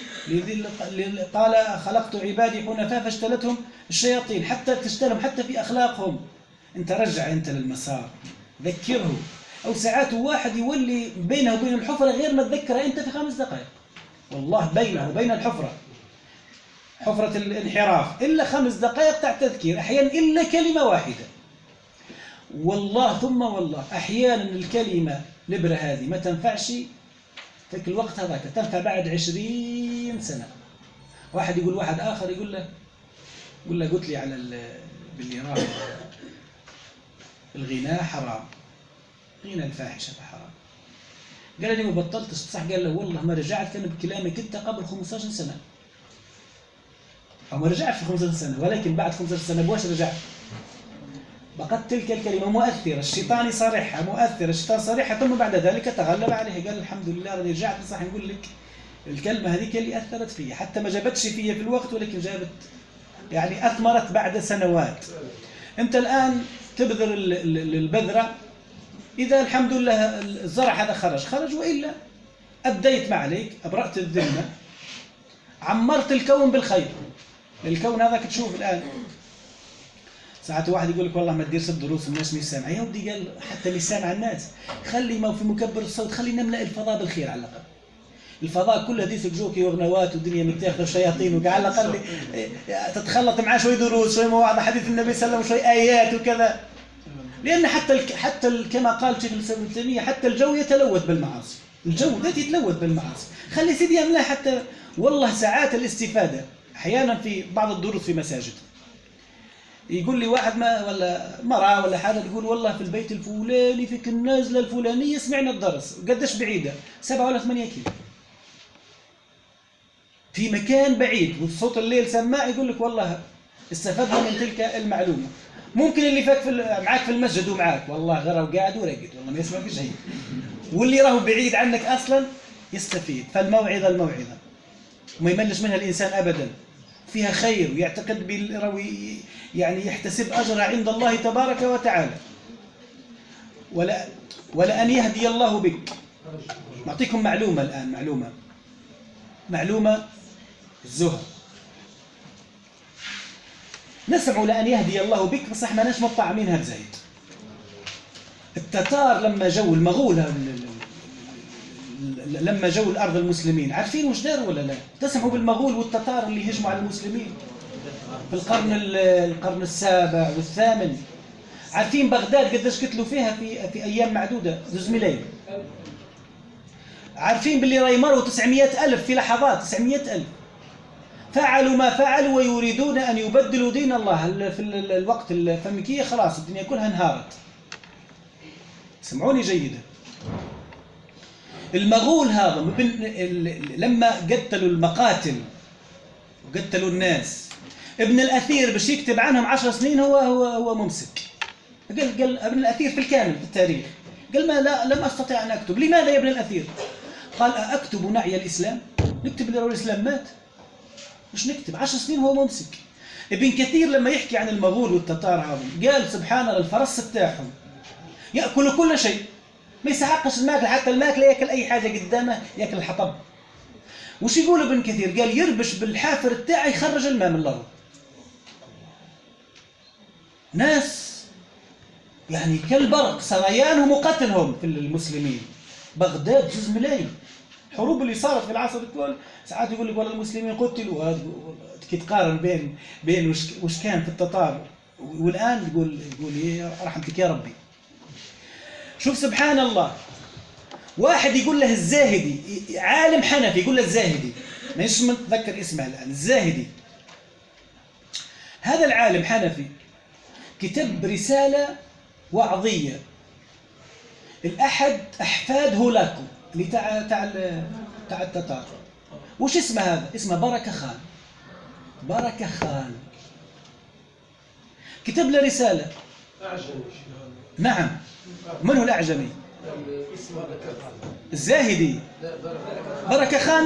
قال خلقت عبادي حنفاء فاجتلتهم الشياطين، حتى تجتلهم حتى في أخلاقهم. أنت رجع أنت للمسار، ذكره. أو ساعات واحد يولي بينه وبين الحفرة غير ما تذكره أنت في 5 دقائق. والله بينه وبين الحفرة، حفرة الانحراف، إلا 5 دقائق تاع تذكير، أحيانا إلا كلمة واحدة. والله ثم والله أحيانا الكلمة الإبرة هذه ما تنفعش في الوقت هذاك، تنفع بعد 20 سنة. واحد يقول واحد آخر يقول له قلت لي على باللي راه الغناء حرام، غنى الفاحشة حرام. قال لي ما بطلتش صح؟ قال له والله ما رجعت كان بكلامك انت قبل 15 سنة. أو ما رجعت في 15 سنة، ولكن بعد 15 سنة بواش رجعت؟ بقت تلك الكلمة مؤثرة، الشيطان صريحة مؤثرة، الشيطان صريحة، ثم بعد ذلك تغلب عليه. قال الحمد لله راني رجعت. صح نقول لك الكلمة هذيك اللي أثرت فيها، حتى ما جابتش فيها في الوقت، ولكن جابت يعني أثمرت بعد سنوات. أنت الآن تبذر البذرة، إذا الحمد لله الزرع هذا خرج، وإلا أبديت ما عليك، أبرأت الذمة، عمرت الكون بالخير. الكون هذاك تشوف الآن ساعات واحد يقول لك والله ما تديرش الدروس الناس مش سامعة. يا ودي قال حتى اللي سامع الناس خلي ما في مكبر الصوت، خلي نملأ الفضاء بالخير على الأقل. الفضاء كله ديسك جوكي وغنوات والدنيا متاخذه شياطين، وقع على الأقل تتخلط معاه شوي دروس، شوي مواعظ حديث النبي صلى الله عليه وسلم، وشوي آيات وكذا. لأن حتى كما قال شيخ الإسلام ابن تيمية حتى الجو يتلوث بالمعاصي، الجو ذات يتلوث بالمعاصي. خلي سيدي يملأ حتى والله ساعات الاستفادة. أحيانا في بعض الدروس في مساجد يقول لي واحد ما ولا مرأة ولا حاجة تقول والله في البيت الفلاني في النازلة الفلانية سمعنا الدرس. قديش بعيدة؟ 7 ولا 8 كيلو في مكان بعيد، والصوت الليل سماع. يقول لك والله استفدنا من تلك المعلومة. ممكن اللي فاك معاك في المسجد ومعاك والله غير وقاعد ورقد والله ما يسمع في شيء، واللي راهو بعيد عنك أصلا يستفيد. فالموعظة الموعظة وما يملش منها الإنسان أبدا، فيها خير ويعتقد يعني يحتسب أجرها عند الله تبارك وتعالى. ولا أن يهدي الله بك. نعطيكم معلومة الآن، معلومة الزهد. نسمع لأن يهدي الله بك، بس احنا ماناش مطعمينها بزايد. التتار لما جو المغول لما جو الأرض المسلمين، عارفين وش داروا ولا لا؟ تسمعوا بالمغول والتتار اللي هجموا على المسلمين في القرن السابع والثامن. عارفين بغداد قديش قتلوا فيها في أيام معدودة، 2 ملايين. عارفين باللي راي مروا 900,000 في لحظات، 900,000. فعلوا ما فعلوا ويريدون أن يبدلوا دين الله. في الوقت الفمكية خلاص الدنيا كلها انهارت. سمعوني جيدا. المغول هذا لما قتلوا المقاتل وقتلوا الناس، ابن الأثير باش يكتب عنهم 10 سنين هو ممسك. قال ابن الأثير في الكامل في التاريخ، قال ما لا لم أستطع أن أكتب. لماذا يا ابن الأثير؟ قال أكتب نعي الإسلام؟ نكتب اللي الإسلام مات؟ مش نكتب. 10 سنين هو ممسك. ابن كثير لما يحكي عن المغول والتتار هذول قال سبحان الله الفرس بتاعهم يأكل كل شيء، ما يسحقش الماكل، حتى الماكل يأكل أي حاجة قدامه، يأكل الحطب. وش يقول ابن كثير؟ قال يربش بالحافر بتاعه يخرج الماء من الأرض. ناس يعني كالبرق سريانهم وقتلهم في المسلمين. بغداد جزء ملايين. الحروب اللي صارت في العصر الكل ساعات يقول لك والله المسلمين قتلوا، كي تقارن بين وش كان في التتار والآن يقول يا رحمتك يا ربي. شوف سبحان الله، واحد يقول له الزاهدي، عالم حنفي يقول له الزاهدي، مانيش متذكر اسمه الآن، الزاهدي. هذا العالم حنفي كتب رسالة وعظية الأحد أحفاد هولاكو اللي تاع التتار. وش اسمه هذا؟ اسمه بركة خان. بركة خان كتب له رسالة. أعجمي. نعم. من هو الأعجمي؟ اسمه الزاهدي. بركة خان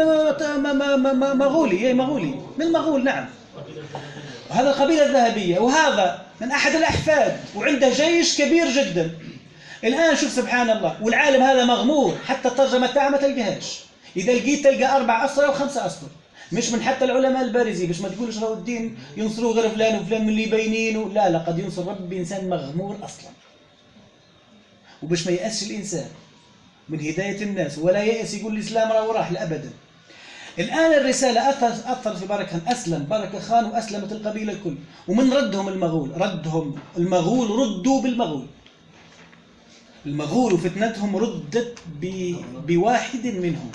مغولي، مغولي من المغول. نعم. وهذا القبيلة الذهبية، وهذا من أحد الأحفاد وعنده جيش كبير جدا. الآن شوف سبحان الله، والعالم هذا مغمور، حتى الترجمة تاعه ما تلقاهاش. إذا لقيت تلقى 4 أسطر أو 5 أسطر، مش من حتى العلماء البارزين، باش ما تقولش راهو الدين ينصروا غير فلان وفلان من اللي باينين. لا لا، قد ينصر ربي إنسان مغمور أصلا. وباش ما يأسش الإنسان من هداية الناس ولا يأس يقول الإسلام راح لأبدا. الآن الرسالة أثر في بركة خان، أسلم بركة خان وأسلمت القبيلة الكل. ومن ردهم المغول ردوا بالمغول. المغول وفتنتهم ردت بواحد منهم.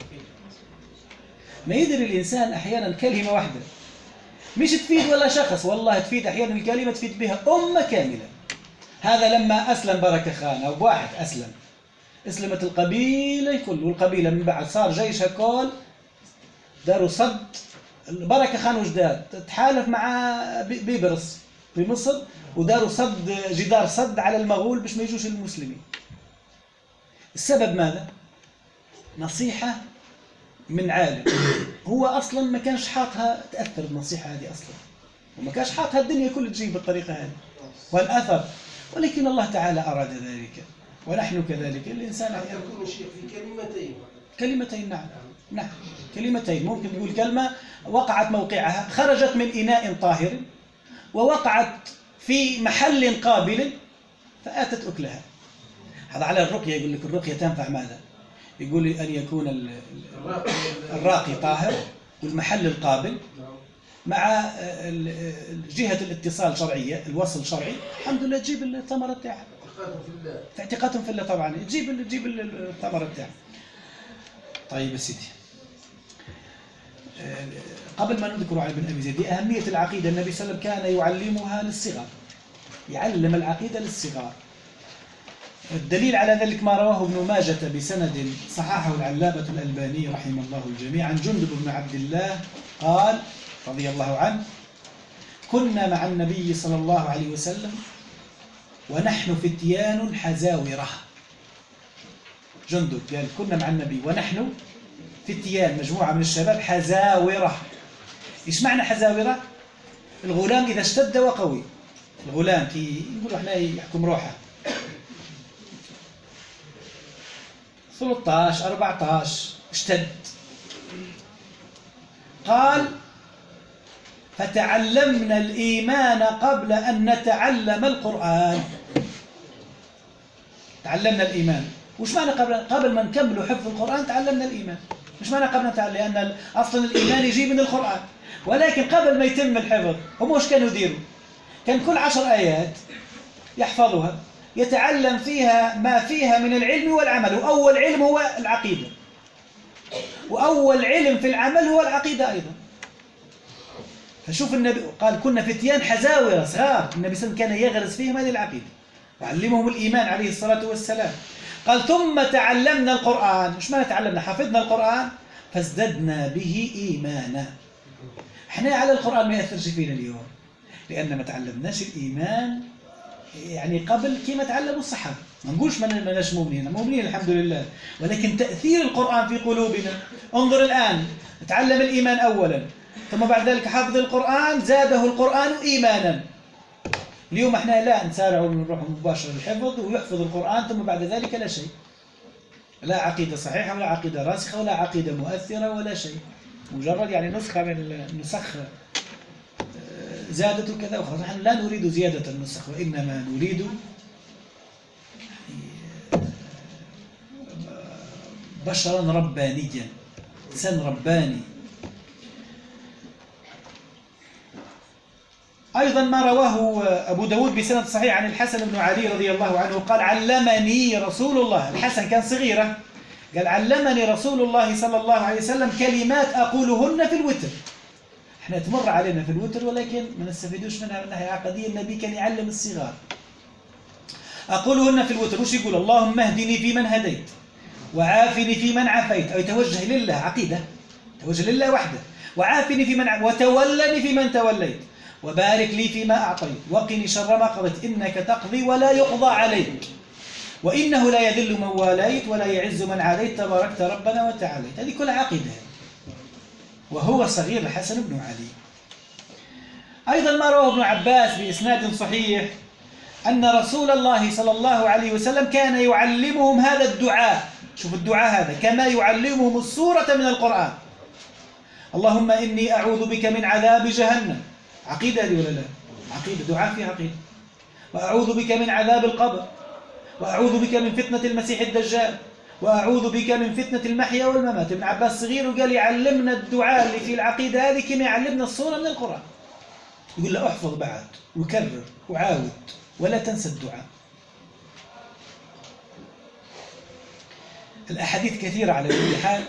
ما يدري الإنسان أحيانا كلمة واحدة مش تفيد ولا شخص، والله تفيد أحيانا الكلمة تفيد بها أمة كاملة. هذا لما أسلم بركة خان أو واحد أسلم، أسلمت القبيلة الكل، والقبيلة من بعد صار جيشها كل داروا صد. بركة خان وجداد تحالف مع بيبرس في مصر وداروا صد، جدار صد على المغول باش ما يجوش المسلمين. السبب ماذا؟ نصيحة من عالم هو أصلا ما كانش حاطها تأثر النصيحة هذه أصلا، وما كانش حاطها الدنيا كل تجيب بالطريقة هذه والأثر، ولكن الله تعالى أراد ذلك. ونحن كذلك الإنسان يكون شيء في كلمتين. نعم كلمتين. ممكن تقول كلمة وقعت موقعها، خرجت من إناء طاهر ووقعت في محل قابل فآتت أكلها. هذا على الرقية. يقول لك الرقية تنفع ماذا؟ يقول أن يكون الراقي طاهر والمحل القابل مع جهة الاتصال شرعية، الوصل شرعي، الحمد لله تجيب الثمرة تاعها. في اعتقادهم في الله طبعا تجيب الثمرة تاعها. طيب يا سيدي، قبل ما نذكر على ابن أبي زيد أهمية العقيدة، النبي صلى الله عليه وسلم كان يعلمها للصغار، يعلم العقيدة للصغار. الدليل على ذلك ما رواه ابن ماجة بسند صححه العلامة الألباني رحمه الله الجميع عن جندب بن عبد الله قال رضي الله عنه: كنا مع النبي صلى الله عليه وسلم ونحن فتيان حزاورة. جندب قال كنا مع النبي ونحن فتيان، مجموعة من الشباب، حزاورة. إيش معنى حزاورة؟ الغلام إذا اشتد وقوي، الغلام كي يقولوا احنا يحكم روحه 13 14 اشتد. قال فتعلمنا الإيمان قبل أن نتعلم القرآن. تعلمنا الإيمان. وش معنى قبل ما نكمل حفظ القرآن تعلمنا الإيمان؟ مش معنى قبل نتعلم، لأن أصلا الإيمان يجي من القرآن، ولكن قبل ما يتم الحفظ هم وش كانوا يديروا؟ كان كل 10 آيات يحفظها، يتعلم فيها ما فيها من العلم والعمل، وأول علم هو العقيدة، وأول علم في العمل هو العقيدة أيضا. فشوف النبي قال كنا فتيان حزاورة صغار، النبي صلى الله عليه وسلم كان يغرس فيهم هذه العقيدة وعلمهم الإيمان عليه الصلاة والسلام. قال ثم تعلمنا القرآن. مش معنى تعلمنا؟ حفظنا القرآن فازددنا به إيمانا. احنا على القرآن ما يأثرش فينا اليوم لأن ما تعلمناش الإيمان يعني قبل كما تعلموا الصحابة. ما نقولش ماناش مؤمنين، مؤمنين الحمد لله، ولكن تأثير القرآن في قلوبنا. انظر الآن، تعلم الإيمان أولا ثم بعد ذلك حفظ القرآن، زاده القرآن إيمانا. اليوم احنا لا نسارع ونروح مباشرة للحفظ ويحفظ القرآن ثم بعد ذلك لا شيء، لا عقيدة صحيحة ولا عقيدة راسخة ولا عقيدة مؤثرة ولا شيء، مجرد يعني نسخة من النسخ زادت كذا وخلاص. نحن لا نريد زيادة النسخ، وإنما نريد بشرا ربانيا، إنسان رباني. أيضا ما رواه أبو داود بسند صحيح عن الحسن بن علي رضي الله عنه قال: علمني رسول الله، الحسن كان صغيرة، قال: علمني رسول الله صلى الله عليه وسلم كلمات أقولهن في الوتر. احنا تمر علينا في الوتر ولكن ما نستفيدوش منها من ناحية عقدية. النبي كان يعلم الصغار. أقولهن في الوتر، وش يقول؟ اللهم اهدني فيمن هديت وعافني فيمن عافيت، أو يتوجه لله، عقيدة توجه لله وحده. وعافني فيمن وتولني فيمن توليت وبارك لي فيما أعطيت وقني شر ما قضيت إنك تقضي ولا يقضى عليك وإنه لا يذل من واليت ولا يعز من عاديت تباركت ربنا وتعاليت. هذه كلها عقيدة. وهو صغير الحسن بن علي. أيضا ما رواه ابن عباس بإسناد صحيح أن رسول الله صلى الله عليه وسلم كان يعلمهم هذا الدعاء. شوف الدعاء هذا كما يعلمهم السورة من القرآن. اللهم إني أعوذ بك من عذاب جهنم، عقيدة هذه ولا لا؟ عقيدة، دعاء فيه عقيدة. وأعوذ بك من عذاب القبر، وأعوذ بك من فتنة المسيح الدجال، وأعوذ بك من فتنة المحيا والممات. ابن عباس صغير وقال يعلمنا الدعاء اللي في العقيدة هذه كما يعلمنا السورة من القرآن. يقول له احفظ بعد وكرر وعاود ولا تنسى الدعاء. الأحاديث كثيرة على كل حال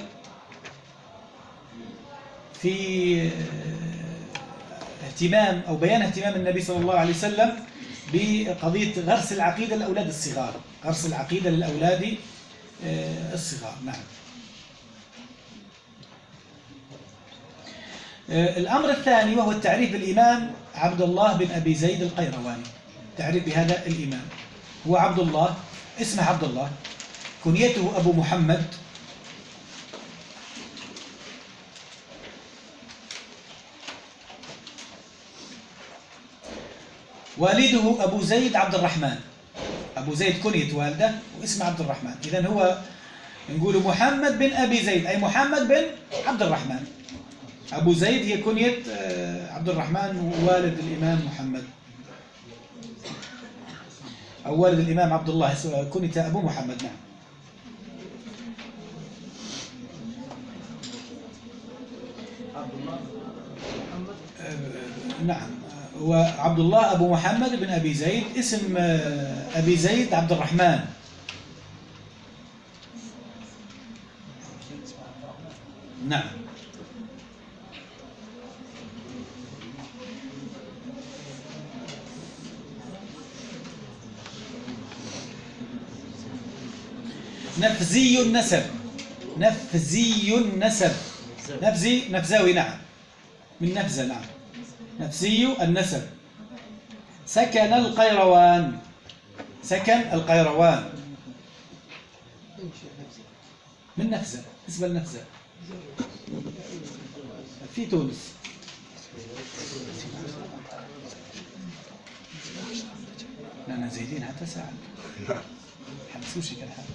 في اهتمام أو بيان اهتمام النبي صلى الله عليه وسلم بقضية غرس العقيدة للأولاد الصغار، غرس العقيدة للأولاد الصغار. نعم. الأمر الثاني وهو التعريف بالإمام عبد الله بن أبي زيد القيرواني. تعريف بهذا الإمام، هو عبد الله، اسمه عبد الله، كنيته أبو محمد، والده أبو زيد عبد الرحمن. أبو زيد كنية والده واسمه عبد الرحمن. إذن هو نقول محمد بن أبي زيد أي محمد بن عبد الرحمن. أبو زيد هي كنية عبد الرحمن والد الإمام محمد، أو والد الإمام عبد الله كنية أبو محمد. نعم. نعم، وعبد الله أبو محمد بن أبي زيد، اسم أبي زيد عبد الرحمن. نعم. نفزي النسب، نفزي النسب، نفزاوي. نعم، من نفزة. نعم، نفسي النسب. سكن القيروان، سكن القيروان من نفزة، نسبة لنفزة في تونس. أنا زايدين حتى ساعة حبسوشي كان حال،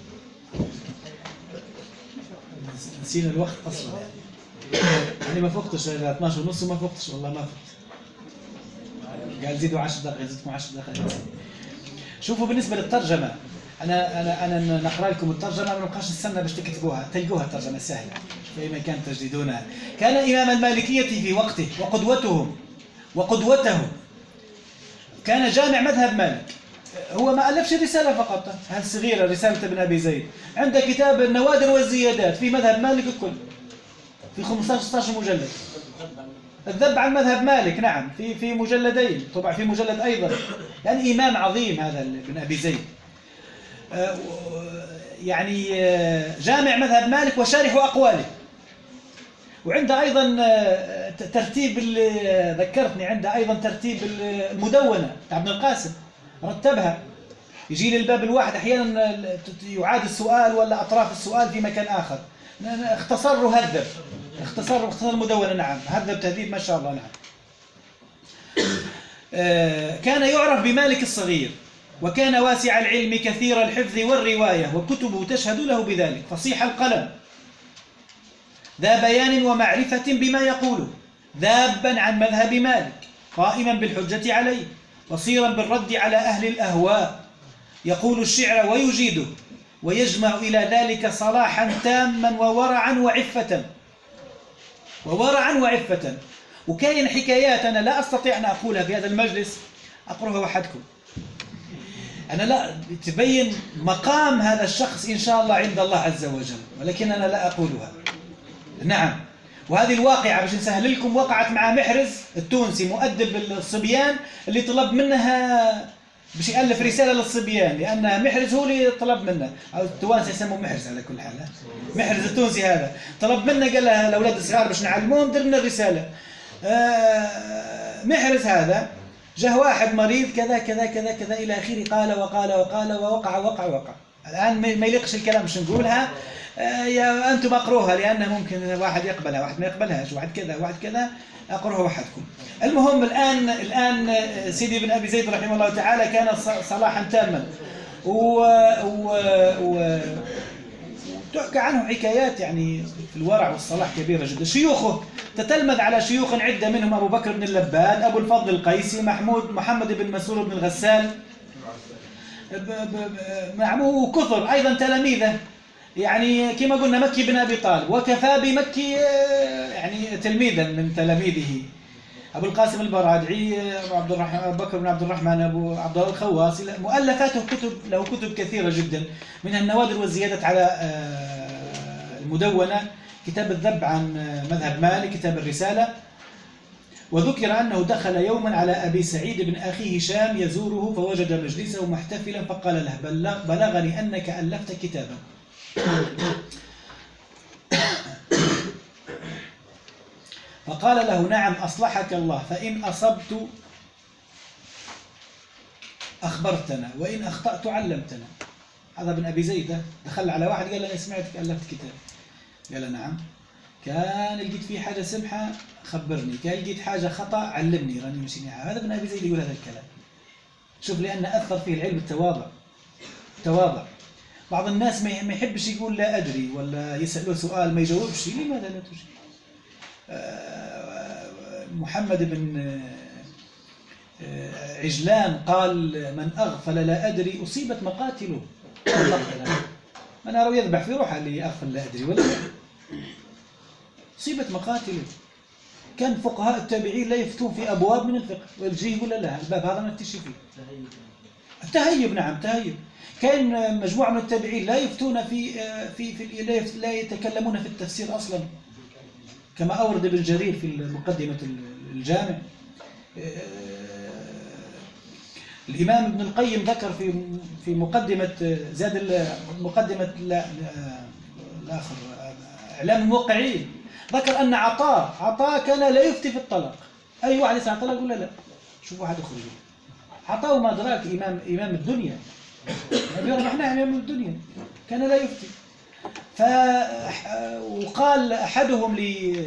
نسينا الوقت أصلا يعني ما فقتش 12:30 وما فقتش والله ما فقت. قال زيدوا 10 دقائق، زيدكم 10 دقائق. شوفوا بالنسبة للترجمة، أنا نقرأ لكم الترجمة، ما نبقاش نستنى باش تكتبوها، تلقوها الترجمة سهلة فيما كان تجدونها. كان إمام المالكية في وقته وقدوته، كان جامع مذهب مالك. هو ما ألفش رسالة فقط، هذه صغيرة، رسالة ابن أبي زيد. عنده كتاب النوادر والزيادات في مذهب مالك الكل، في 15-16 مجلد. الذب عن مذهب مالك، نعم، في مجلدين، طبعا في مجلد أيضا. يعني إمام عظيم هذا ابن أبي زيد، يعني جامع مذهب مالك وشارح أقواله. وعنده أيضا ترتيب، ذكرتني، عنده أيضا ترتيب المدونة بتاع ابن القاسم، رتبها. يجي للباب الواحد أحيانا يعاد السؤال ولا أطراف السؤال في مكان آخر. اختصر وهذب، اختصر المدونة. نعم، هذب تهذيب ما شاء الله. نعم. كان يعرف بمالك الصغير، وكان واسع العلم كثير الحفظ والرواية، وكتبه تشهد له بذلك. فصيح القلم، ذا بيان ومعرفة بما يقوله، ذابا عن مذهب مالك، قائما بالحجة عليه، بصيرا بالرد على أهل الأهواء، يقول الشعر ويجيده، ويجمع إلى ذلك صلاحا تاما وورعا وعفة. وكاين حكايات أنا لا أستطيع أن أقولها في هذا المجلس، أقرأها وحدكم. أنا لا تبين مقام هذا الشخص إن شاء الله عند الله عز وجل، ولكن أنا لا أقولها. نعم. وهذه الواقعة باش نسهل لكم وقعت مع محرز التونسي مؤدب الصبيان، اللي طلب منها باش يألف رسالة للصبيان، لأن محرز هو اللي طلب منه، أو التوانسة يسموه محرز على كل حال. محرز التونسي هذا طلب منه، قال لها الأولاد الصغار باش نعلموهم دير لنا الرسالة. محرز هذا جاء واحد مريض كذا كذا كذا كذا إلى آخره، قال وقال وقال ووقع. الآن ما يليقش الكلام باش نقولها، يا أنتم أقروها، لأن ممكن واحد يقبلها واحد ما يقبلهاش، واحد كذا أقروها وحدكم. المهم الآن سيدي بن أبي زيد رحمه الله تعالى كان صلاحا تاما، وتحكى عنه حكايات يعني في الورع والصلاح كبيرة جدا. شيوخه تتلمذ على شيوخ عدة، منهم أبو بكر بن اللباد، أبو الفضل القيسي، محمد بن مسرور بن الغسال، وكثر أيضا تلاميذه، يعني كما قلنا مكي بن أبي طالب، وكفى بمكي يعني تلميذا من تلاميذه، أبو القاسم البرادعي، أبو بكر بن عبد الرحمن، أبو عبد الله الخواص. مؤلفاته له كتب كثيرة جدا، منها النوادر والزيادات على المدونة، كتاب الذب عن مذهب مالك، كتاب الرسالة. وذكر أنه دخل يوما على أبي سعيد بن أخي هشام يزوره، فوجد مجلسه محتفلا، فقال له بلغني أنك ألفت كتابا. فقال له نعم أصلحك الله، فإن أصبت أخبرتنا، وإن أخطأت علمتنا. هذا ابن أبي زيد دخل على واحد قال له أنا سمعتك ألفت كتاب، قال نعم، كان لقيت فيه حاجة سمحة خبرني، كان لقيت حاجة خطأ علمني راني ماشي. هذا ابن أبي زيد يقول هذا الكلام. شوف، لأن أثر فيه العلم التواضع. بعض الناس ما يحبش يقول لا أدري، ولا يسأله سؤال ما يجاوبش. لماذا لا تجيب؟ محمد بن عجلان قال من أغفل لا أدري أصيبت مقاتله. من أرى يذبح في روحه اللي أغفل لا أدري، ولا أصيبت مقاتله. كان فقهاء التابعين لا يفتون في أبواب من الفقه، والجي يقول لا الباب هذا ما نفتش فيه. التهيب، نعم تهيب. كان مجموعة من التابعين لا يفتون لا يتكلمون في التفسير أصلا، كما أورد ابن جرير في مقدمة الجامع. الإمام ابن القيم ذكر في مقدمة مقدمة الآخر إعلام الموقعين، ذكر أن عطاء كان لا يفتي في الطلاق. أي واحد يسمع الطلاق يقول لا، شوف واحد يخرج. عطاء ما أدراك إمام الدنيا، احنا إمام الدنيا، كان لا يفتي. وقال أحدهم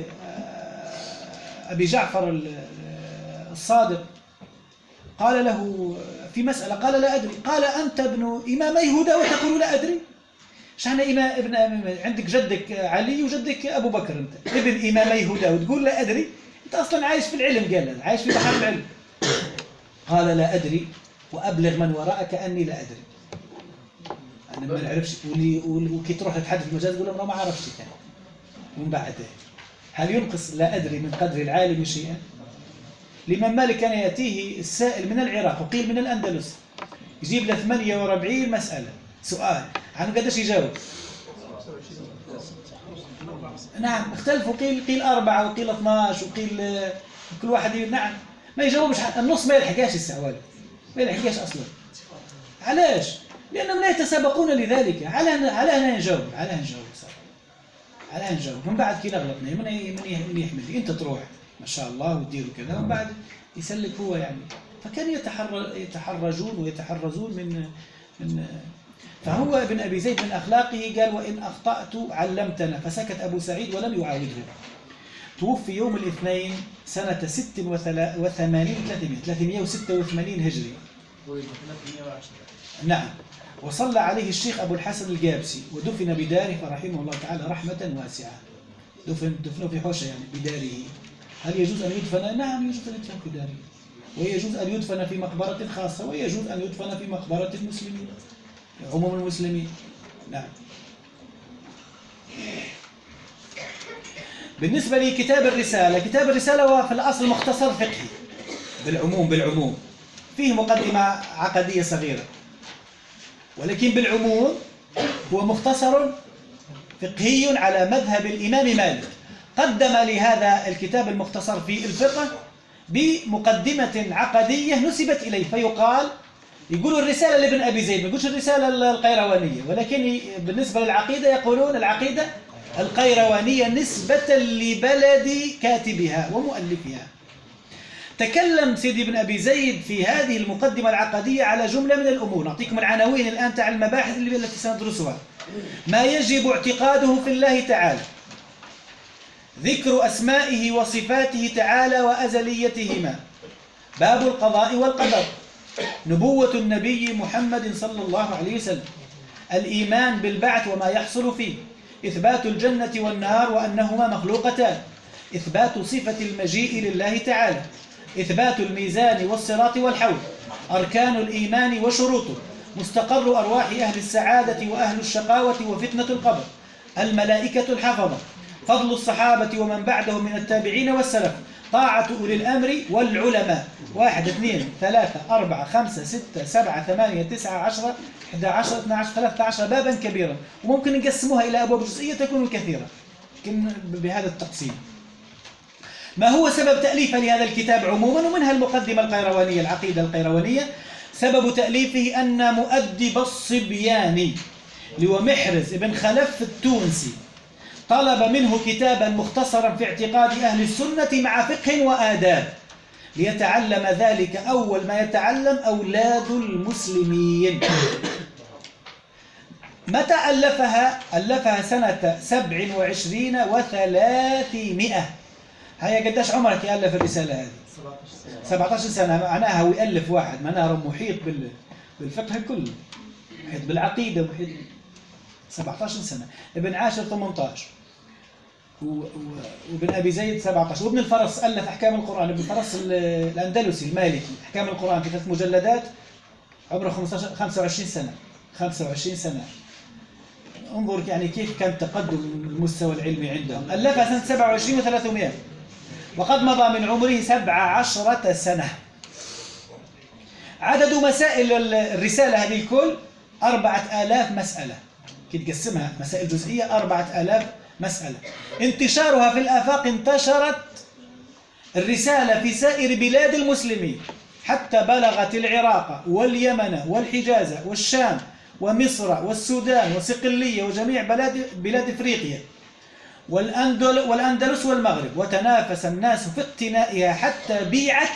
لأبي جعفر الصادق، قال له في مسألة قال لا أدري، قال أنت ابن إمامي هدى وتقول لا أدري؟ شحال ابن عندك جدك علي وجدك أبو بكر، أنت ابن إمامي هدى وتقول لا أدري؟ أنت أصلا عايش في العلم، قال عايش في بحر العلم. قال لا أدري وأبلغ من وراءك أني لا أدري. أنا ما نعرفش، وكي تروح تتحدث في المجاز تقول لهم ما عرفتش كان. ومن بعد هل ينقص لا أدري من قدر العالم شيئا؟ الإمام مالك كان يأتيه السائل من العراق، وقيل من الأندلس، يجيب له 48 مسألة سؤال عنه قداش يجاوب. نعم اختلفوا، قيل 4 وقيل 12 وقيل كل واحد نعم ما يجاوبش، النص ما يلحقاش السؤال، ما يلحقاش أصلا. علاش؟ لأنهم لا يتسابقون لذلك. على أنا نجاوب، على نجاوب من بعد كي نغلطنا من يحمل لي. أنت تروح ما شاء الله وتدير كذا، ومن بعد يسلك هو يعني فكانوا يتحرجون ويتحرزون من فهو ابن أبي زيد من أخلاقه قال: وإن أخطأت علمتنا. فسكت أبو سعيد ولم يعاوده. توفي يوم الاثنين سنة 386 هجري. نعم. وصلى عليه الشيخ أبو الحسن الجابسي ودفن بداره فرحمه الله تعالى رحمة واسعة. دفنه في حوشة يعني بداره. هل يجوز أن يدفن؟ نعم يجوز أن يدفن في داره، ويجوز أن يدفن في مقبرة خاصة، ويجوز أن يدفن في مقبرة المسلمين، عموم المسلمين. نعم. بالنسبة لكتاب الرسالة، كتاب الرسالة هو في الأصل مختصر فقهي بالعموم فيه مقدمة عقدية صغيرة، ولكن بالعموم هو مختصر فقهي على مذهب الإمام مالك. قدم لهذا الكتاب المختصر في الفقه بمقدمة عقدية نسبت إليه، فيقال يقولوا الرسالة لابن أبي زيد، ما يقولش الرسالة القيروانية، ولكن بالنسبة للعقيدة يقولون العقيدة القيروانية نسبة لبلد كاتبها ومؤلفها. تكلم سيدي ابن أبي زيد في هذه المقدمة العقدية على جملة من الأمور. نعطيكم العناوين الآن تاع المباحث التي سندرسها. ما يجب اعتقاده في الله تعالى، ذكر أسمائه وصفاته تعالى وأزليتهما، باب القضاء والقدر، نبوة النبي محمد صلى الله عليه وسلم، الإيمان بالبعث وما يحصل فيه، إثبات الجنة والنار وأنهما مخلوقتان، إثبات صفة المجيء لله تعالى، إثبات الميزان والصراط والحوض، أركان الإيمان وشروطه، مستقر أرواح أهل السعادة وأهل الشقاوة وفتنة القبر، الملائكة الحفظة، فضل الصحابة ومن بعدهم من التابعين والسلف، طاعة أولي الأمر والعلماء. 1 2 3 4 5 6 7 8 9 10 11 12 13 بابا كبيرا، وممكن نقسموها إلى أبواب جزئية تكون كثيرة لكن بهذا التقسيم. ما هو سبب تأليفه لهذا الكتاب عموما، ومنها المقدمة القيروانية، العقيدة القيروانية. سبب تأليفه أن مؤدب الصبياني اللي هو محرز بن خلف التونسي طلب منه كتابا مختصرا في اعتقاد أهل السنة مع فقه وآداب، ليتعلم ذلك أول ما يتعلم أولاد المسلمين. متى ألفها؟ ألفها سنة 27 و300. هيا قداش عمرك يألف الرسالة هذه؟ 17 سنة. معناها هو يألف واحد معناها محيط بالفقه كله، محيط بالعقيدة، محيط 17 سنة. ابن عاشر 18 وابن أبي زيد 17، وابن الفرس ألف أحكام القرآن. ابن الفرس الأندلسي المالكي أحكام القرآن في 3 مجلدات، عمره 25 سنة. 25 سنة. انظر يعني كيف كان تقدم المستوى العلمي عندهم. ألفها سنة 27 و300، وقد مضى من عمره 17 سنة. عدد مسائل الرسالة هذه الكل 4000 مسألة، كي تقسمها مسائل جزئية 4000 مسألة. انتشارها في الآفاق، انتشرت الرسالة في سائر بلاد المسلمين حتى بلغت العراق واليمن والحجاز والشام ومصر والسودان وصقلية وجميع بلاد إفريقيا والأندلس والمغرب، وتنافس الناس في اقتنائها حتى بيعت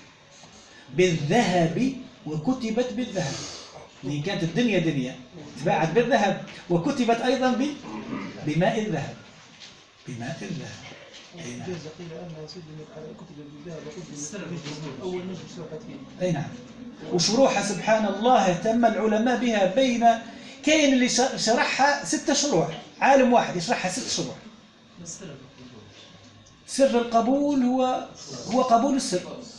بالذهب وكتبت بالذهب. لأن كانت الدنيا دنيا، تباعت بالذهب وكتبت أيضا بماء الذهب. بماء الذهب. أي نعم. وشروحها سبحان الله اهتم العلماء بها. بين كاين اللي شرحها 6 شروح، عالم واحد يشرحها 6 شروح. سر القبول هو قبول السر.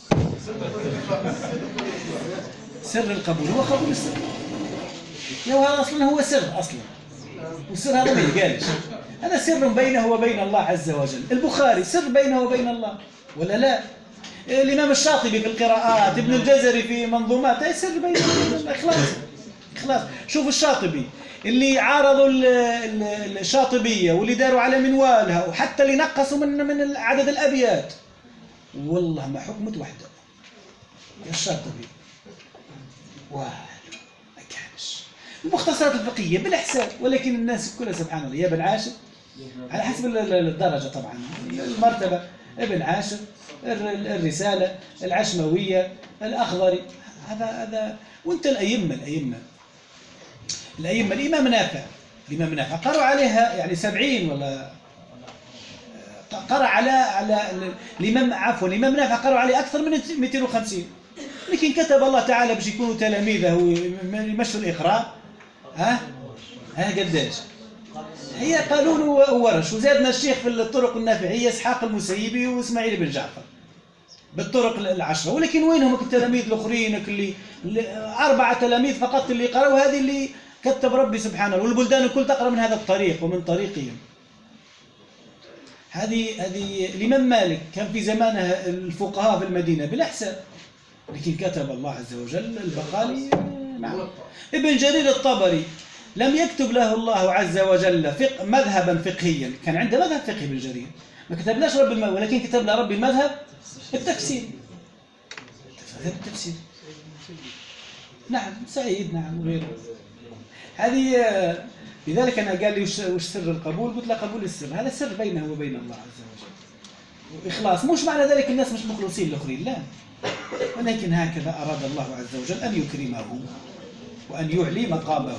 سر القبول هو قبول السر. هذا أصلا هو سر أصلا، والسر هذا ما يتقالش. هذا سر بينه وبين الله عز وجل. البخاري سر بينه وبين الله ولا لا؟ الإمام الشاطبي في القراءات، ابن الجزري في منظومات، سر بينه وبين الله. إخلاص. شوفوا الشاطبي اللي عارضوا الشاطبية واللي داروا على منوالها، وحتى اللي نقصوا من عدد الأبيات، والله ما حكمت وحده. يا الشاطبي واحد ما كانش. المختصرات الفقهية بالحساب، ولكن الناس كلها سبحان الله. يا ابن عاشر على حسب الدرجة طبعا، المرتبة. ابن عاشر، الرسالة، العشموية، الأخضري، هذا وانت الأئمة الإمام نافع قرأ عليها يعني 70 ولا قرأ على الإمام نافع قرأ عليه أكثر من 250، لكن كتب الله تعالى باش يكونوا تلاميذه ويمشوا الإقراء. ها قداش هي قالوا له ورش، وزادنا الشيخ في الطرق النافعية إسحاق المسيبي وإسماعيل بن جعفر بالطرق العشرة، ولكن وينهم التلاميذ الآخرين اللي 4 تلاميذ فقط اللي قرأوا، هذه اللي كتب ربي سبحانه، والبلدان الكل تقرأ من هذا الطريق ومن طريقهم. هذه الإمام مالك كان في زمانه الفقهاء في المدينة بلا حساب، لكن كتب الله عز وجل البقالي. نعم. ابن جرير الطبري لم يكتب له الله عز وجل مذهبا فقهيا، كان عنده مذهب فقهي ابن جرير، ما كتبلاش رب المذهب، ولكن كتب له ربي المذهب التفسير. نعم سعيد، نعم وغيره. هذه لذلك أنا قال لي وش سر القبول؟ قلت له قبول السر، هذا سر بينه وبين الله عز وجل، وإخلاص. مش معنى ذلك الناس مش مخلصين الآخرين، لا، ولكن هكذا أراد الله عز وجل أن يكرمه وأن يعلي مقامه.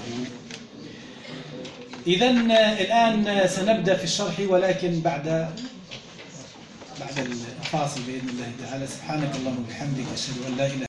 إذن الآن سنبدأ في الشرح، ولكن بعد الفاصل بإذن الله تعالى. سبحانك اللهم وبحمدك، أشهد أن لا إله